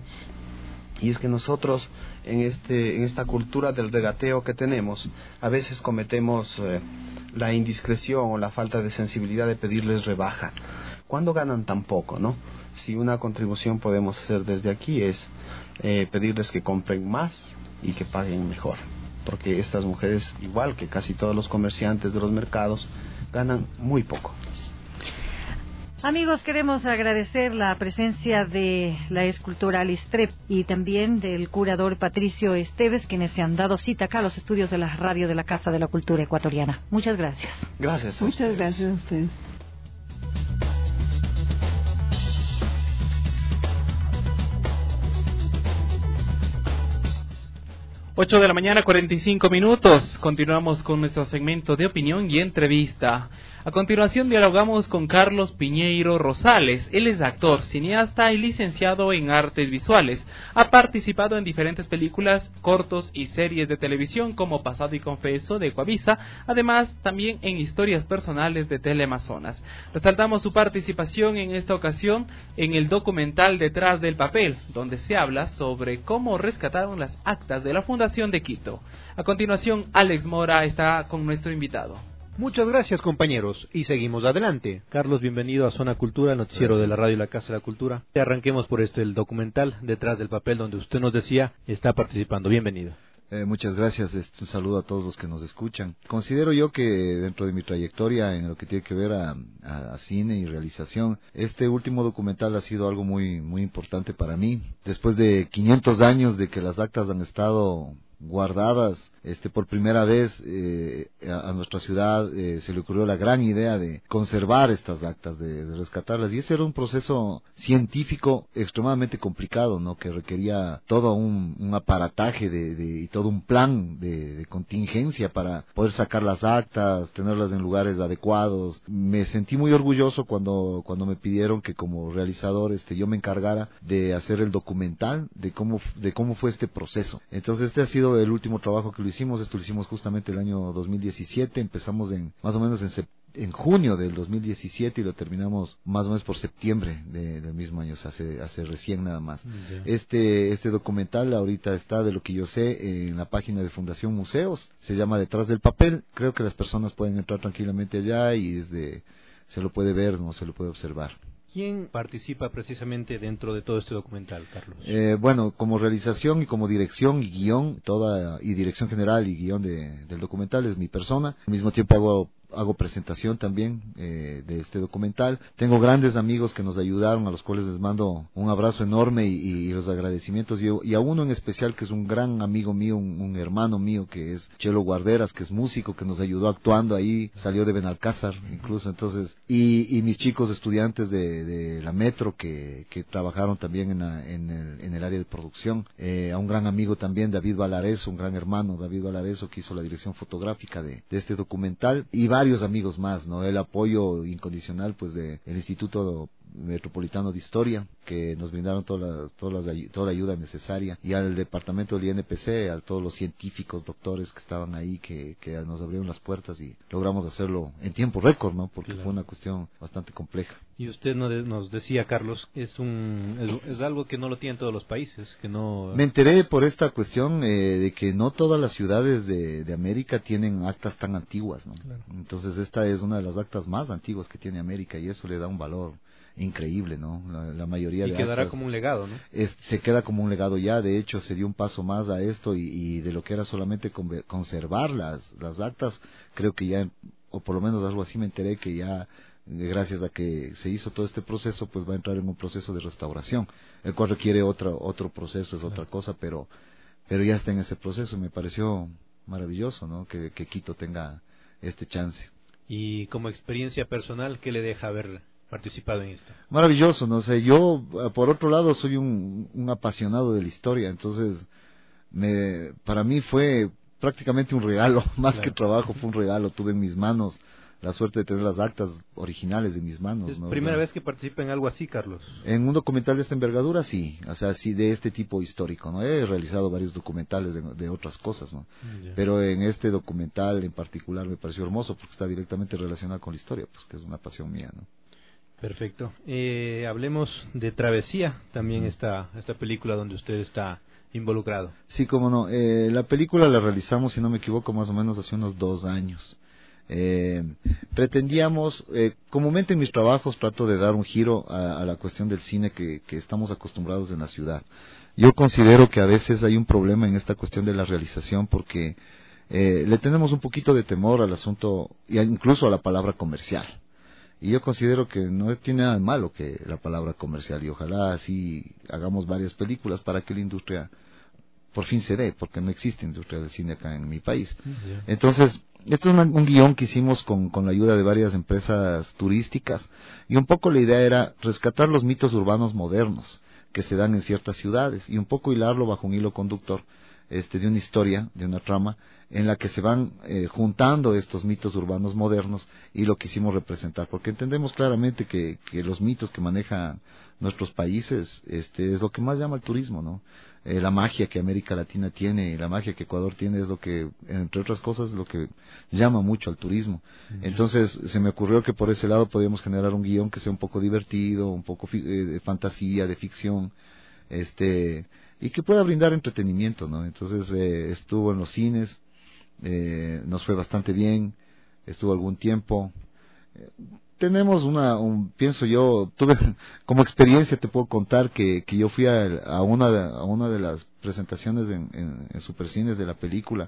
y es que nosotros en este en esta cultura del regateo que tenemos, a veces cometemos eh, la indiscreción o la falta de sensibilidad de pedirles rebaja cuando ganan tan poco, ¿no? Si una contribución podemos hacer desde aquí es eh, pedirles que compren más y que paguen mejor, porque estas mujeres, igual que casi todos los comerciantes de los mercados, ganan muy poco. Amigos, queremos agradecer la presencia de la escultora Alice Trepp y también del curador Patricio Esteves, quienes se han dado cita acá a los estudios de la radio de la Casa de la Cultura Ecuatoriana. Muchas gracias. Gracias. Muchas ustedes. gracias a ustedes. Ocho de la mañana, cuarenta y cinco minutos. Continuamos con nuestro segmento de opinión y entrevista. A continuación dialogamos con Carlos Piñeiro Rosales. Él es actor, cineasta y licenciado en artes visuales. Ha participado en diferentes películas, cortos y series de televisión como Pasado y Confeso de Ecuavisa, además también en historias personales de Teleamazonas. Resaltamos su participación en esta ocasión en el documental Detrás del Papel, donde se habla sobre cómo rescataron las actas de la Fundación de Quito. A continuación, Alex Mora está con nuestro invitado. Muchas gracias, compañeros, y seguimos adelante. Carlos, bienvenido a Zona Cultura, el noticiero gracias. de la radio y la Casa de la Cultura. Arranquemos por este, el documental Detrás del Papel, donde usted nos decía está participando. Bienvenido. Eh, muchas gracias, este, un saludo a todos los que nos escuchan. Considero yo que dentro de mi trayectoria en lo que tiene que ver a, a, a cine y realización, este último documental ha sido algo muy, muy importante para mí. Después de quinientos años de que las actas han estado guardadas, este por primera vez eh, a, a nuestra ciudad eh, se le ocurrió la gran idea de conservar estas actas, de, de rescatarlas, y ese era un proceso científico extremadamente complicado, ¿no? Que requería todo un, un aparataje de, de, y todo un plan de, de contingencia para poder sacar las actas, tenerlas en lugares adecuados. Me sentí muy orgulloso cuando cuando me pidieron que como realizador este yo me encargara de hacer el documental de cómo de cómo fue este proceso. Entonces este ha sido el último trabajo que lo hicimos. Esto lo hicimos justamente el año dos mil diecisiete, empezamos en más o menos en, sep- en junio del dos mil diecisiete y lo terminamos más o menos por septiembre de, del mismo año, o sea, hace, hace recién nada más. Yeah. Este este documental ahorita está, de lo que yo sé, en la página de Fundación Museos, se llama Detrás del Papel. Creo que las personas pueden entrar tranquilamente allá y desde se lo puede ver, no se lo puede observar. ¿Quién participa precisamente dentro de todo este documental, Carlos? Eh, bueno, como realización y como dirección y guión, toda y dirección general y guión de, del documental es mi persona. Al mismo tiempo hago hago presentación también eh, de este documental. Tengo grandes amigos que nos ayudaron, a los cuales les mando un abrazo enorme y, y los agradecimientos, y, y a uno en especial que es un gran amigo mío, un, un hermano mío, que es Chelo Guarderas, que es músico, que nos ayudó actuando ahí, salió de Benalcázar incluso, entonces, y, y mis chicos estudiantes de, de la Metro que, que trabajaron también en, la, en, el, en el área de producción, eh, a un gran amigo también, David Valareso, un gran hermano, David Valareso, que hizo la dirección fotográfica de, de este documental, y varios amigos más, ¿no? El apoyo incondicional pues de el Instituto Metropolitano de Historia, que nos brindaron todas las, todas las, toda la ayuda necesaria, y al departamento del I N P C, a todos los científicos, doctores que estaban ahí, que, que nos abrieron las puertas y logramos hacerlo en tiempo récord, ¿no? Porque claro, fue una cuestión bastante compleja. Y usted nos decía, Carlos, es un es, es algo que no lo tienen todos los países, que no... Me enteré por esta cuestión eh, de que no todas las ciudades de, de América tienen actas tan antiguas, ¿no? Claro. Entonces esta es una de las actas más antiguas que tiene América, y eso le da un valor increíble, ¿no? La, la mayoría y de quedará actas, como un legado, ¿no? Es, se queda como un legado ya. De hecho, se dio un paso más a esto, y, y de lo que era solamente con, conservar las, las actas, creo que ya, o por lo menos algo así me enteré, que ya gracias a que se hizo todo este proceso, pues va a entrar en un proceso de restauración, el cual requiere otro otro proceso, es claro, otra cosa, pero pero ya está en ese proceso. Me pareció maravilloso, ¿no? Que, que Quito tenga este chance. Y como experiencia personal, ¿qué le deja haber participado en esto? Maravilloso, no sé, yo por otro lado soy un, un apasionado de la historia, entonces me para mí fue prácticamente un regalo, más claro, que trabajo, fue un regalo. Tuve en mis manos la suerte de tener las actas originales de mis manos. ¿Es ¿no? primera o sea, vez que participa en algo así, Carlos? En un documental de esta envergadura, sí, o sea, sí, de este tipo histórico, ¿no? He realizado varios documentales de, de otras cosas, ¿no? Yeah. Pero en este documental en particular me pareció hermoso porque está directamente relacionado con la historia, pues que es una pasión mía, ¿no? Perfecto. Eh, hablemos de Travesía, también esta, esta película donde usted está involucrado. Sí, cómo no. Eh, la película la realizamos, si no me equivoco, más o menos hace unos dos años. Eh, pretendíamos, eh, comúnmente en mis trabajos trato de dar un giro a, a la cuestión del cine que, que estamos acostumbrados en la ciudad. Yo considero que a veces hay un problema en esta cuestión de la realización porque eh, le tenemos un poquito de temor al asunto, e incluso a la palabra comercial. Y yo considero que no tiene nada de malo que la palabra comercial, y ojalá así hagamos varias películas para que la industria por fin se dé, porque no existe industria del cine acá en mi país. Yeah. Entonces, esto es una, un guión que hicimos con, con la ayuda de varias empresas turísticas, y un poco la idea era rescatar los mitos urbanos modernos que se dan en ciertas ciudades, y un poco hilarlo bajo un hilo conductor este, de una historia, de una trama, en la que se van eh, juntando estos mitos urbanos modernos y lo quisimos representar, porque entendemos claramente que, que los mitos que manejan nuestros países este, es lo que más llama al turismo, ¿no? Eh, la magia que América Latina tiene y la magia que Ecuador tiene es lo que, entre otras cosas, lo que llama mucho al turismo. Uh-huh. Entonces se me ocurrió que por ese lado podíamos generar un guión que sea un poco divertido, un poco fi- eh, de fantasía, de ficción, este, y que pueda brindar entretenimiento, ¿no? Entonces eh, estuvo en los cines, eh, nos fue bastante bien, estuvo algún tiempo. Eh, tenemos una, un, pienso yo, tuve como experiencia, te puedo contar que, que yo fui a, a una de, a una de las presentaciones en, en, en Supercines de la película,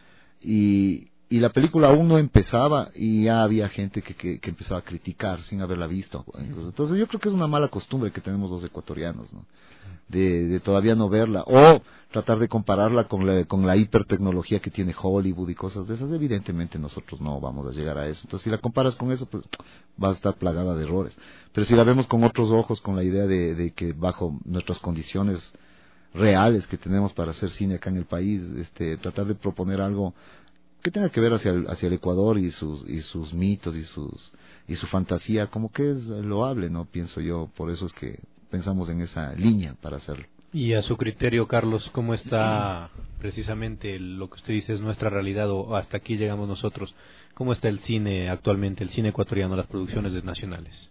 y, y la película aún no empezaba y ya había gente que, que, que empezaba a criticar sin haberla visto. Entonces yo creo que es una mala costumbre que tenemos los ecuatorianos, ¿no? De, de todavía no verla, o tratar de compararla con la, con la hipertecnología que tiene Hollywood y cosas de esas. Evidentemente nosotros no vamos a llegar a eso. Entonces si la comparas con eso, pues va a estar plagada de errores. Pero si la vemos con otros ojos, con la idea de, de que bajo nuestras condiciones reales que tenemos para hacer cine acá en el país, este, tratar de proponer algo que tenga que ver hacia el, hacia el Ecuador y sus, y sus mitos y sus, y su fantasía, como que es loable, ¿no? Pienso yo, por eso es que pensamos en esa línea para hacerlo. Y a su criterio, Carlos, ¿cómo está precisamente lo que usted dice es nuestra realidad, o hasta aquí llegamos nosotros? ¿Cómo está el cine actualmente, el cine ecuatoriano, las producciones nacionales?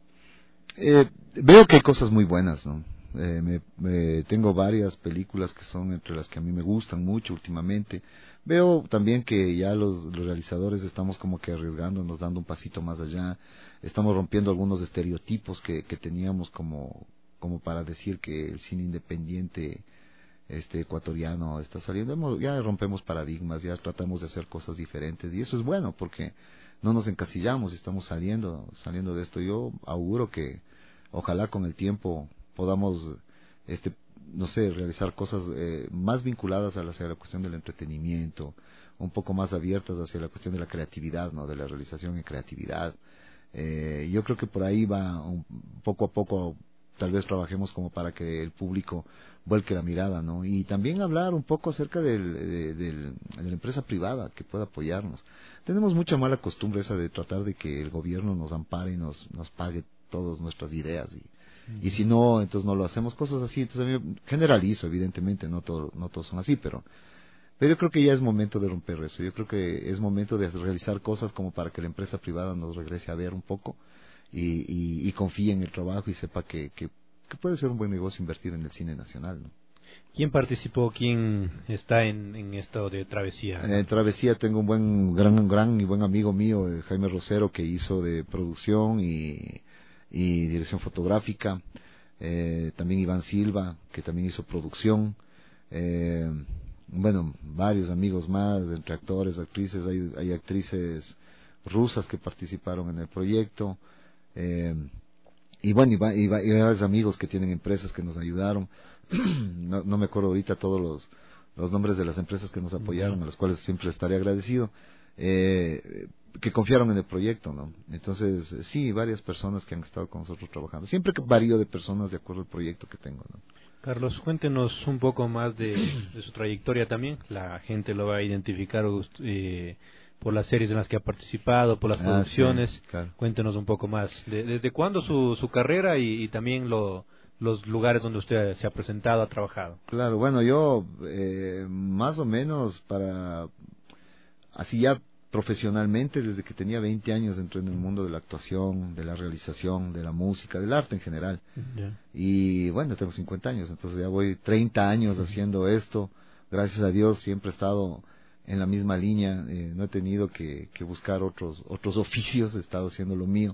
Eh, veo que hay cosas muy buenas, ¿no? Eh, me, me, tengo varias películas que son entre las que a mí me gustan mucho últimamente. Veo también que ya los, los realizadores estamos como que arriesgándonos, dando un pasito más allá. Estamos rompiendo algunos estereotipos que, que teníamos como como para decir que el cine independiente este ecuatoriano está saliendo. Ya rompemos paradigmas, ya tratamos de hacer cosas diferentes, y eso es bueno porque no nos encasillamos y estamos saliendo saliendo de esto. Yo auguro que ojalá con el tiempo podamos este no sé realizar cosas eh, más vinculadas a la, hacia la cuestión del entretenimiento, un poco más abiertas hacia la cuestión de la creatividad, no de la realización y creatividad. Eh, yo creo que por ahí va un, poco a poco. Tal vez trabajemos como para que el público vuelque la mirada, ¿no? Y también hablar un poco acerca del, de, del, de la empresa privada que pueda apoyarnos. Tenemos mucha mala costumbre esa de tratar de que el gobierno nos ampare y nos, nos pague todas nuestras ideas, y, uh-huh. y si no, entonces no lo hacemos, cosas así. Entonces a mí generalizo, evidentemente, no, todo, no todos son así, pero, pero yo creo que ya es momento de romper eso. Yo creo que es momento de realizar cosas como para que la empresa privada nos regrese a ver un poco. Y, y, y confíe en el trabajo y sepa que, que, que puede ser un buen negocio invertir en el cine nacional, ¿no? ¿Quién participó? ¿Quién está en, en esto de Travesía? En eh, Travesía tengo un buen, gran, gran y buen amigo mío, eh, Jaime Rosero, que hizo de producción y, y dirección fotográfica. Eh, también Iván Silva, que también hizo producción. Eh, bueno, varios amigos más, entre actores, actrices. Hay, hay actrices rusas que participaron en el proyecto. Eh, y bueno, y, va, y, va, y varios amigos que tienen empresas que nos ayudaron. no, no me acuerdo ahorita todos los, los nombres de las empresas que nos apoyaron, uh-huh. a las cuales siempre estaré agradecido, eh, que confiaron en el proyecto, ¿no? Entonces, sí, varias personas que han estado con nosotros trabajando. Siempre que varío de personas de acuerdo al proyecto que tengo, ¿no? Carlos, cuéntenos un poco más de, de su trayectoria también. La gente lo va a identificar eh, por las series en las que ha participado, por las ah, producciones. Sí, claro. Cuéntenos un poco más. De, ¿Desde cuándo su, su carrera y, y también lo, los lugares donde usted se ha presentado, ha trabajado? Claro, bueno, yo eh, más o menos para... Así ya profesionalmente, desde que tenía veinte años entré en el mundo de la actuación, de la realización, de la música, del arte en general. Yeah. Y bueno, tengo cincuenta años, entonces ya voy treinta años uh-huh. haciendo esto. Gracias a Dios siempre he estado en la misma línea, eh, no he tenido que, que buscar otros otros oficios, he estado haciendo lo mío.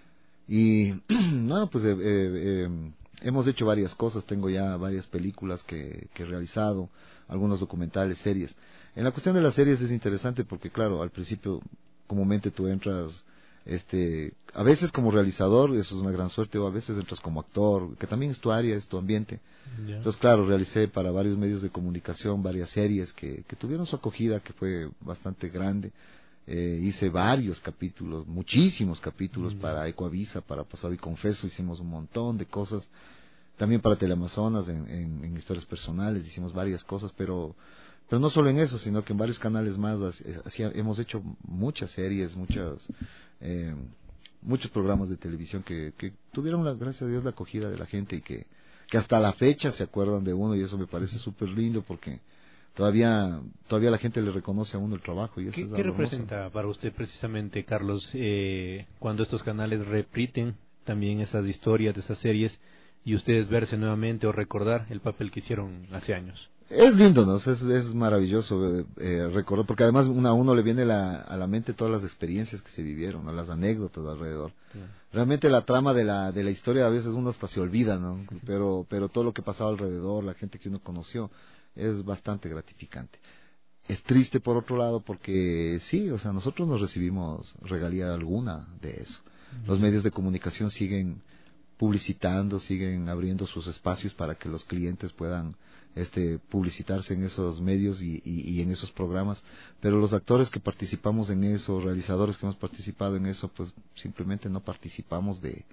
Y no, pues eh, eh, eh, hemos hecho varias cosas, tengo ya varias películas que, que he realizado, algunos documentales, series. En la cuestión de las series es interesante porque, claro, al principio comúnmente tú entras Este, a veces como realizador, eso es una gran suerte, o a veces entras como actor, que también es tu área, es tu ambiente. Yeah. Entonces, claro, realicé para varios medios de comunicación varias series que, que tuvieron su acogida, que fue bastante grande. Eh, hice varios capítulos, muchísimos capítulos, yeah, para Ecoavisa, para Pasado y Confeso, hicimos un montón de cosas. También para Teleamazonas, en, en, en historias personales, hicimos varias cosas, pero pero no solo en eso, sino que en varios canales más así, hemos hecho muchas series, muchas eh, muchos programas de televisión que, que tuvieron, la, gracias a Dios, la acogida de la gente y que, que hasta la fecha se acuerdan de uno, y eso me parece súper lindo porque todavía todavía la gente le reconoce a uno el trabajo. Y eso ¿Qué, es ¿qué representa hermoso para usted precisamente, Carlos, eh, cuando estos canales repiten también esas historias de esas series y ustedes verse nuevamente o recordar el papel que hicieron hace años? Es lindo, ¿no? Es, es maravilloso eh, eh, recordar, porque además una, a uno le viene la, a la mente todas las experiencias que se vivieron, ¿no? Las anécdotas alrededor. Sí. Realmente la trama de la de la historia a veces uno hasta se olvida, ¿no? Pero pero todo lo que pasaba alrededor, la gente que uno conoció, es bastante gratificante. Es triste por otro lado porque sí, o sea, nosotros no recibimos regalía alguna de eso. Uh-huh. Los medios de comunicación siguen publicitando, siguen abriendo sus espacios para que los clientes puedan este publicitarse en esos medios y, y, y en esos programas, pero los actores que participamos en eso, realizadores que hemos participado en eso, pues simplemente no participamos de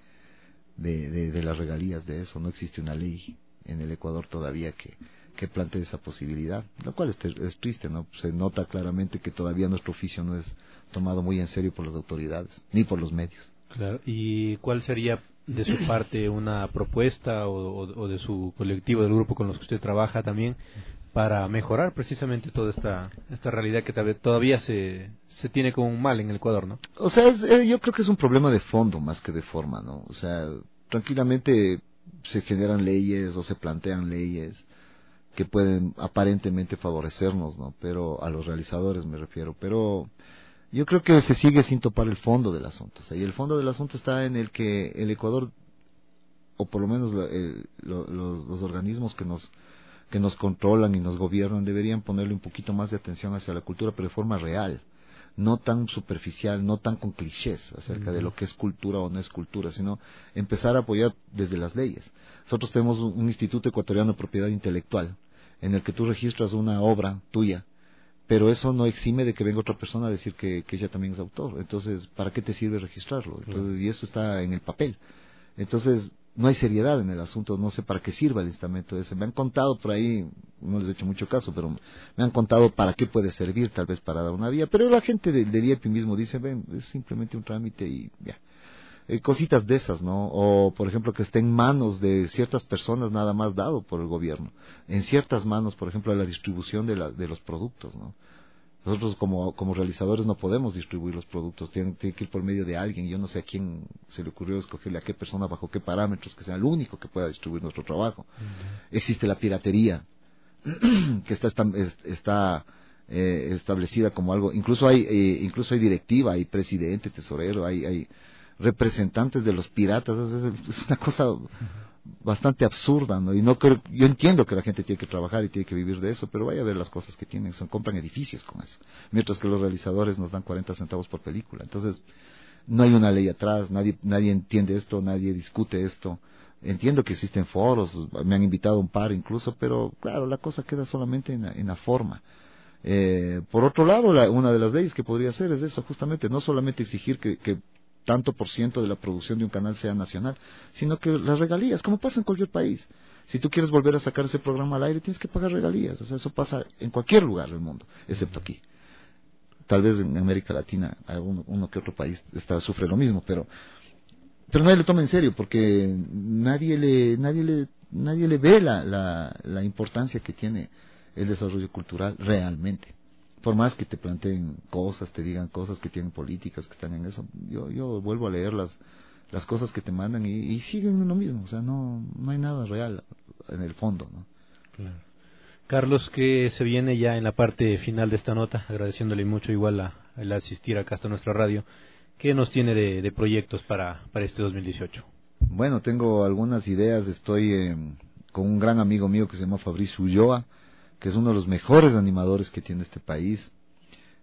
de, de, de las regalías de eso. No existe una ley en el Ecuador todavía que, que plantee esa posibilidad, lo cual es, es triste, ¿no? Se nota claramente que todavía nuestro oficio no es tomado muy en serio por las autoridades, ni por los medios. Claro. ¿Y cuál sería de su parte una propuesta o, o, o de su colectivo, del grupo con los que usted trabaja también, para mejorar precisamente toda esta esta realidad que todavía se se tiene como un mal en el Ecuador, ¿no? O sea, es, eh, yo creo que es un problema de fondo más que de forma, ¿no? O sea, tranquilamente se generan leyes o se plantean leyes que pueden aparentemente favorecernos, ¿no? Pero a los realizadores me refiero, pero yo creo que se sigue sin topar el fondo del asunto. O sea, y el fondo del asunto está en el que el Ecuador, o por lo menos el, lo, los, los organismos que nos que nos controlan y nos gobiernan, deberían ponerle un poquito más de atención hacia la cultura, pero de forma real, no tan superficial, no tan con clichés acerca uh-huh. de lo que es cultura o no es cultura, sino empezar a apoyar desde las leyes. Nosotros tenemos un, un Instituto Ecuatoriano de Propiedad Intelectual, en el que tú registras una obra tuya, pero eso no exime de que venga otra persona a decir que, que ella también es autor. Entonces, ¿para qué te sirve registrarlo? Entonces, y eso está en el papel. Entonces, no hay seriedad en el asunto, no sé para qué sirva el instrumento ese. Me han contado por ahí, no les he hecho mucho caso, pero me han contado para qué puede servir, tal vez para dar una vía. Pero la gente de, de I E P mismo dice, ven, es simplemente un trámite y ya. Eh, cositas de esas, ¿no? O, por ejemplo, que esté en manos de ciertas personas nada más dado por el gobierno. En ciertas manos, por ejemplo, la distribución de, la, de los productos, ¿no? Nosotros como, como realizadores no podemos distribuir los productos, tienen, tienen que ir por medio de alguien. Yo no sé a quién se le ocurrió escogerle a qué persona, bajo qué parámetros, que sea el único que pueda distribuir nuestro trabajo. Uh-huh. Existe la piratería, que está, está, está eh, establecida como algo, incluso hay, eh, incluso hay directiva, hay presidente, tesorero, hay, hay representantes de los piratas. Es, es una cosa bastante absurda, ¿no? Y no creo, yo entiendo que la gente tiene que trabajar y tiene que vivir de eso, pero vaya a ver las cosas que tienen, son, compran edificios con eso, mientras que los realizadores nos dan cuarenta centavos por película. Entonces, no hay una ley atrás, nadie nadie entiende esto, nadie discute esto. Entiendo que existen foros, me han invitado a un par incluso, pero claro, la cosa queda solamente en la, en la forma. Eh, por otro lado, la, una de las leyes que podría hacer es eso, justamente, no solamente exigir que, que tanto por ciento de la producción de un canal sea nacional, sino que las regalías, como pasa en cualquier país. Si tú quieres volver a sacar ese programa al aire, tienes que pagar regalías. O sea, eso pasa en cualquier lugar del mundo, excepto aquí. Tal vez en América Latina, uno, uno que otro país está, sufre lo mismo, pero pero nadie le toma en serio, porque nadie le nadie le nadie le ve la, la, la importancia que tiene el desarrollo cultural realmente. Por más que te planteen cosas, te digan cosas que tienen políticas que están en eso, yo yo vuelvo a leer las las cosas que te mandan y, y siguen en lo mismo. O sea, no no hay nada real en el fondo, ¿no? Claro. Carlos, que se viene ya en la parte final de esta nota, agradeciéndole mucho igual a, el asistir acá hasta nuestra radio. ¿Qué nos tiene de, de proyectos para para este dos mil dieciocho? Bueno, tengo algunas ideas. Estoy eh, con un gran amigo mío que se llama Fabricio Ulloa, que es uno de los mejores animadores que tiene este país.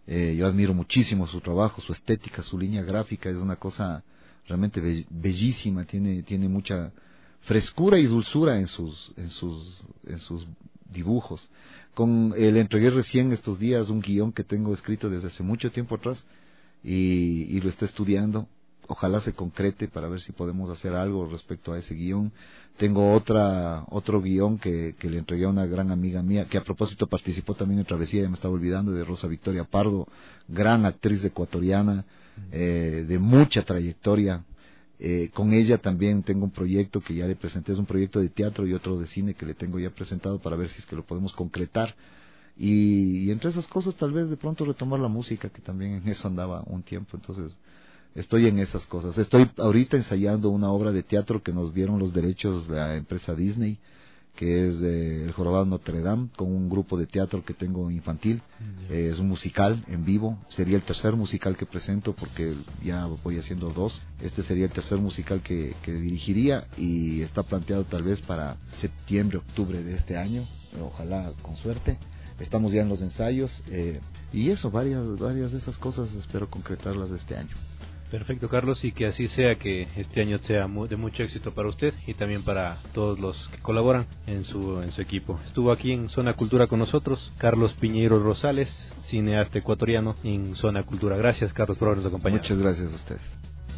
Eh, yo admiro muchísimo su trabajo, su estética, su línea gráfica, es una cosa realmente be- bellísima, tiene, tiene mucha frescura y dulzura en sus, en sus, en sus dibujos. Con, eh, le entregué recién estos días un guión que tengo escrito desde hace mucho tiempo atrás y, y lo está estudiando. Ojalá se concrete para ver si podemos hacer algo respecto a ese guión. Tengo otra, otro guión que, que le entregué a una gran amiga mía, que a propósito participó también en Travesía, ya me estaba olvidando, de Rosa Victoria Pardo, gran actriz ecuatoriana, eh, de mucha trayectoria. Eh, con ella también tengo un proyecto que ya le presenté, es un proyecto de teatro y otro de cine que le tengo ya presentado para ver si es que lo podemos concretar. Y, y entre esas cosas tal vez de pronto retomar la música, que también en eso andaba un tiempo, entonces estoy en esas cosas. Estoy ahorita ensayando una obra de teatro que nos dieron los derechos de la empresa Disney, que es eh, El Jorobado de Notre Dame, con un grupo de teatro que tengo infantil. Eh, es un musical en vivo, sería el tercer musical que presento porque ya voy haciendo dos. Este sería el tercer musical que, que dirigiría y está planteado tal vez para septiembre, octubre de este año, ojalá con suerte. Estamos ya en los ensayos eh, y eso, varias, varias de esas cosas espero concretarlas este año. Perfecto, Carlos, y que así sea, que este año sea de mucho éxito para usted y también para todos los que colaboran en su en su equipo. Estuvo aquí en Zona Cultura con nosotros Carlos Piñeiro Rosales, cineasta ecuatoriano en Zona Cultura. Gracias, Carlos, por habernos acompañado. Muchas gracias a ustedes.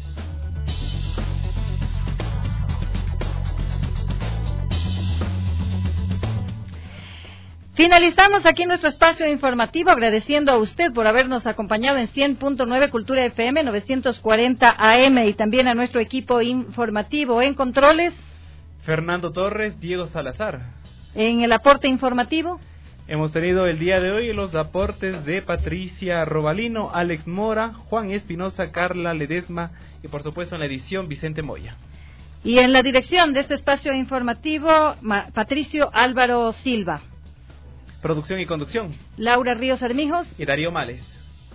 Finalizamos aquí nuestro espacio informativo agradeciendo a usted por habernos acompañado en cien punto nueve Cultura F M novecientos cuarenta A M y también a nuestro equipo informativo en controles. Fernando Torres, Diego Salazar. En el aporte informativo. Hemos tenido el día de hoy los aportes de Patricia Robalino, Alex Mora, Juan Espinosa, Carla Ledesma y por supuesto en la edición Vicente Moya. Y en la dirección de este espacio informativo, Patricio Álvaro Silva. Producción y conducción, Laura Ríos Armijos y Darío Males.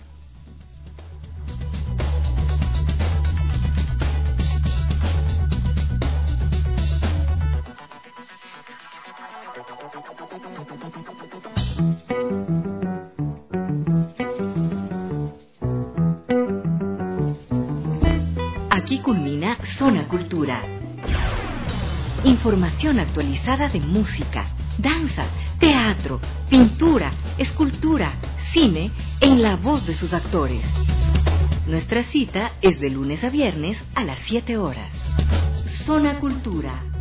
Aquí culmina Zona Cultura. Información actualizada de música, danza, teatro, pintura, escultura, cine, en la voz de sus actores. Nuestra cita es de lunes a viernes a las siete horas. Zona Cultura.